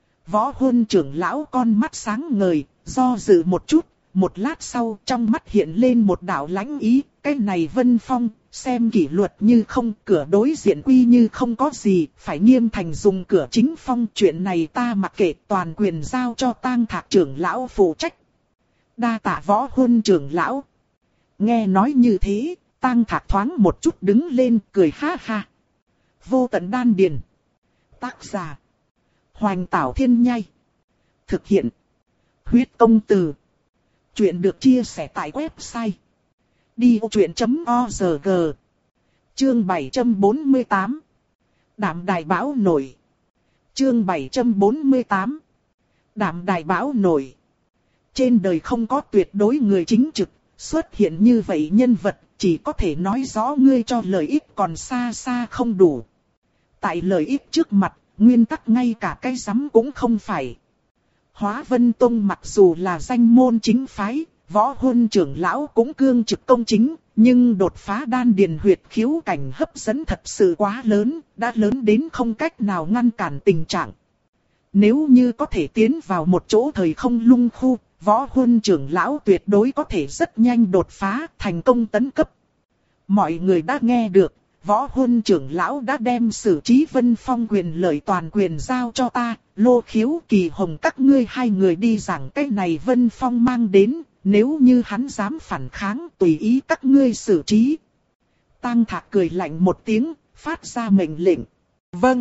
Võ Huân trưởng lão con mắt sáng ngời, do dự một chút, một lát sau trong mắt hiện lên một đạo lãnh ý, cái này Vân Phong, xem kỷ luật như không, cửa đối diện quy như không có gì, phải nghiêm thành dùng cửa chính phong, chuyện này ta mặc kệ, toàn quyền giao cho Tang Thạc trưởng lão phụ trách. Đa tạ Võ Huân trưởng lão. Nghe nói như thế, Tang Thạc thoáng một chút đứng lên, cười ha ha. Vô tận đan điền. Tác giả. Hoành Tảo Thiên Nhai. Thực hiện. Huyết Công Từ. Chuyện được chia sẻ tại website đi ô chuyện chấm org. Chương bảy trăm bốn mươi tám. Đạm Đài Bão Nổi. Chương bảy trăm bốn mươi tám. Đạm Đài Bão Nổi. Trên đời không có tuyệt đối người chính trực, xuất hiện như vậy nhân vật, chỉ có thể nói rõ ngươi cho lợi ích còn xa xa không đủ. Tại lợi ích trước mặt, nguyên tắc ngay cả cái rắm cũng không phải. Hóa Vân Tông mặc dù là danh môn chính phái, Võ Huân trưởng lão cũng cương trực công chính, nhưng đột phá đan điền huyệt khiếu cảnh hấp dẫn thật sự quá lớn, đã lớn đến không cách nào ngăn cản tình trạng. Nếu như có thể tiến vào một chỗ thời không lung khu, Võ Huân trưởng lão tuyệt đối có thể rất nhanh đột phá, thành công tấn cấp. Mọi người đã nghe được, Võ Huân trưởng lão đã đem xử trí Vân Phong quyền lợi toàn quyền giao cho ta, Lô Khiếu, Kỳ Hồng các ngươi hai người đi giảng cái này Vân Phong mang đến, nếu như hắn dám phản kháng tùy ý các ngươi xử trí. Tang Thạc cười lạnh một tiếng, phát ra mệnh lệnh. Vâng.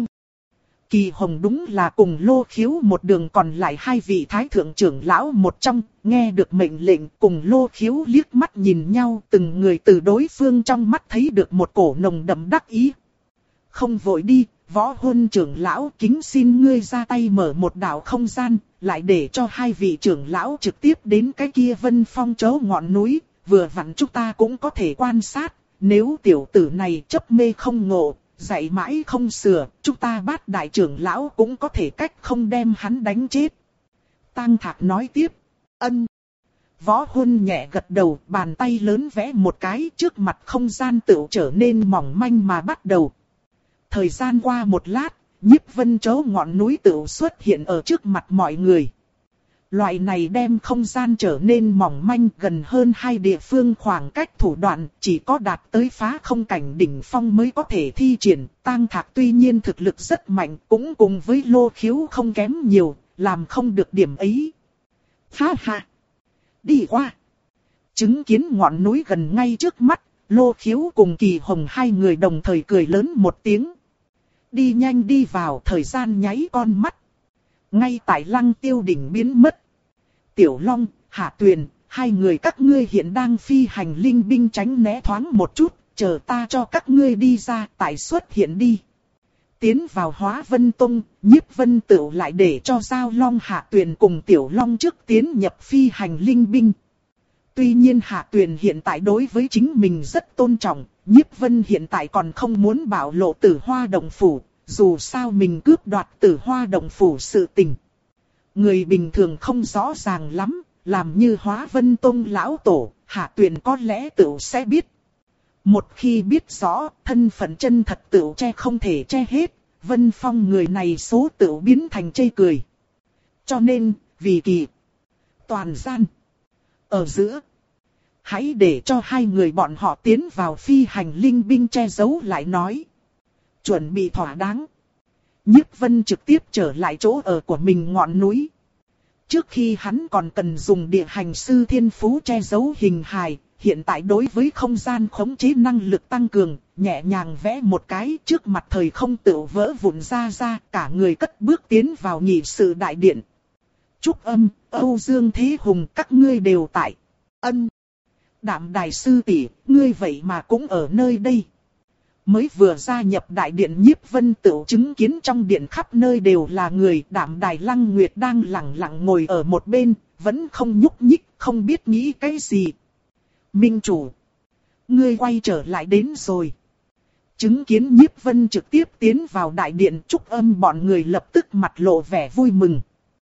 Kỳ Hồng đúng là cùng Lô Khiếu một đường còn lại hai vị thái thượng trưởng lão một trong, nghe được mệnh lệnh cùng Lô Khiếu liếc mắt nhìn nhau, từng người từ đối phương trong mắt thấy được một cổ nồng đậm đắc ý. Không vội đi, Võ Huân trưởng lão, kính xin ngươi ra tay mở một đạo không gian, lại để cho hai vị trưởng lão trực tiếp đến cái kia Vân Phong chỗ ngọn núi, vừa vặn chúng ta cũng có thể quan sát, nếu tiểu tử này chấp mê không ngộ, dạy mãi không sửa, chúng ta Bát đại trưởng lão cũng có thể cách không đem hắn đánh chết. Tang Thạc nói tiếp. Ân. Võ Huân nhẹ gật đầu, bàn tay lớn vẽ một cái, trước mặt không gian tựu trở nên mỏng manh mà bắt đầu. Thời gian qua một lát, Nhiếp Vân chỗ ngọn núi tựu xuất hiện ở trước mặt mọi người. Loại này đem không gian trở nên mỏng manh, gần hơn hai địa phương khoảng cách thủ đoạn, chỉ có đạt tới phá không cảnh đỉnh phong mới có thể thi triển. Tang Thạc tuy nhiên thực lực rất mạnh, cũng cùng với Lô Khiếu không kém nhiều, làm không được điểm ấy. Ha ha! Đi qua! Chứng kiến ngọn núi gần ngay trước mắt, Lô Khiếu cùng Kỳ Hồng hai người đồng thời cười lớn một tiếng. Đi nhanh đi vào, thời gian nháy con mắt. Ngay tại Lăng Tiêu đỉnh biến mất. Tiểu Long, Hạ Tuyền, hai người các ngươi hiện đang phi hành linh binh tránh né thoáng một chút, chờ ta cho các ngươi đi ra, tại xuất hiện đi. Tiến vào Hóa Vân Tông, Nhiếp Vân Tửu lại để cho Giao Long Hạ Tuyền cùng Tiểu Long trước tiến nhập phi hành linh binh. Tuy nhiên Hạ Tuyền hiện tại đối với chính mình rất tôn trọng, Nhiếp Vân hiện tại còn không muốn bảo lộ Tử Hoa Động Phủ, dù sao mình cướp đoạt Tử Hoa Động Phủ sự tình. Người bình thường không rõ ràng lắm, làm như Hóa Vân Tông lão tổ, Hạ Tuyền có lẽ tựu sẽ biết. Một khi biết rõ, thân phận chân thật tựu che không thể che hết, Vân Phong người này số tựu biến thành chê cười. Cho nên, vì kỳ toàn gian ở giữa, hãy để cho hai người bọn họ tiến vào phi hành linh binh che giấu lại nói. Chuẩn bị thỏa đáng. Nhiếp Vân trực tiếp trở lại chỗ ở của mình ngọn núi. Trước khi hắn còn cần dùng địa hành sư thiên phú che giấu hình hài, hiện tại đối với không gian khống chế năng lực tăng cường, nhẹ nhàng vẽ một cái trước mặt thời không tự vỡ vụn ra ra, cả người cất bước tiến vào nhị sự đại điện. Trúc Âm, Âu Dương Thế Hùng các ngươi đều tại. Ân. Đạm Đài sư tỷ, ngươi vậy mà cũng ở nơi đây. Mới vừa gia nhập đại điện, Nhiếp Vân Tửu chứng kiến trong điện khắp nơi đều là người. Đạm Đài Lăng Nguyệt đang lặng lặng ngồi ở một bên, vẫn không nhúc nhích, không biết nghĩ cái gì. Minh chủ, ngươi quay trở lại đến rồi. Chứng kiến Nhiếp Vân trực tiếp tiến vào đại điện, Trúc Âm bọn người lập tức mặt lộ vẻ vui mừng.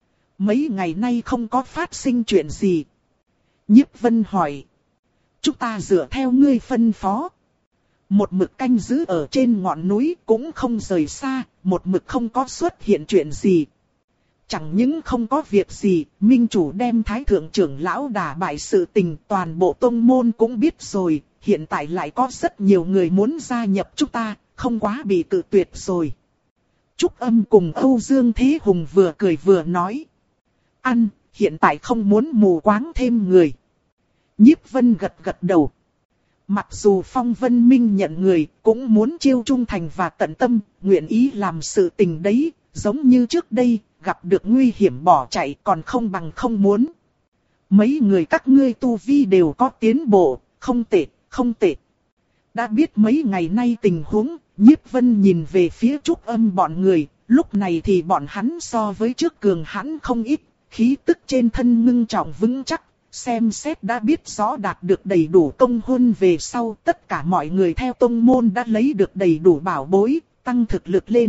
Mấy ngày nay không có phát sinh chuyện gì. Nhiếp Vân hỏi. Chúng ta dựa theo ngươi phân phó. Một mực canh giữ ở trên ngọn núi cũng không rời xa, một mực không có xuất hiện chuyện gì. Chẳng những không có việc gì, minh chủ đem thái thượng trưởng lão đả bại sự tình, toàn bộ tông môn cũng biết rồi, hiện tại lại có rất nhiều người muốn gia nhập chúng ta, không quá bị cự tuyệt rồi. Trúc Âm cùng Âu Dương Thế Hùng vừa cười vừa nói. Ăn, hiện tại không muốn mù quáng thêm người. Nhiếp Vân gật gật đầu. Mặc dù Phong Vân Minh nhận người, cũng muốn chiêu trung thành và tận tâm, nguyện ý làm sự tình đấy, giống như trước đây, gặp được nguy hiểm bỏ chạy còn không bằng không muốn. Mấy người các ngươi tu vi đều có tiến bộ, không tệ, không tệ. Đã biết mấy ngày nay tình huống, Nhiếp Vân nhìn về phía Trúc Âm bọn người, lúc này thì bọn hắn so với trước cường hãn không ít, khí tức trên thân ngưng trọng vững chắc. Xem xét đã biết rõ đạt được đầy đủ công huân về sau, tất cả mọi người theo tông môn đã lấy được đầy đủ bảo bối, tăng thực lực lên.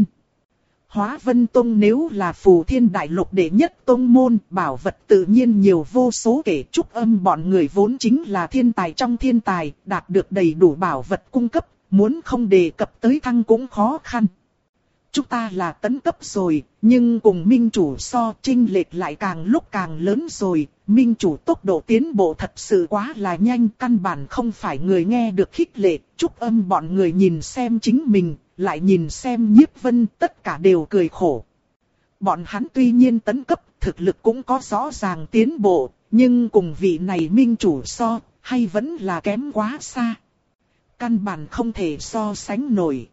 Hóa Vân Tông nếu là Phù Thiên Đại Lục đệ nhất tông môn, bảo vật tự nhiên nhiều vô số kể. Trúc Âm bọn người vốn chính là thiên tài trong thiên tài, đạt được đầy đủ bảo vật cung cấp, muốn không đề cập tới thăng cũng khó khăn. chúng ta là tấn cấp rồi, nhưng cùng minh chủ so chênh lệch lại càng lúc càng lớn rồi. Minh chủ tốc độ tiến bộ thật sự quá là nhanh, căn bản không phải người nghe được khích lệ. Trúc Âm bọn người nhìn xem chính mình, lại nhìn xem Nhiếp Vân, tất cả đều cười khổ. Bọn hắn tuy nhiên tấn cấp, thực lực cũng có rõ ràng tiến bộ, nhưng cùng vị này minh chủ so, hay vẫn là kém quá xa. Căn bản không thể so sánh nổi.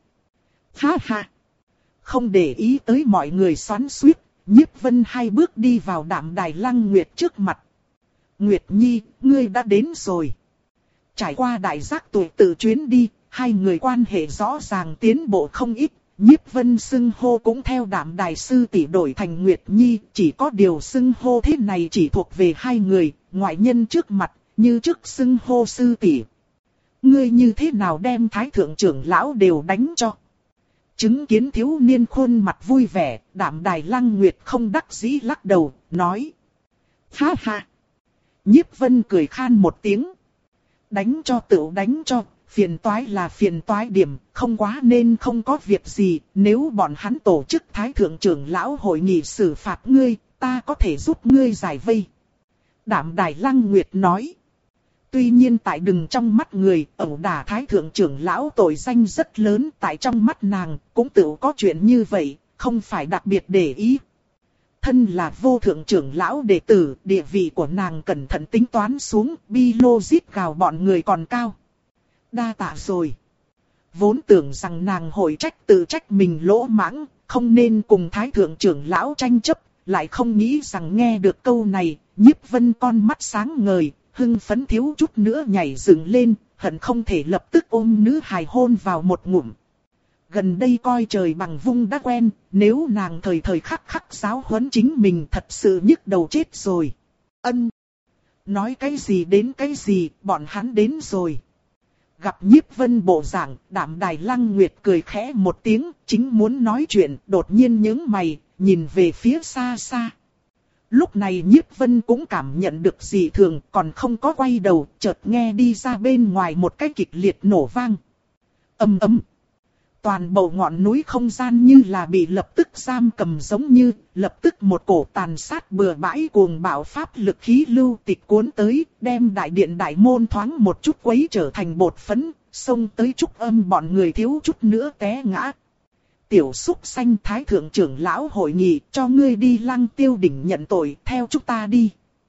Ha ha! Không để ý tới mọi người xoắn xuýt, Nhiếp Vân hai bước đi vào Đạm Đài Lăng Nguyệt trước mặt. Nguyệt Nhi, ngươi đã đến rồi. Trải qua đại giác tuổi tự chuyến đi, hai người quan hệ rõ ràng tiến bộ không ít. Nhiếp Vân xưng hô cũng theo Đạm Đài sư tỷ đổi thành Nguyệt Nhi, chỉ có điều xưng hô thế này chỉ thuộc về hai người, ngoại nhân trước mặt, như trước xưng hô sư tỷ. Ngươi như thế nào đem Thái thượng trưởng lão đều đánh cho? Chứng kiến thiếu niên khuôn mặt vui vẻ, Đạm Đài Lăng Nguyệt không đắc dĩ lắc đầu, nói. Ha ha! Nhiếp Vân cười khan một tiếng. Đánh cho tựu đánh cho, phiền toái là phiền toái điểm, không quá nên không có việc gì. Nếu bọn hắn tổ chức Thái thượng trưởng lão hội nghị xử phạt ngươi, ta có thể giúp ngươi giải vây. Đạm Đài Lăng Nguyệt nói. Tuy nhiên tại đừng trong mắt người, ẩu đả Thái thượng trưởng lão tội danh rất lớn, tại trong mắt nàng, cũng tự có chuyện như vậy, không phải đặc biệt để ý. Thân là vô thượng trưởng lão đệ tử, địa vị của nàng cẩn thận tính toán xuống, bi lô giết gào bọn người còn cao. Đa tạ rồi. Vốn tưởng rằng nàng hội trách tự trách mình lỗ mãng, không nên cùng Thái thượng trưởng lão tranh chấp, lại không nghĩ rằng nghe được câu này, Nhiếp Vân con mắt sáng ngời, hưng phấn thiếu chút nữa nhảy dựng lên, hận không thể lập tức ôm nữ hài hôn vào một ngụm. Gần đây coi trời bằng vung đã quen, nếu nàng thời thời khắc khắc giáo huấn chính mình thật sự nhức đầu chết rồi. Ân. Nói cái gì đến cái gì, bọn hắn đến rồi. Gặp Nhiếp Vân bộ dạng, Đạm Đài Lăng Nguyệt cười khẽ một tiếng, chính muốn nói chuyện, đột nhiên nhướng mày, nhìn về phía xa xa. Lúc này Nhiếp Vân cũng cảm nhận được dị thường, còn không có quay đầu, chợt nghe đi ra bên ngoài một cái kịch liệt nổ vang. Ầm ầm. Toàn bộ ngọn núi không gian như là bị lập tức giam cầm giống như, lập tức một cổ tàn sát bừa bãi cuồng bạo pháp lực khí lưu tịch cuốn tới, đem đại điện đại môn thoáng một chút quấy trở thành bột phấn, xông tới Trúc Âm bọn người thiếu chút nữa té ngã. Tiểu Súc Xanh Thái thượng trưởng lão hội nghị, cho ngươi đi Lăng Tiêu đỉnh nhận tội, theo chúng ta đi.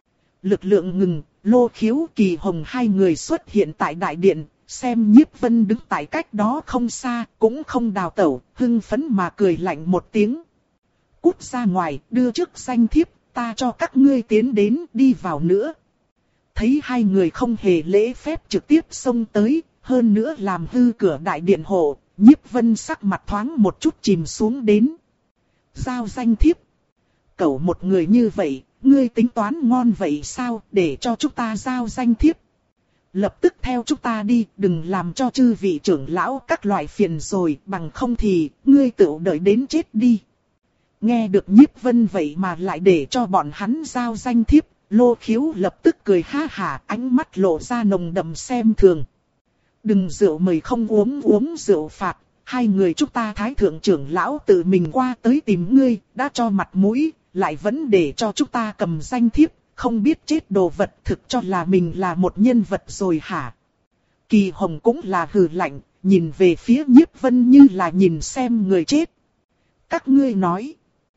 Lực lượng ngừng, Lô Khiếu Kỳ Hồng hai người xuất hiện tại đại điện. Xem Nhiếp Vân đứng tại cách đó không xa, cũng không đào tẩu, hưng phấn mà cười lạnh một tiếng. Cút ra ngoài, đưa trước danh thiếp, ta cho các ngươi tiến đến, đi vào nữa. Thấy hai người không hề lễ phép trực tiếp xông tới, hơn nữa làm hư cửa đại điện hộ, Nhiếp Vân sắc mặt thoáng một chút chìm xuống đến. Giao danh thiếp. Cậu một người như vậy, ngươi tính toán ngon vậy sao, để cho chúng ta giao danh thiếp. Lập tức theo chúng ta đi, đừng làm cho chư vị trưởng lão các loại phiền rồi, bằng không thì, ngươi tự đợi đến chết đi. Nghe được Nhiếp Vân vậy mà lại để cho bọn hắn giao danh thiếp, Lô Khiếu lập tức cười ha hả, ánh mắt lộ ra nồng đậm xem thường. Đừng rượu mời không uống uống rượu phạt, hai người chúng ta Thái thượng trưởng lão tự mình qua tới tìm ngươi, đã cho mặt mũi, lại vẫn để cho chúng ta cầm danh thiếp. Không biết chết đồ vật thực cho là mình là một nhân vật rồi hả? Kỳ Hồng cũng là hừ lạnh, nhìn về phía Nhiếp Vân như là nhìn xem người chết. Các ngươi nói,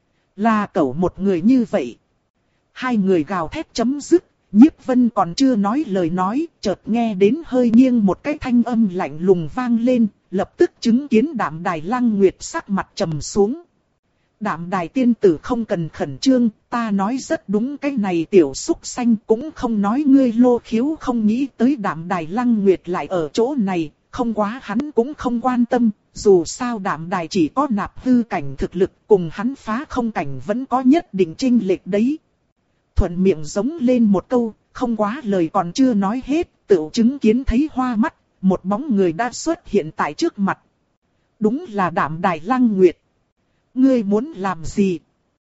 là cậu một người như vậy. Hai người gào thét chấm dứt, Nhiếp Vân còn chưa nói lời nói, chợt nghe đến hơi nghiêng một cái thanh âm lạnh lùng vang lên, lập tức chứng kiến Đạm Đài Lăng Nguyệt sắc mặt trầm xuống. Đạm Đài tiên tử không cần khẩn trương, ta nói rất đúng, cái này tiểu Súc Xanh cũng không nói ngươi. Lô Khiếu không nghĩ tới Đạm Đài Lăng Nguyệt lại ở chỗ này, không quá hắn cũng không quan tâm, dù sao Đạm Đài chỉ có nạp hư cảnh thực lực, cùng hắn phá không cảnh vẫn có nhất định chênh lệch đấy. Thuận miệng giống lên một câu, không quá lời còn chưa nói hết, tự chứng kiến thấy hoa mắt, một bóng người đã xuất hiện tại trước mặt. Đúng là Đạm Đài Lăng Nguyệt. Ngươi muốn làm gì?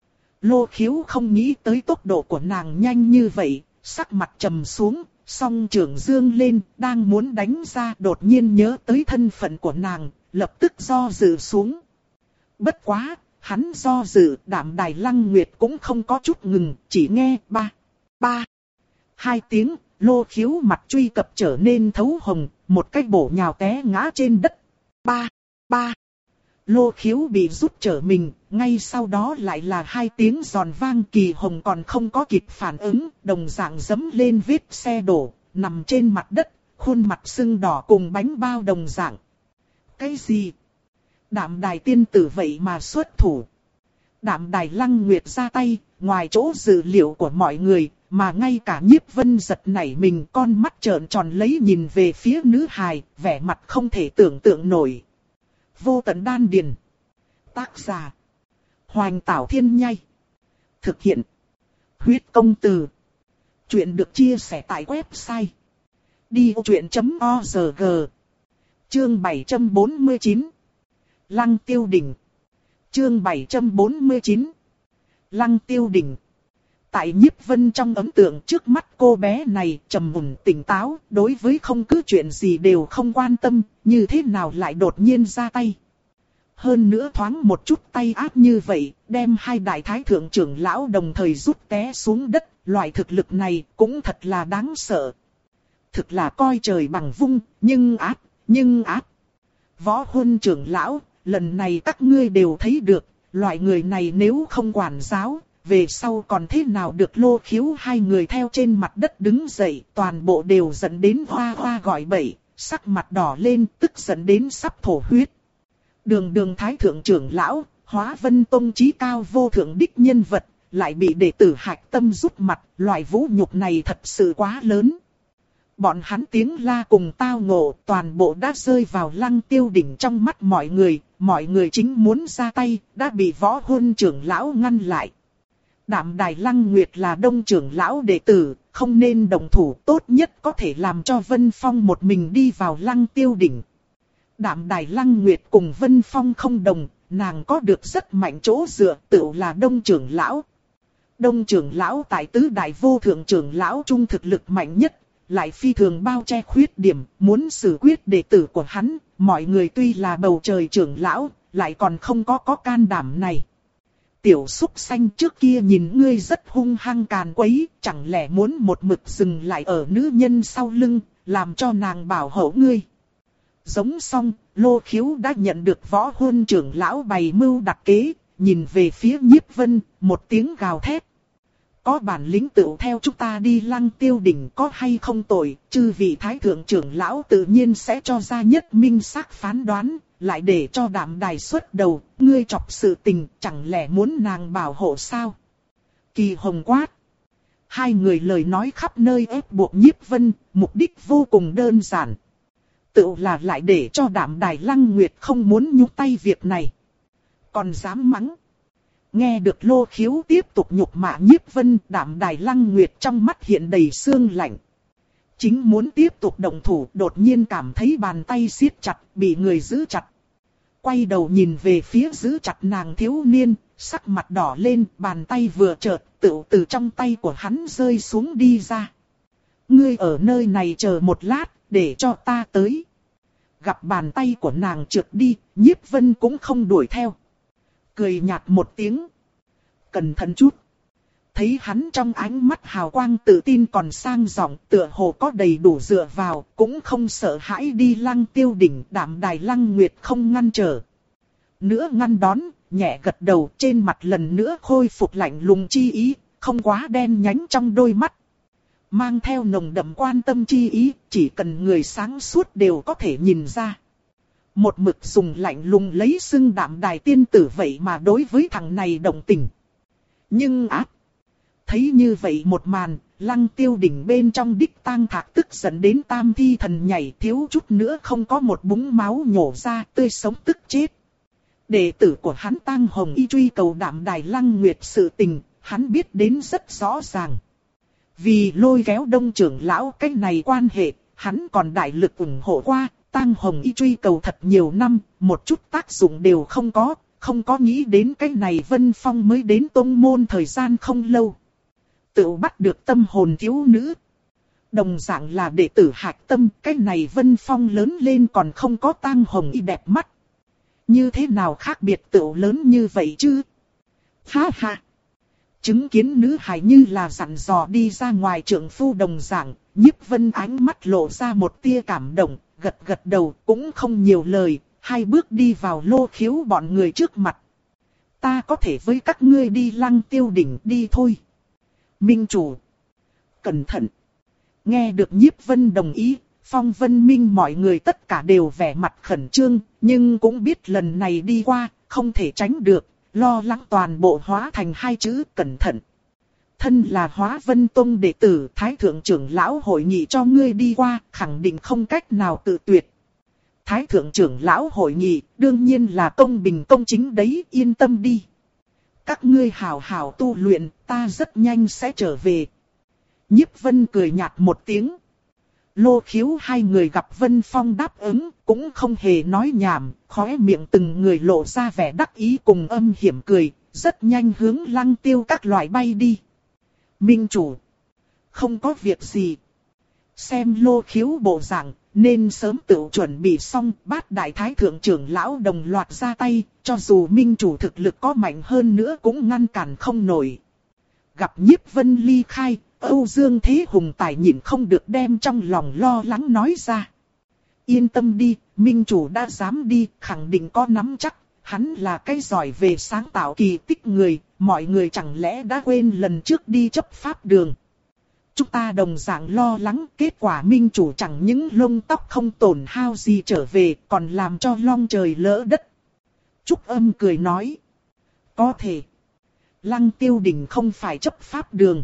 Lô Khiếu không nghĩ tới tốc độ của nàng nhanh như vậy, sắc mặt trầm xuống, song trưởng dương lên, đang muốn đánh ra, đột nhiên nhớ tới thân phận của nàng, lập tức do dự xuống. Bất quá, hắn do dự, Đạm Đài Lăng Nguyệt cũng không có chút ngừng, chỉ nghe ba, ba, hai tiếng, Lô Khiếu mặt truy cập trở nên thấu hồng, một cái bổ nhào té ngã trên đất. Ba, ba, Lô Khiếu bị rút trở mình, ngay sau đó lại là hai tiếng giòn vang. Kỳ Hồng còn không có kịp phản ứng, đồng dạng giẫm lên vết xe đổ, nằm trên mặt đất, khuôn mặt sưng đỏ cùng bánh bao đồng dạng. Cái gì? Đạm Đài tiên tử vậy mà xuất thủ. Đạm Đài Lăng Nguyệt ra tay, ngoài chỗ dự liệu của mọi người, mà ngay cả Nhiếp Vân giật nảy mình, con mắt trợn tròn lấy nhìn về phía nữ hài, vẻ mặt không thể tưởng tượng nổi. Vô Tận Đan Điền. Tác giả: Hoành Tảo Thiên Nhai. Thực hiện: Huyết Công Từ. Chuyện được chia sẻ tại website đi vô chuyện chấm org. Chương bảy trăm bốn mươi chín. Lăng Tiêu Đỉnh. Chương bảy trăm bốn mươi chín. Lăng Tiêu Đỉnh. Tại Nhiếp Vân trong ấn tượng, trước mắt cô bé này trầm mùn tỉnh táo, đối với không cứ chuyện gì đều không quan tâm, như thế nào lại đột nhiên ra tay. Hơn nữa thoáng một chút tay áp như vậy, đem hai đại thái thượng trưởng lão đồng thời rút té xuống đất, loại thực lực này cũng thật là đáng sợ. Thực là coi trời bằng vung, nhưng áp, nhưng áp. Võ Huân trưởng lão, lần này các ngươi đều thấy được, loại người này nếu không quản giáo, về sau còn thế nào được. Lô Khiếu hai người theo trên mặt đất đứng dậy, toàn bộ đều dẫn đến hoa hoa gọi bậy, sắc mặt đỏ lên, tức giận đến sắp thổ huyết. Đường đường thái thượng trưởng lão, Hóa Vân Tông chí cao vô thượng đích nhân vật, lại bị đệ tử Hạch Tâm rút mặt, loại vũ nhục này thật sự quá lớn. Bọn hắn tiếng la cùng tao ngộ, toàn bộ đã rơi vào Lăng Tiêu Đỉnh trong mắt mọi người, mọi người chính muốn ra tay, đã bị Võ Huân trưởng lão ngăn lại. Đạm Đài Lăng Nguyệt là Đông trưởng lão đệ tử, không nên động thủ, tốt nhất có thể làm cho Vân Phong một mình đi vào Lăng Tiêu Đỉnh. Đạm Đài Lăng Nguyệt cùng Vân Phong không đồng, nàng có được rất mạnh chỗ dựa, tự là Đông trưởng lão. Đông trưởng lão tại tứ đại vô thượng trưởng lão trung thực lực mạnh nhất, lại phi thường bao che khuyết điểm, muốn xử quyết đệ tử của hắn, mọi người tuy là bầu trời trưởng lão, lại còn không có có can đảm này. Tiểu súc xanh, trước kia nhìn ngươi rất hung hăng càn quấy, chẳng lẽ muốn một mực dừng lại ở nữ nhân sau lưng, làm cho nàng bảo hộ ngươi. Giống xong, Lô Khiếu đã nhận được Võ Huân trưởng lão bày mưu đặt kế, nhìn về phía Nhiếp Vân, một tiếng gào thét. Có bản lĩnh tựu theo chúng ta đi Lăng Tiêu Đỉnh, có hay không tội, chư vị thái thượng trưởng lão tự nhiên sẽ cho ra nhất minh xác phán đoán, lại để cho Đạm Đài xuất đầu, ngươi chọc sự tình, chẳng lẽ muốn nàng bảo hộ sao? Kỳ Hồng quát. Hai người lời nói khắp nơi ép buộc Nhiếp Vân, mục đích vô cùng đơn giản. Tự là lại để cho Đạm Đài Lăng Nguyệt không muốn nhúc tay việc này. Còn dám mắng. Nghe được Lô Khiếu tiếp tục nhục mạ Nhiếp Vân, Đạm Đài Lăng Nguyệt trong mắt hiện đầy sương lạnh. Chính muốn tiếp tục động thủ, đột nhiên cảm thấy bàn tay siết chặt, bị người giữ chặt. Quay đầu nhìn về phía giữ chặt nàng thiếu niên, sắc mặt đỏ lên, bàn tay vừa chợt, tự từ trong tay của hắn rơi xuống đi ra. Ngươi ở nơi này chờ một lát, để cho ta tới. Gặp bàn tay của nàng trượt đi, Nhiếp Vân cũng không đuổi theo. Cười nhạt một tiếng. Cẩn thận chút. Thấy hắn trong ánh mắt hào quang tự tin còn sang giọng, tựa hồ có đầy đủ dựa vào, cũng không sợ hãi đi Lăng Tiêu Đỉnh. Đạm Đài Lăng Nguyệt không ngăn trở. Nữa ngăn đón, nhẹ gật đầu, trên mặt lần nữa khôi phục lạnh lùng chi ý, không quá đen nhánh trong đôi mắt. Mang theo nồng đậm quan tâm chi ý, chỉ cần người sáng suốt đều có thể nhìn ra. Một mực dùng lạnh lùng lấy xưng Đạm Đài tiên tử vậy mà đối với thằng này động tình. Nhưng ác. Thấy như vậy một màn, Lăng Tiêu Đỉnh bên trong đích tang thạc tức giận đến tam thi thần nhảy, thiếu chút nữa không có một búng máu nhổ ra, tươi sống tức chết. Đệ tử của hắn Tang Hồng Y truy cầu Đạm Đài Lăng Nguyệt sự tình, hắn biết đến rất rõ ràng. Vì lôi kéo Đông trưởng lão cái này quan hệ, hắn còn đại lực ủng hộ qua. Tang Hồng Y truy cầu thật nhiều năm, một chút tác dụng đều không có, không có nghĩ đến cái này Vân Phong mới đến tông môn thời gian không lâu. Tự bắt được tâm hồn thiếu nữ. Đồng dạng là đệ tử Hạch Tâm, cái này Vân Phong lớn lên còn không có Tang Hồng Y đẹp mắt. Như thế nào khác biệt tựu lớn như vậy chứ? Ha ha! Chứng kiến nữ hài như là dặn dò đi ra ngoài trượng phu đồng dạng, Nhiếp Vân ánh mắt lộ ra một tia cảm động, gật gật đầu cũng không nhiều lời, hai bước đi vào Lô Khiếu bọn người trước mặt. Ta có thể với các ngươi đi Lăng Tiêu đỉnh đi thôi. Minh chủ! Cẩn thận! Nghe được Nhiếp Vân đồng ý, Phong Vân Minh mọi người tất cả đều vẻ mặt khẩn trương, nhưng cũng biết lần này đi qua, không thể tránh được, lo lắng toàn bộ hóa thành hai chữ cẩn thận. Thân là Hóa Vân Tông đệ tử Thái Thượng trưởng lão hội nghị cho ngươi đi qua, khẳng định không cách nào tự tuyệt. Thái Thượng trưởng lão hội nghị, đương nhiên là công bình công chính đấy, yên tâm đi. Các ngươi hảo hảo tu luyện, ta rất nhanh sẽ trở về. Nhiếp Vân cười nhạt một tiếng. Lô Khiếu hai người gặp Vân Phong đáp ứng, cũng không hề nói nhảm, khóe miệng từng người lộ ra vẻ đắc ý cùng âm hiểm cười, rất nhanh hướng Lăng Tiêu các loại bay đi. Minh chủ! Không có việc gì. Xem Lô Khiếu bộ dạng, nên sớm tự chuẩn bị xong, Bát Đại Thái Thượng trưởng lão đồng loạt ra tay, cho dù Minh chủ thực lực có mạnh hơn nữa cũng ngăn cản không nổi. Gặp Nhiếp Vân ly khai, Âu Dương Thế Hùng tài nhịn không được đem trong lòng lo lắng nói ra. Yên tâm đi, Minh chủ đã dám đi, khẳng định có nắm chắc, hắn là cái giỏi về sáng tạo kỳ tích người, mọi người chẳng lẽ đã quên lần trước đi chấp pháp đường. Chúng ta đồng dạng lo lắng, kết quả Minh chủ chẳng những lông tóc không tổn hao gì trở về, còn làm cho long trời lỡ đất. Trúc Âm cười nói. Có thể. Lăng Tiêu đỉnh không phải chấp pháp đường.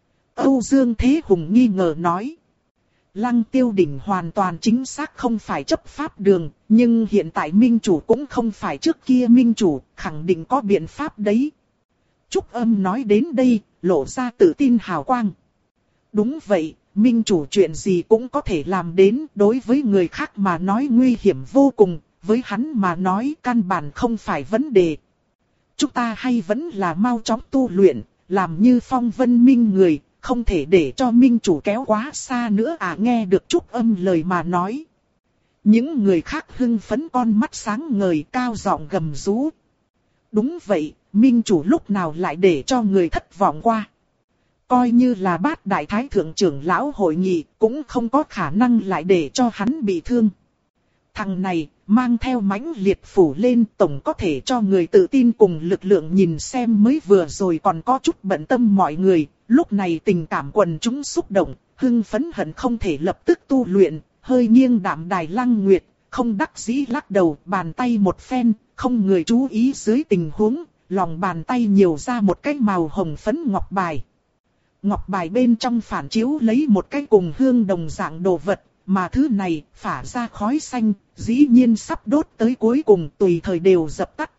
Âu Dương Thế Hùng nghi ngờ nói. Lăng Tiêu đỉnh hoàn toàn chính xác không phải chấp pháp đường, nhưng hiện tại Minh chủ cũng không phải trước kia Minh chủ, khẳng định có biện pháp đấy. Trúc Âm nói đến đây, lộ ra tự tin hào quang. Đúng vậy, Minh chủ chuyện gì cũng có thể làm đến, đối với người khác mà nói nguy hiểm vô cùng, với hắn mà nói căn bản không phải vấn đề. Chúng ta hay vẫn là mau chóng tu luyện, làm như Phong Vân Minh người, không thể để cho Minh chủ kéo quá xa nữa à. Nghe được Trúc Âm lời mà nói. Những người khác hưng phấn con mắt sáng ngời cao giọng gầm rú. Đúng vậy, Minh chủ lúc nào lại để cho người thất vọng qua. Coi như là Bát Đại Thái Thượng trưởng lão hội nghị cũng không có khả năng lại để cho hắn bị thương. Thằng này mang theo mãnh liệt phủ lên tổng có thể cho người tự tin cùng lực lượng nhìn xem mới vừa rồi còn có chút bận tâm mọi người. Lúc này tình cảm quần chúng xúc động, hưng phấn hận không thể lập tức tu luyện, hơi nghiêng đạm đài Lăng Nguyệt, không đắc dĩ lắc đầu, bàn tay một phen, không người chú ý dưới tình huống, lòng bàn tay nhiều ra một cái màu hồng phấn ngọc bài. Ngọc bài bên trong phản chiếu lấy một cái cùng hương đồng dạng đồ vật, mà thứ này phả ra khói xanh, dĩ nhiên sắp đốt tới cuối cùng tùy thời đều dập tắt.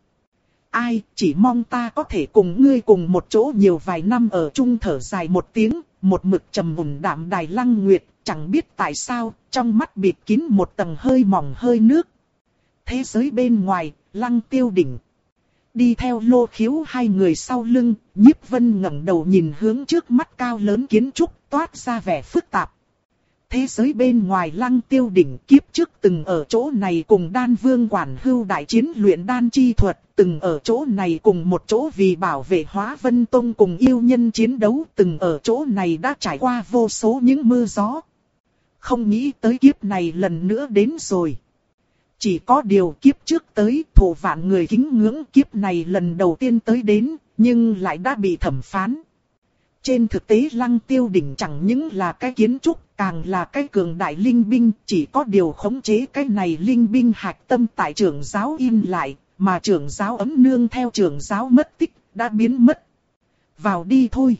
Ai, chỉ mong ta có thể cùng ngươi cùng một chỗ nhiều vài năm ở chung. Thở dài một tiếng, một mực trầm mùn đạm đài Lăng Nguyệt, chẳng biết tại sao, trong mắt bịt kín một tầng hơi mỏng hơi nước. Thế giới bên ngoài, Lăng Tiêu đỉnh. Đi theo Lô Khiếu hai người sau lưng, Nhiếp Vân ngẩng đầu nhìn hướng trước mắt cao lớn kiến trúc, toát ra vẻ phức tạp. Thế giới bên ngoài Lăng Tiêu đỉnh, kiếp trước từng ở chỗ này cùng Đan Vương Quản Hưu đại chiến luyện đan chi thuật, từng ở chỗ này cùng một chỗ vì bảo vệ Hóa Vân Tông cùng yêu nhân chiến đấu, từng ở chỗ này đã trải qua vô số những mưa gió. Không nghĩ tới kiếp này lần nữa đến rồi. Chỉ có điều kiếp trước tới, thủ vạn người kính ngưỡng, kiếp này lần đầu tiên tới đến, nhưng lại đã bị thẩm phán. Trên thực tế Lăng Tiêu đỉnh chẳng những là cái kiến trúc, càng là cái cường đại linh binh, chỉ có điều khống chế cái này linh binh hạch tâm tại trưởng giáo im lại, mà trưởng giáo ấm nương theo trưởng giáo mất tích, đã biến mất. Vào đi thôi.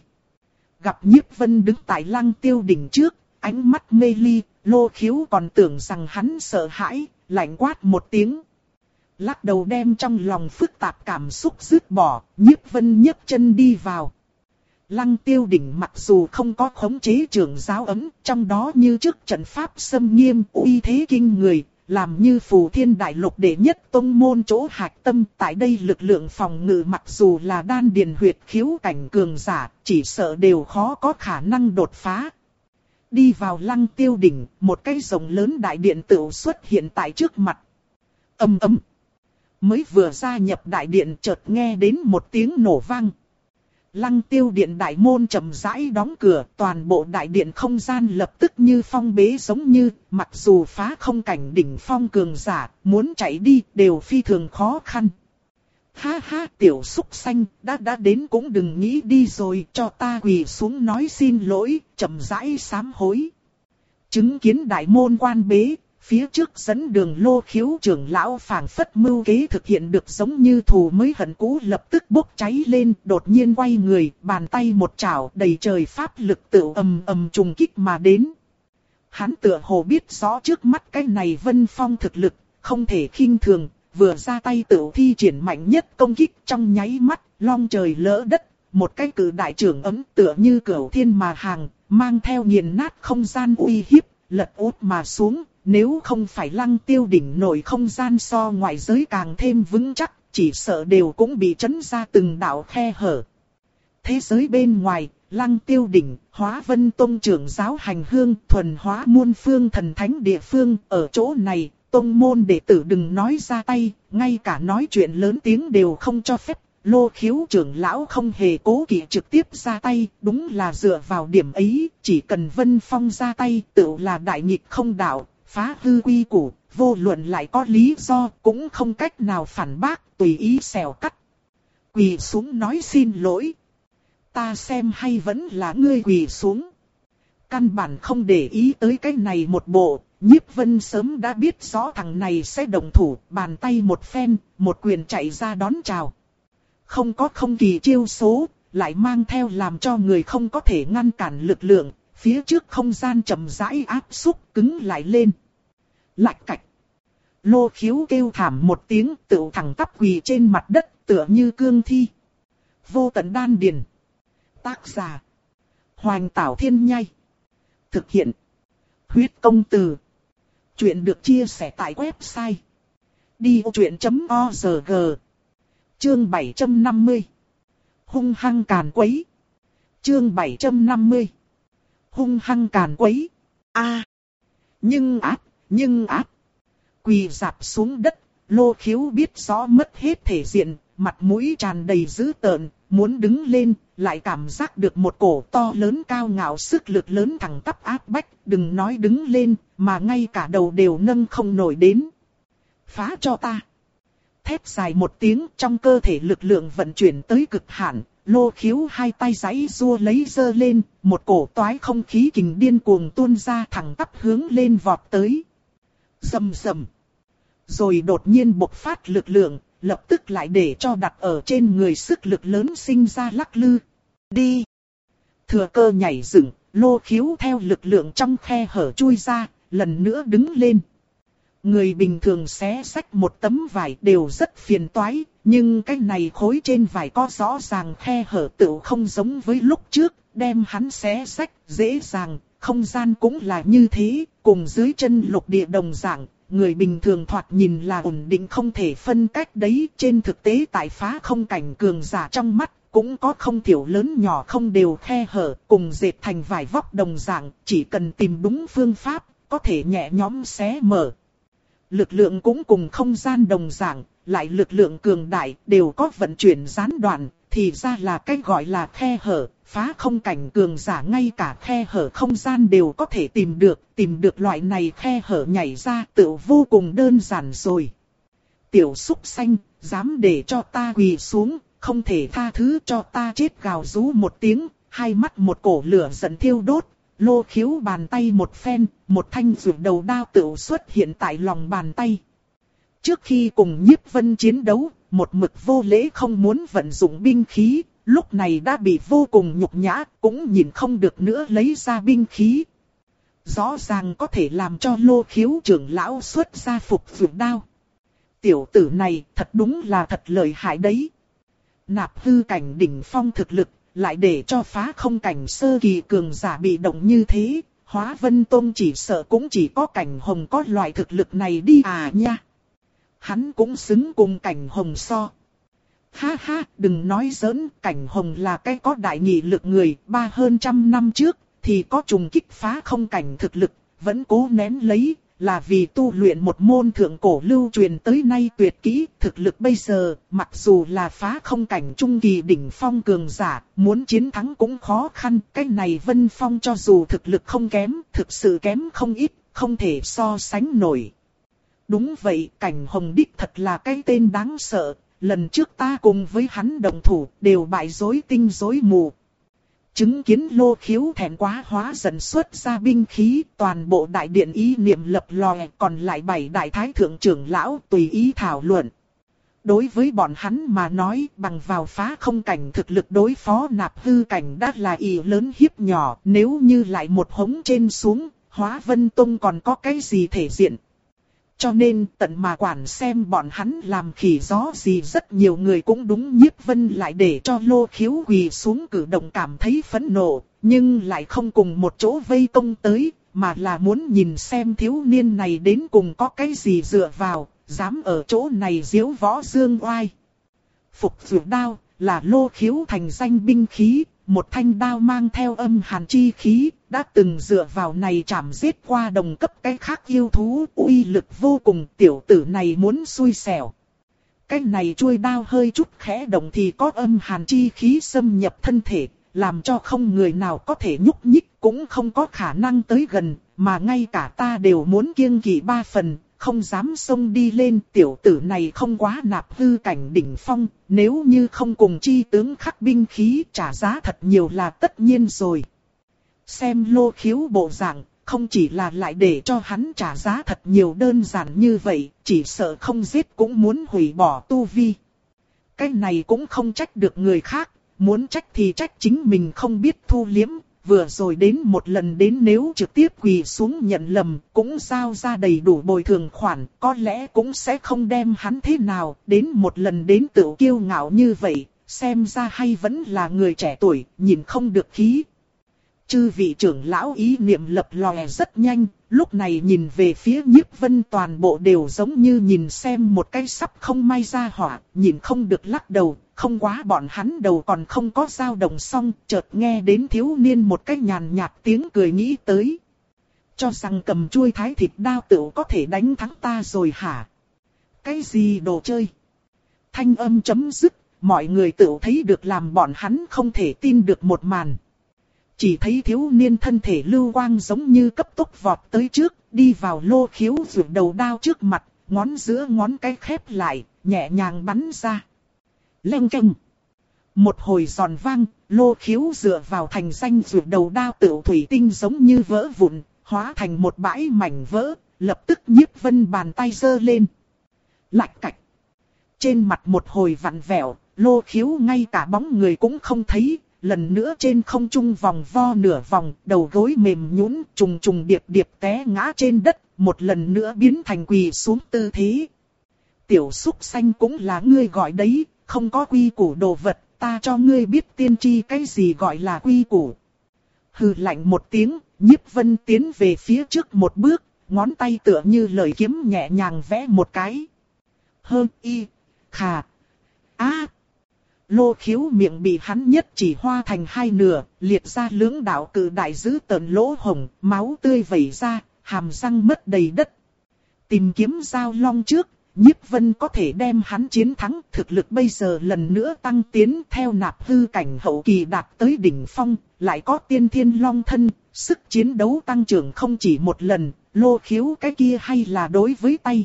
Gặp Nhiếp Vân đứng tại Lăng Tiêu đỉnh trước, ánh mắt mê ly, Lô Khiếu còn tưởng rằng hắn sợ hãi, lạnh quát một tiếng. Lắc đầu đem trong lòng phức tạp cảm xúc dứt bỏ, Nhiếp Vân nhấc chân đi vào. Lăng Tiêu đỉnh mặc dù không có khống chế trưởng giáo ấm, trong đó như trước trận pháp xâm nghiêm, uy thế kinh người, làm như Phù Thiên Đại Lục đệ nhất tông môn chỗ hạch tâm. Tại đây lực lượng phòng ngự mặc dù là đan điền huyệt khiếu cảnh cường giả, chỉ sợ đều khó có khả năng đột phá. Đi vào Lăng Tiêu đỉnh, một cái rồng lớn đại điện tựu xuất hiện tại trước mặt. Ầm ầm. Mới vừa gia nhập đại điện chợt nghe đến một tiếng nổ vang. Lăng Tiêu điện đại môn chậm rãi đóng cửa, toàn bộ đại điện không gian lập tức như phong bế, giống như mặc dù phá không cảnh đỉnh phong cường giả, muốn chạy đi đều phi thường khó khăn. Ha ha, tiểu súc xanh, đã đã đến cũng đừng nghĩ đi rồi, cho ta quỳ xuống nói xin lỗi, chậm rãi sám hối. Chứng kiến đại môn quan bế, phía trước dẫn đường Lô Khiếu trưởng lão phảng phất mưu kế thực hiện được, giống như thù mới hận cũ lập tức bốc cháy lên, đột nhiên quay người, bàn tay một chảo đầy trời pháp lực tự ầm ầm trùng kích mà đến. Hắn tựa hồ biết rõ trước mắt cái này Vân Phong thực lực, không thể khinh thường, vừa ra tay tự thi triển mạnh nhất công kích, trong nháy mắt, long trời lỡ đất, một cái cử đại trưởng ấm tựa như cửu thiên mà hàng, mang theo nghiền nát không gian uy hiếp, lật út mà xuống. Nếu không phải Lăng Tiêu đỉnh nội không gian so ngoại giới càng thêm vững chắc, chỉ sợ đều cũng bị chấn ra từng đạo khe hở. Thế giới bên ngoài, Lăng Tiêu đỉnh, Hóa Vân Tông trưởng giáo hành hương, thuần hóa muôn phương thần thánh địa phương, ở chỗ này, tông môn đệ tử đừng nói ra tay, ngay cả nói chuyện lớn tiếng đều không cho phép. Lô Khiếu trưởng lão không hề cố kỵ trực tiếp ra tay, đúng là dựa vào điểm ấy, chỉ cần Vân Phong ra tay, tự là đại nghịch không đạo. Phá hư quy củ, vô luận lại có lý do, cũng không cách nào phản bác, tùy ý xẻo cắt. Quỳ xuống nói xin lỗi. Ta xem hay vẫn là ngươi quỳ xuống. Căn bản không để ý tới cái này một bộ, Nhiếp Vân sớm đã biết rõ thằng này sẽ động thủ, bàn tay một phen, một quyền chạy ra đón chào. Không có không kỳ chiêu số, lại mang theo làm cho người không có thể ngăn cản lực lượng. Phía trước không gian chậm rãi áp xúc cứng lại lên. Lạch cạch. Lô Khiếu kêu thảm một tiếng, tựu thẳng tắp quỳ trên mặt đất tựa như cương thi. Vô tận đan điền. Tác giả. Hoành Tảo Thiên Nhai. Thực hiện. Huyết công từ. Chuyện được chia sẻ tại website. đi ô chuyện chấm org. Chương bảy trăm năm mươi. Hung hăng càn quấy. Chương bảy trăm năm mươi. Hung hăng càn quấy. A. À, nhưng áp, nhưng áp. Quỳ rạp xuống đất, Lô Khiếu biết rõ mất hết thể diện, mặt mũi tràn đầy dữ tợn, muốn đứng lên, lại cảm giác được một cổ to lớn cao ngạo sức lực lớn thẳng tắp áp bách, đừng nói đứng lên, mà ngay cả đầu đều nâng không nổi đến. Phá cho ta. Thét dài một tiếng, trong cơ thể lực lượng vận chuyển tới cực hạn. Lô Khiếu hai tay giãy giụa lấy giơ lên, một cổ toái không khí kình điên cuồng tuôn ra thẳng tắp hướng lên vọt tới. Rầm rầm. Rồi đột nhiên bộc phát lực lượng, lập tức lại để cho đặt ở trên người sức lực lớn sinh ra lắc lư. Đi. Thừa cơ nhảy dựng, Lô Khiếu theo lực lượng trong khe hở chui ra, lần nữa đứng lên. Người bình thường xé xách một tấm vải đều rất phiền toái, nhưng cái này khối trên vải có rõ ràng khe hở tựu không giống với lúc trước, đem hắn xé xách dễ dàng, không gian cũng là như thế, cùng dưới chân lục địa đồng dạng, người bình thường thoạt nhìn là ổn định không thể phân cách đấy, trên thực tế tại phá không cảnh cường giả trong mắt, cũng có không thiểu lớn nhỏ không đều khe hở, cùng dệt thành vải vóc đồng dạng, chỉ cần tìm đúng phương pháp, có thể nhẹ nhõm xé mở. Lực lượng cũng cùng không gian đồng dạng, lại lực lượng cường đại đều có vận chuyển gián đoạn, thì ra là cái gọi là khe hở, phá không cảnh cường giả ngay cả khe hở không gian đều có thể tìm được, tìm được loại này khe hở nhảy ra tự vô cùng đơn giản rồi. Tiểu súc xanh, dám để cho ta quỳ xuống, không thể tha thứ cho ta chết, gào rú một tiếng, hai mắt một cổ lửa giận thiêu đốt. Lô Khiếu bàn tay một phen, một thanh rượu đầu đao tự xuất hiện tại lòng bàn tay. Trước khi cùng Nhiếp Vân chiến đấu, một mực vô lễ không muốn vận dụng binh khí, lúc này đã bị vô cùng nhục nhã, cũng nhìn không được nữa lấy ra binh khí. Rõ ràng có thể làm cho Lô Khiếu trưởng lão xuất ra phục rượu đao. Tiểu tử này thật đúng là thật lợi hại đấy. Nạp hư cảnh đỉnh phong thực lực. Lại để cho phá không cảnh sơ kỳ cường giả bị động như thế, Hóa Vân Tông chỉ sợ cũng chỉ có cảnh hồng có loại thực lực này đi à nha. Hắn cũng xứng cùng cảnh hồng so. Ha ha, đừng nói giỡn, cảnh hồng là cái có đại nghị lực người, ba hơn trăm năm trước, thì có trùng kích phá không cảnh thực lực, vẫn cố nén lấy, là vì tu luyện một môn thượng cổ lưu truyền tới nay tuyệt kỹ. Thực lực bây giờ, mặc dù là phá không cảnh trung kỳ đỉnh phong cường giả, muốn chiến thắng cũng khó khăn. Cái này Vân Phong cho dù thực lực không kém, thực sự kém không ít, không thể so sánh nổi. Đúng vậy, Cảnh Hồng đích thật là cái tên đáng sợ. Lần trước ta cùng với hắn đồng thủ, đều bại rối tinh rối mù. Chứng kiến Lô Khiếu thẹn quá hóa giận xuất ra binh khí, toàn bộ đại điện ý niệm lập lòe, còn lại bảy đại thái thượng trưởng lão tùy ý thảo luận. Đối với bọn hắn mà nói, bằng vào phá không cảnh thực lực đối phó nạp hư cảnh đã là ý lớn hiếp nhỏ, nếu như lại một hống trên xuống, Hóa Vân Tông còn có cái gì thể diện. Cho nên tận mà quản xem bọn hắn làm khỉ gió gì, rất nhiều người cũng đúng Nhiếp Vân lại để cho Lô Khiếu quỳ xuống cử động cảm thấy phẫn nộ, nhưng lại không cùng một chỗ vây công tới, mà là muốn nhìn xem thiếu niên này đến cùng có cái gì dựa vào, dám ở chỗ này diếu võ dương oai. Phục Dược Đao là Lô Khiếu thành danh binh khí, một thanh đao mang theo âm hàn chi khí, đã từng dựa vào này chảm giết qua đồng cấp cái khác yêu thú, uy lực vô cùng. Tiểu tử này muốn xui xẻo. Cái này chuôi đao hơi chút khẽ động thì có âm hàn chi khí xâm nhập thân thể, làm cho không người nào có thể nhúc nhích, cũng không có khả năng tới gần, mà ngay cả ta đều muốn kiêng kỵ ba phần, không dám xông đi lên. Tiểu tử này không quá nạp hư cảnh đỉnh phong, nếu như không cùng chi tướng khắc binh khí trả giá thật nhiều là tất nhiên rồi. Xem Lô Khiếu bộ dạng, không chỉ là lại để cho hắn trả giá thật nhiều đơn giản như vậy, chỉ sợ không giết cũng muốn hủy bỏ tu vi. Cái này cũng không trách được người khác, muốn trách thì trách chính mình không biết thu liếm. Vừa rồi đến một lần đến nếu trực tiếp quỳ xuống nhận lầm, cũng giao ra đầy đủ bồi thường khoản, có lẽ cũng sẽ không đem hắn thế nào. Đến một lần đến tự kiêu ngạo như vậy, xem ra hay vẫn là người trẻ tuổi, nhìn không được khí. Chư vị trưởng lão ý niệm lập lòe rất nhanh, lúc này nhìn về phía Nhiếp Vân toàn bộ đều giống như nhìn xem một cái sắp không may ra hỏa, nhìn không được lắc đầu. Không quá bọn hắn đầu còn không có dao động xong, chợt nghe đến thiếu niên một cái nhàn nhạt tiếng cười nghĩ tới. Cho rằng cầm chuôi thái thịt đao tựu có thể đánh thắng ta rồi hả? Cái gì đồ chơi? Thanh âm chấm dứt, mọi người tựu thấy được làm bọn hắn không thể tin được một màn. Chỉ thấy thiếu niên thân thể lưu quang giống như cấp tốc vọt tới trước, đi vào Lô Khiếu vượt đầu đao trước mặt, ngón giữa ngón cái khép lại, nhẹ nhàng bắn ra. Leng keng. Một hồi giòn vang, Lô Khiếu dựa vào thành danh vượt đầu đao tựu thủy tinh giống như vỡ vụn, hóa thành một bãi mảnh vỡ, lập tức Nhiếp Vân bàn tay giơ lên. Lạch cạch. Trên mặt một hồi vặn vẹo, Lô Khiếu ngay cả bóng người cũng không thấy. Lần nữa trên không trung vòng vo nửa vòng, đầu gối mềm nhũn, trùng trùng điệp điệp té ngã trên đất, một lần nữa biến thành quỳ xuống tư thế. Tiểu súc xanh cũng là ngươi gọi đấy, không có quy củ đồ vật, ta cho ngươi biết tiên tri cái gì gọi là quy củ. Hừ lạnh một tiếng, Nhiếp Vân tiến về phía trước một bước, ngón tay tựa như lời kiếm nhẹ nhàng vẽ một cái. Hơ y, khà, a. Lô Khiếu miệng bị hắn nhất chỉ hoa thành hai nửa, liệt ra lưỡng đạo cự đại dữ tợn lỗ hồng, máu tươi vẩy ra, hàm răng mất đầy đất. Tìm kiếm Giao Long trước, Nhiếp Vân có thể đem hắn chiến thắng, thực lực bây giờ lần nữa tăng tiến theo nạp hư cảnh hậu kỳ đạt tới đỉnh phong, lại có tiên thiên long thân, sức chiến đấu tăng trưởng không chỉ một lần, Lô Khiếu cái kia hay là đối với tay.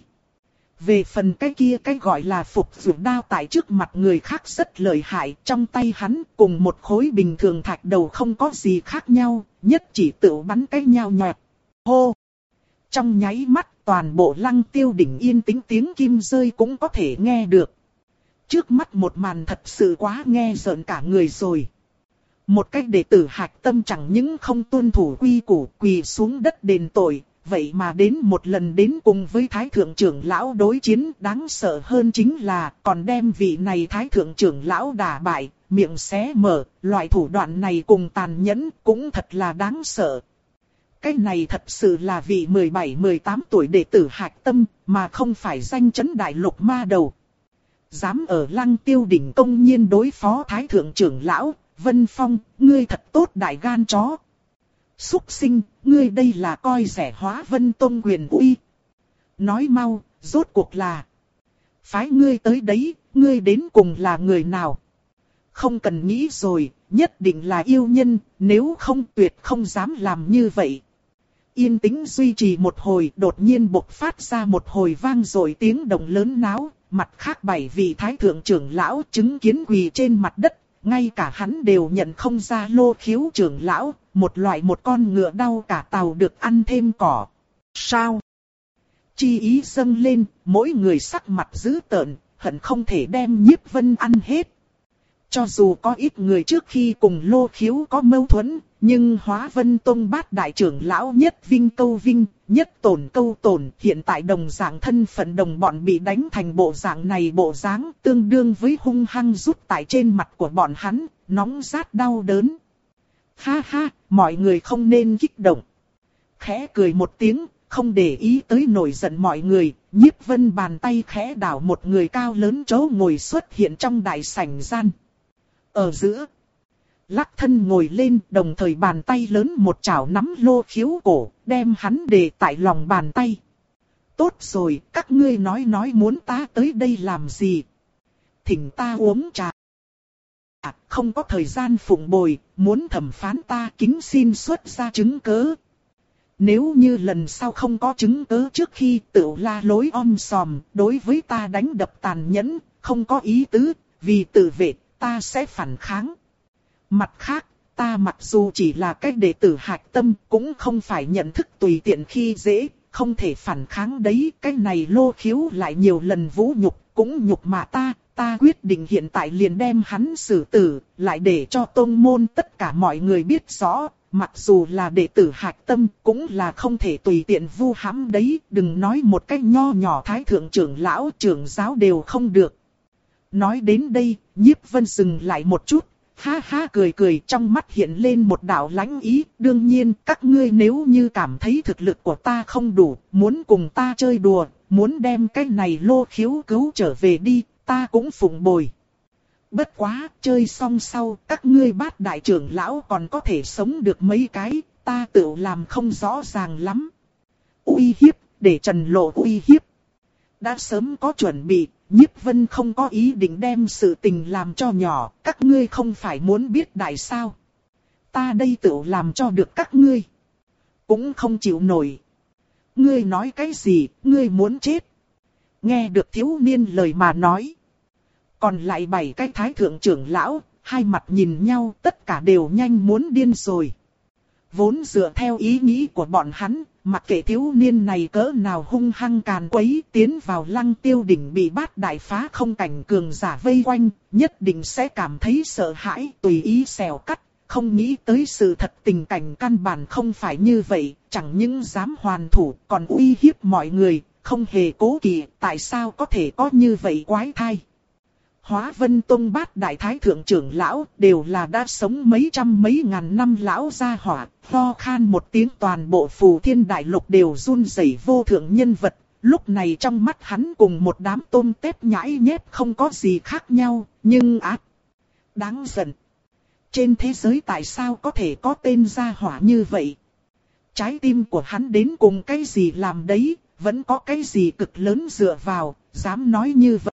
Về phần cái kia cái gọi là phục dược đao tại trước mặt người khác rất lợi hại, trong tay hắn cùng một khối bình thường thạch đầu không có gì khác nhau, nhất chỉ tự bắn cái nhao nhọt. Hô! Trong nháy mắt toàn bộ Lăng Tiêu đỉnh yên tĩnh, tiếng kim rơi cũng có thể nghe được. Trước mắt một màn thật sự quá nghe rợn cả người rồi. Một cách đệ tử Hạch Tâm chẳng những không tuân thủ quy củ quỳ xuống đất đền tội, vậy mà đến một lần đến cùng với Thái Thượng trưởng lão đối chiến, đáng sợ hơn chính là còn đem vị này Thái Thượng trưởng lão đả bại, miệng xé mở, loại thủ đoạn này cùng tàn nhẫn cũng thật là đáng sợ. Cái này thật sự là vị mười bảy mười tám tuổi đệ tử Hạch Tâm, mà không phải danh chấn đại lục ma đầu. Dám ở Lăng Tiêu đỉnh công nhiên đối phó Thái Thượng trưởng lão, Vân Phong, ngươi thật tốt đại gan chó. Súc sinh, ngươi đây là coi rẻ Hóa Vân Tông quyền uy, Nói mau, rốt cuộc là. Phái ngươi tới đấy, ngươi đến cùng là người nào? Không cần nghĩ rồi, nhất định là yêu nhân, nếu không tuyệt không dám làm như vậy. Yên tĩnh duy trì một hồi, đột nhiên bộc phát ra một hồi vang rồi tiếng động lớn náo, mặt khác bảy vị thái thượng trưởng lão chứng kiến quỳ trên mặt đất, ngay cả hắn đều nhận không ra Lô Khiếu trưởng lão, một loại một con ngựa đau cả tàu được ăn thêm cỏ. Sao? Chi ý dâng lên, mỗi người sắc mặt dữ tợn, hận không thể đem Nhiếp Vân ăn hết. Cho dù có ít người trước khi cùng Lô Khiếu có mâu thuẫn, nhưng Hóa Vân Tông bát đại trưởng lão nhất vinh câu vinh, nhất tổn câu tổn, hiện tại đồng dạng thân phận đồng bọn bị đánh thành bộ dạng này bộ dáng, tương đương với hung hăng rút tại trên mặt của bọn hắn, nóng rát đau đớn. Ha ha, mọi người không nên kích động. Khẽ cười một tiếng, không để ý tới nổi giận mọi người, Nhiếp Vân bàn tay khẽ đảo một người cao lớn chỗ ngồi xuất hiện trong đại sảnh gian. Ở giữa, lắc thân ngồi lên, đồng thời bàn tay lớn một chảo nắm Lô Khiếu cổ, đem hắn để tại lòng bàn tay. Tốt rồi, các ngươi nói nói muốn ta tới đây làm gì? Thỉnh ta uống trà. Không có thời gian phụng bồi, muốn thẩm phán ta kính xin xuất ra chứng cớ. Nếu như lần sau không có chứng cớ trước khi tự la lối om sòm, đối với ta đánh đập tàn nhẫn, không có ý tứ, vì tự vệ, ta sẽ phản kháng. Mặt khác, ta mặc dù chỉ là cái đệ tử hạch tâm, cũng không phải nhận thức tùy tiện khi dễ, không thể phản kháng đấy. Cái này Lô Khiếu lại nhiều lần vũ nhục, cũng nhục mạ ta, ta quyết định hiện tại liền đem hắn xử tử, lại để cho tông môn tất cả mọi người biết rõ. Mặc dù là đệ tử hạch tâm, cũng là không thể tùy tiện vu hãm đấy, đừng nói một cách nho nhỏ thái thượng trưởng lão, trưởng giáo đều không được. Nói đến đây, Nhiếp Vân dừng lại một chút, ha ha cười cười, trong mắt hiện lên một đạo lãnh ý. Đương nhiên, các ngươi nếu như cảm thấy thực lực của ta không đủ, muốn cùng ta chơi đùa, muốn đem cái này Lô Khiếu cứu trở về đi, ta cũng phụng bồi. Bất quá, chơi xong sau, các ngươi bát đại trưởng lão còn có thể sống được mấy cái, ta tự làm không rõ ràng lắm. Uy hiếp, để Trần Lộ uy hiếp. Đã sớm có chuẩn bị, Nhiếp Vân không có ý định đem sự tình làm cho nhỏ, các ngươi không phải muốn biết đại sao. Ta đây tự làm cho được các ngươi. Cũng không chịu nổi. Ngươi nói cái gì, ngươi muốn chết. Nghe được thiếu niên lời mà nói. Còn lại bảy cái thái thượng trưởng lão, hai mặt nhìn nhau tất cả đều nhanh muốn điên rồi. Vốn dựa theo ý nghĩ của bọn hắn, mặc kệ thiếu niên này cỡ nào hung hăng càn quấy tiến vào Lăng Tiêu đỉnh bị bát đại phá không cảnh cường giả vây quanh, nhất định sẽ cảm thấy sợ hãi, tùy ý xẻo cắt. Không nghĩ tới sự thật tình cảnh căn bản không phải như vậy, chẳng những dám hoàn thủ còn uy hiếp mọi người, không hề cố kỵ, tại sao có thể có như vậy quái thai. Hóa Vân Tông bát đại thái thượng trưởng lão đều là đã sống mấy trăm mấy ngàn năm lão gia hỏa, ho khan một tiếng toàn bộ phù thiên đại lục đều run rẩy vô thượng nhân vật, lúc này trong mắt hắn cùng một đám tôm tép nhãi nhép không có gì khác nhau, nhưng ác, đáng giận. Trên thế giới tại sao có thể có tên gia hỏa như vậy? Trái tim của hắn đến cùng cái gì làm đấy, vẫn có cái gì cực lớn dựa vào, dám nói như vậy.